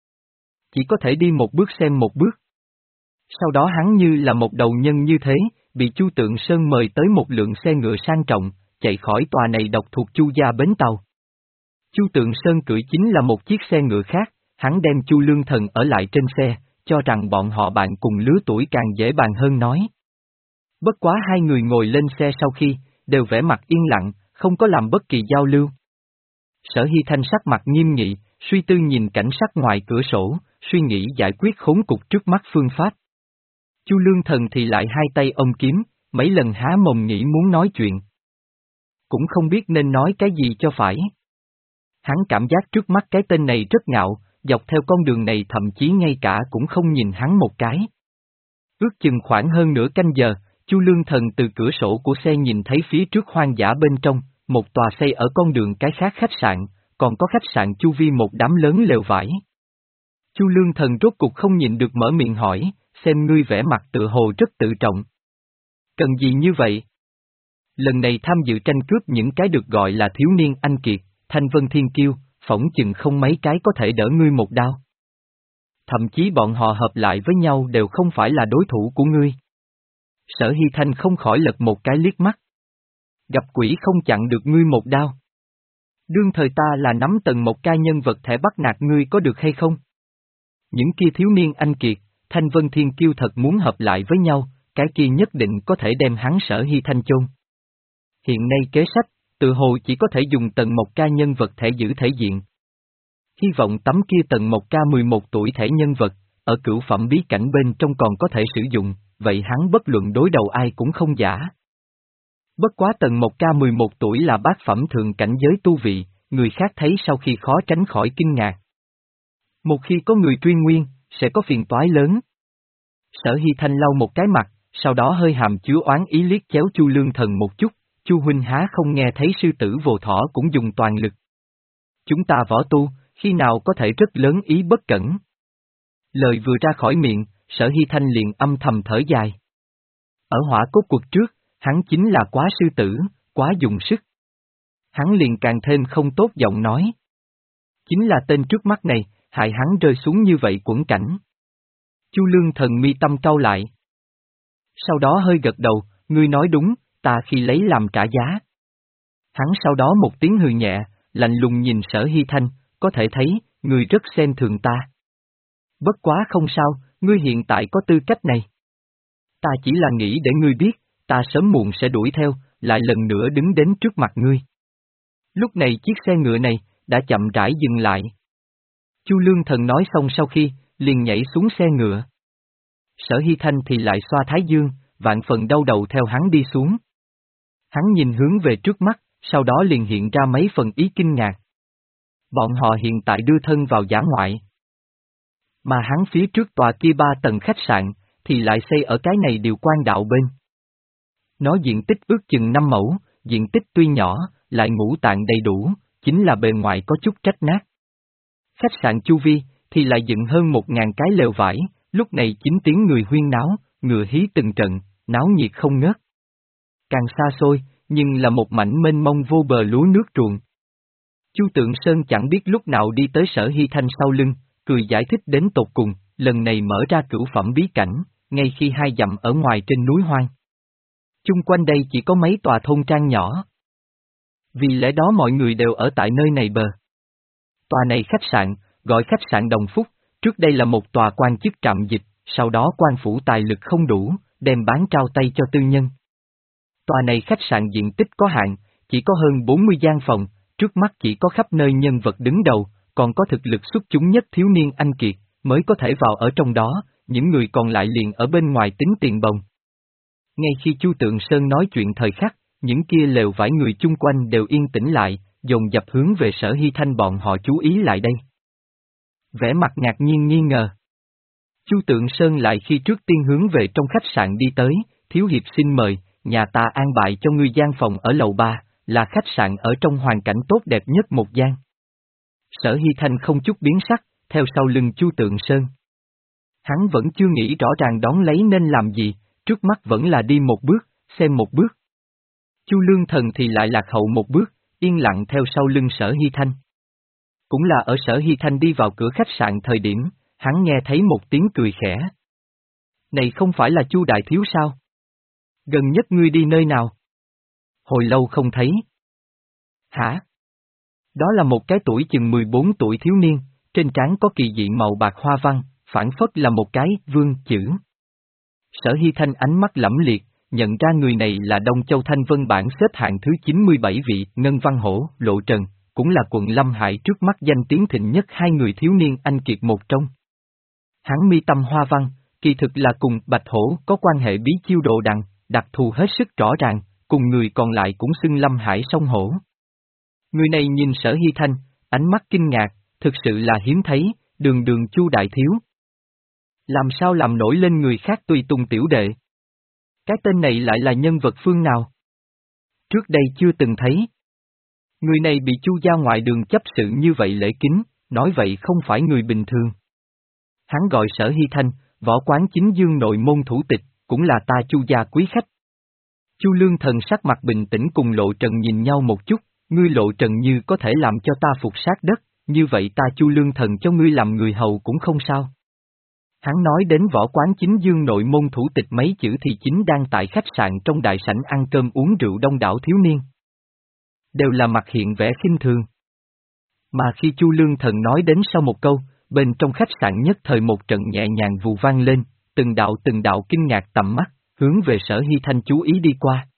Chỉ có thể đi một bước xem một bước. Sau đó hắn như là một đầu nhân như thế, bị Chu Tượng Sơn mời tới một lượng xe ngựa sang trọng, chạy khỏi tòa này độc thuộc Chu gia bến tàu. Chu Tượng Sơn cưỡi chính là một chiếc xe ngựa khác, hắn đem Chu Lương Thần ở lại trên xe, cho rằng bọn họ bạn cùng lứa tuổi càng dễ bàn hơn nói. Bất quá hai người ngồi lên xe sau khi, đều vẻ mặt yên lặng, không có làm bất kỳ giao lưu. Sở Hy Thanh sắc mặt nghiêm nghị, suy tư nhìn cảnh sắc ngoài cửa sổ, suy nghĩ giải quyết khốn cục trước mắt phương pháp. Chu Lương Thần thì lại hai tay ôm kiếm, mấy lần há mồm nghĩ muốn nói chuyện. Cũng không biết nên nói cái gì cho phải. Hắn cảm giác trước mắt cái tên này rất ngạo, dọc theo con đường này thậm chí ngay cả cũng không nhìn hắn một cái. Ước chừng khoảng hơn nửa canh giờ, Chu Lương Thần từ cửa sổ của xe nhìn thấy phía trước hoang dã bên trong, một tòa xây ở con đường cái khác khách sạn, còn có khách sạn chu vi một đám lớn lều vải. Chu Lương Thần rốt cục không nhịn được mở miệng hỏi, xem ngươi vẻ mặt tự hồ rất tự trọng. Cần gì như vậy? Lần này tham dự tranh cướp những cái được gọi là thiếu niên anh kiệt, Thanh Vân Thiên Kiêu, phỏng chừng không mấy cái có thể đỡ ngươi một đao. Thậm chí bọn họ hợp lại với nhau đều không phải là đối thủ của ngươi. Sở Hy Thanh không khỏi lật một cái liếc mắt. Gặp quỷ không chặn được ngươi một đao. Đương thời ta là nắm Tần một ca nhân vật thẻ bắt nạt ngươi có được hay không? Những kia thiếu niên anh kiệt, Thanh Vân Thiên Kiêu thật muốn hợp lại với nhau, cái kia nhất định có thể đem hắn Sở Hy Thanh chôn. Hiện nay kế sách, tự hồ chỉ có thể dùng Tần một ca nhân vật thẻ giữ thể diện. Hy vọng tấm kia Tần một ca mười một tuổi thẻ nhân vật, ở cửu phẩm bí cảnh bên trong còn có thể sử dụng, vậy hắn bất luận đối đầu ai cũng không giả. Bất quá Tần một ca mười một tuổi là bát phẩm thường cảnh giới tu vị, người khác thấy sau khi khó tránh khỏi kinh ngạc. Một khi có người truy nguyên, sẽ có phiền toái lớn. Sở Hy Thanh lau một cái mặt, sau đó hơi hàm chứa oán ý liếc chéo Chu Lương Thần một chút, Chu huynh há không nghe thấy sư tử Vô Thỏ cũng dùng toàn lực. Chúng ta võ tu, khi nào có thể rất lớn ý bất cẩn. Lời vừa ra khỏi miệng, Sở Hy Thanh liền âm thầm thở dài. Ở hỏa cốt cuộc trước, hắn chính là quá sư tử, quá dùng sức. Hắn liền càng thêm không tốt giọng nói. Chính là tên trước mắt này, hại hắn rơi xuống như vậy quẫn cảnh. Chu Lương Thần mi tâm cau lại. Sau đó hơi gật đầu, ngươi nói đúng, ta khi lấy làm trả giá. Hắn sau đó một tiếng hừ nhẹ, lạnh lùng nhìn Sở Hy Thanh, có thể thấy, ngươi rất xem thường ta. Bất quá không sao, ngươi hiện tại có tư cách này. Ta chỉ là nghĩ để ngươi biết, ta sớm muộn sẽ đuổi theo, lại lần nữa đứng đến trước mặt ngươi. Lúc này chiếc xe ngựa này, đã chậm rãi dừng lại. Chu Lương Thần nói xong sau khi, liền nhảy xuống xe ngựa. Sở Hy Thanh thì lại xoa thái dương, vạn phần đau đầu theo hắn đi xuống. Hắn nhìn hướng về trước mắt, sau đó liền hiện ra mấy phần ý kinh ngạc. Bọn họ hiện tại đưa thân vào dã ngoại. Mà hắn phía trước tòa kia ba tầng khách sạn, thì lại xây ở cái này điều quan đạo bên. Nó diện tích ước chừng năm mẫu, diện tích tuy nhỏ, lại ngũ tạng đầy đủ, chính là bề ngoài có chút rách nát. Khách sạn chu vi, thì lại dựng hơn một ngàn cái lều vải, lúc này chính tiếng người huyên náo, ngựa hí từng trận, náo nhiệt không ngớt. Càng xa xôi, nhưng là một mảnh mênh mông vô bờ lúa nước ruộng. Chu Tượng Sơn chẳng biết lúc nào đi tới Sở Hy Thanh sau lưng, cười giải thích đến tột cùng, lần này mở ra cửu phẩm bí cảnh, ngay khi hai dặm ở ngoài trên núi hoang. Chung quanh đây chỉ có mấy tòa thôn trang nhỏ. Vì lẽ đó mọi người đều ở tại nơi này bờ. Tòa này khách sạn, gọi khách sạn Đồng Phúc, trước đây là một tòa quan chức trạm dịch, sau đó quan phủ tài lực không đủ, đem bán trao tay cho tư nhân. Tòa này khách sạn diện tích có hạn, chỉ có hơn bốn mươi gian phòng, trước mắt chỉ có khắp nơi nhân vật đứng đầu, còn có thực lực xuất chúng nhất thiếu niên anh kiệt, mới có thể vào ở trong đó, những người còn lại liền ở bên ngoài tính tiền bồng. Ngay khi Chu Tượng Sơn nói chuyện thời khắc, những kia lều vải người chung quanh đều yên tĩnh lại, dồn dập hướng về Sở Hy Thanh bọn họ chú ý lại đây. Vẻ mặt ngạc nhiên nghi ngờ. Chu Tượng Sơn lại khi trước tiên hướng về trong khách sạn đi tới, thiếu hiệp xin mời, nhà ta an bài cho ngươi gian phòng ở lầu ba, là khách sạn ở trong hoàn cảnh tốt đẹp nhất một gian. Sở Hy Thanh không chút biến sắc, theo sau lưng Chu Tượng Sơn. Hắn vẫn chưa nghĩ rõ ràng đón lấy nên làm gì, trước mắt vẫn là đi một bước, xem một bước. Chu Lương Thần thì lại lạc hậu một bước, yên lặng theo sau lưng Sở Hy Thanh. Cũng là ở Sở Hy Thanh đi vào cửa khách sạn thời điểm, hắn nghe thấy một tiếng cười khẽ. Này không phải là Chu đại thiếu sao? Gần nhất ngươi đi nơi nào? Hồi lâu không thấy. Hả? Đó là một cái tuổi chừng mười bốn tuổi thiếu niên, trên trán có kỳ dị màu bạc hoa văn, phản phất là một cái vương chữ. Sở Hy Thanh ánh mắt lẫm liệt, nhận ra người này là Đông Châu Thanh Vân bảng xếp hạng thứ chín mươi bảy vị, Ngân Văn Hổ, Lộ Trần, cũng là quận Lâm Hải trước mắt danh tiếng thịnh nhất hai người thiếu niên anh kiệt một trong. Hắn mi tâm hoa văn, kỳ thực là cùng Bạch Hổ có quan hệ bí chiêu độ đằng, đặc thù hết sức rõ ràng, cùng người còn lại cũng xưng Lâm Hải song hổ. Người này nhìn Sở Hy Thanh, ánh mắt kinh ngạc, thực sự là hiếm thấy, đường đường Chu đại thiếu. Làm sao làm nổi lên người khác tùy tùng tiểu đệ? Cái tên này lại là nhân vật phương nào? Trước đây chưa từng thấy. Người này bị Chu gia ngoại đường chấp sự như vậy lễ kính, nói vậy không phải người bình thường. Hắn gọi Sở Hy Thanh, võ quán chính dương nội môn thủ tịch, cũng là ta Chu gia quý khách. Chu Lương Thần sắc mặt bình tĩnh cùng Lộ Trần nhìn nhau một chút, ngươi Lộ Trần như có thể làm cho ta phục sát đất, như vậy ta Chu Lương Thần cho ngươi làm người hầu cũng không sao. Hắn nói đến võ quán chính dương nội môn thủ tịch mấy chữ thì chính đang tại khách sạn trong đại sảnh ăn cơm uống rượu đông đảo thiếu niên. Đều là mặt hiện vẻ khinh thường. Mà khi Chu Lương Thần nói đến sau một câu, bên trong khách sạn nhất thời một trận nhẹ nhàng vù vang lên, từng đạo từng đạo kinh ngạc tầm mắt, hướng về Sở Hy Thanh chú ý đi qua.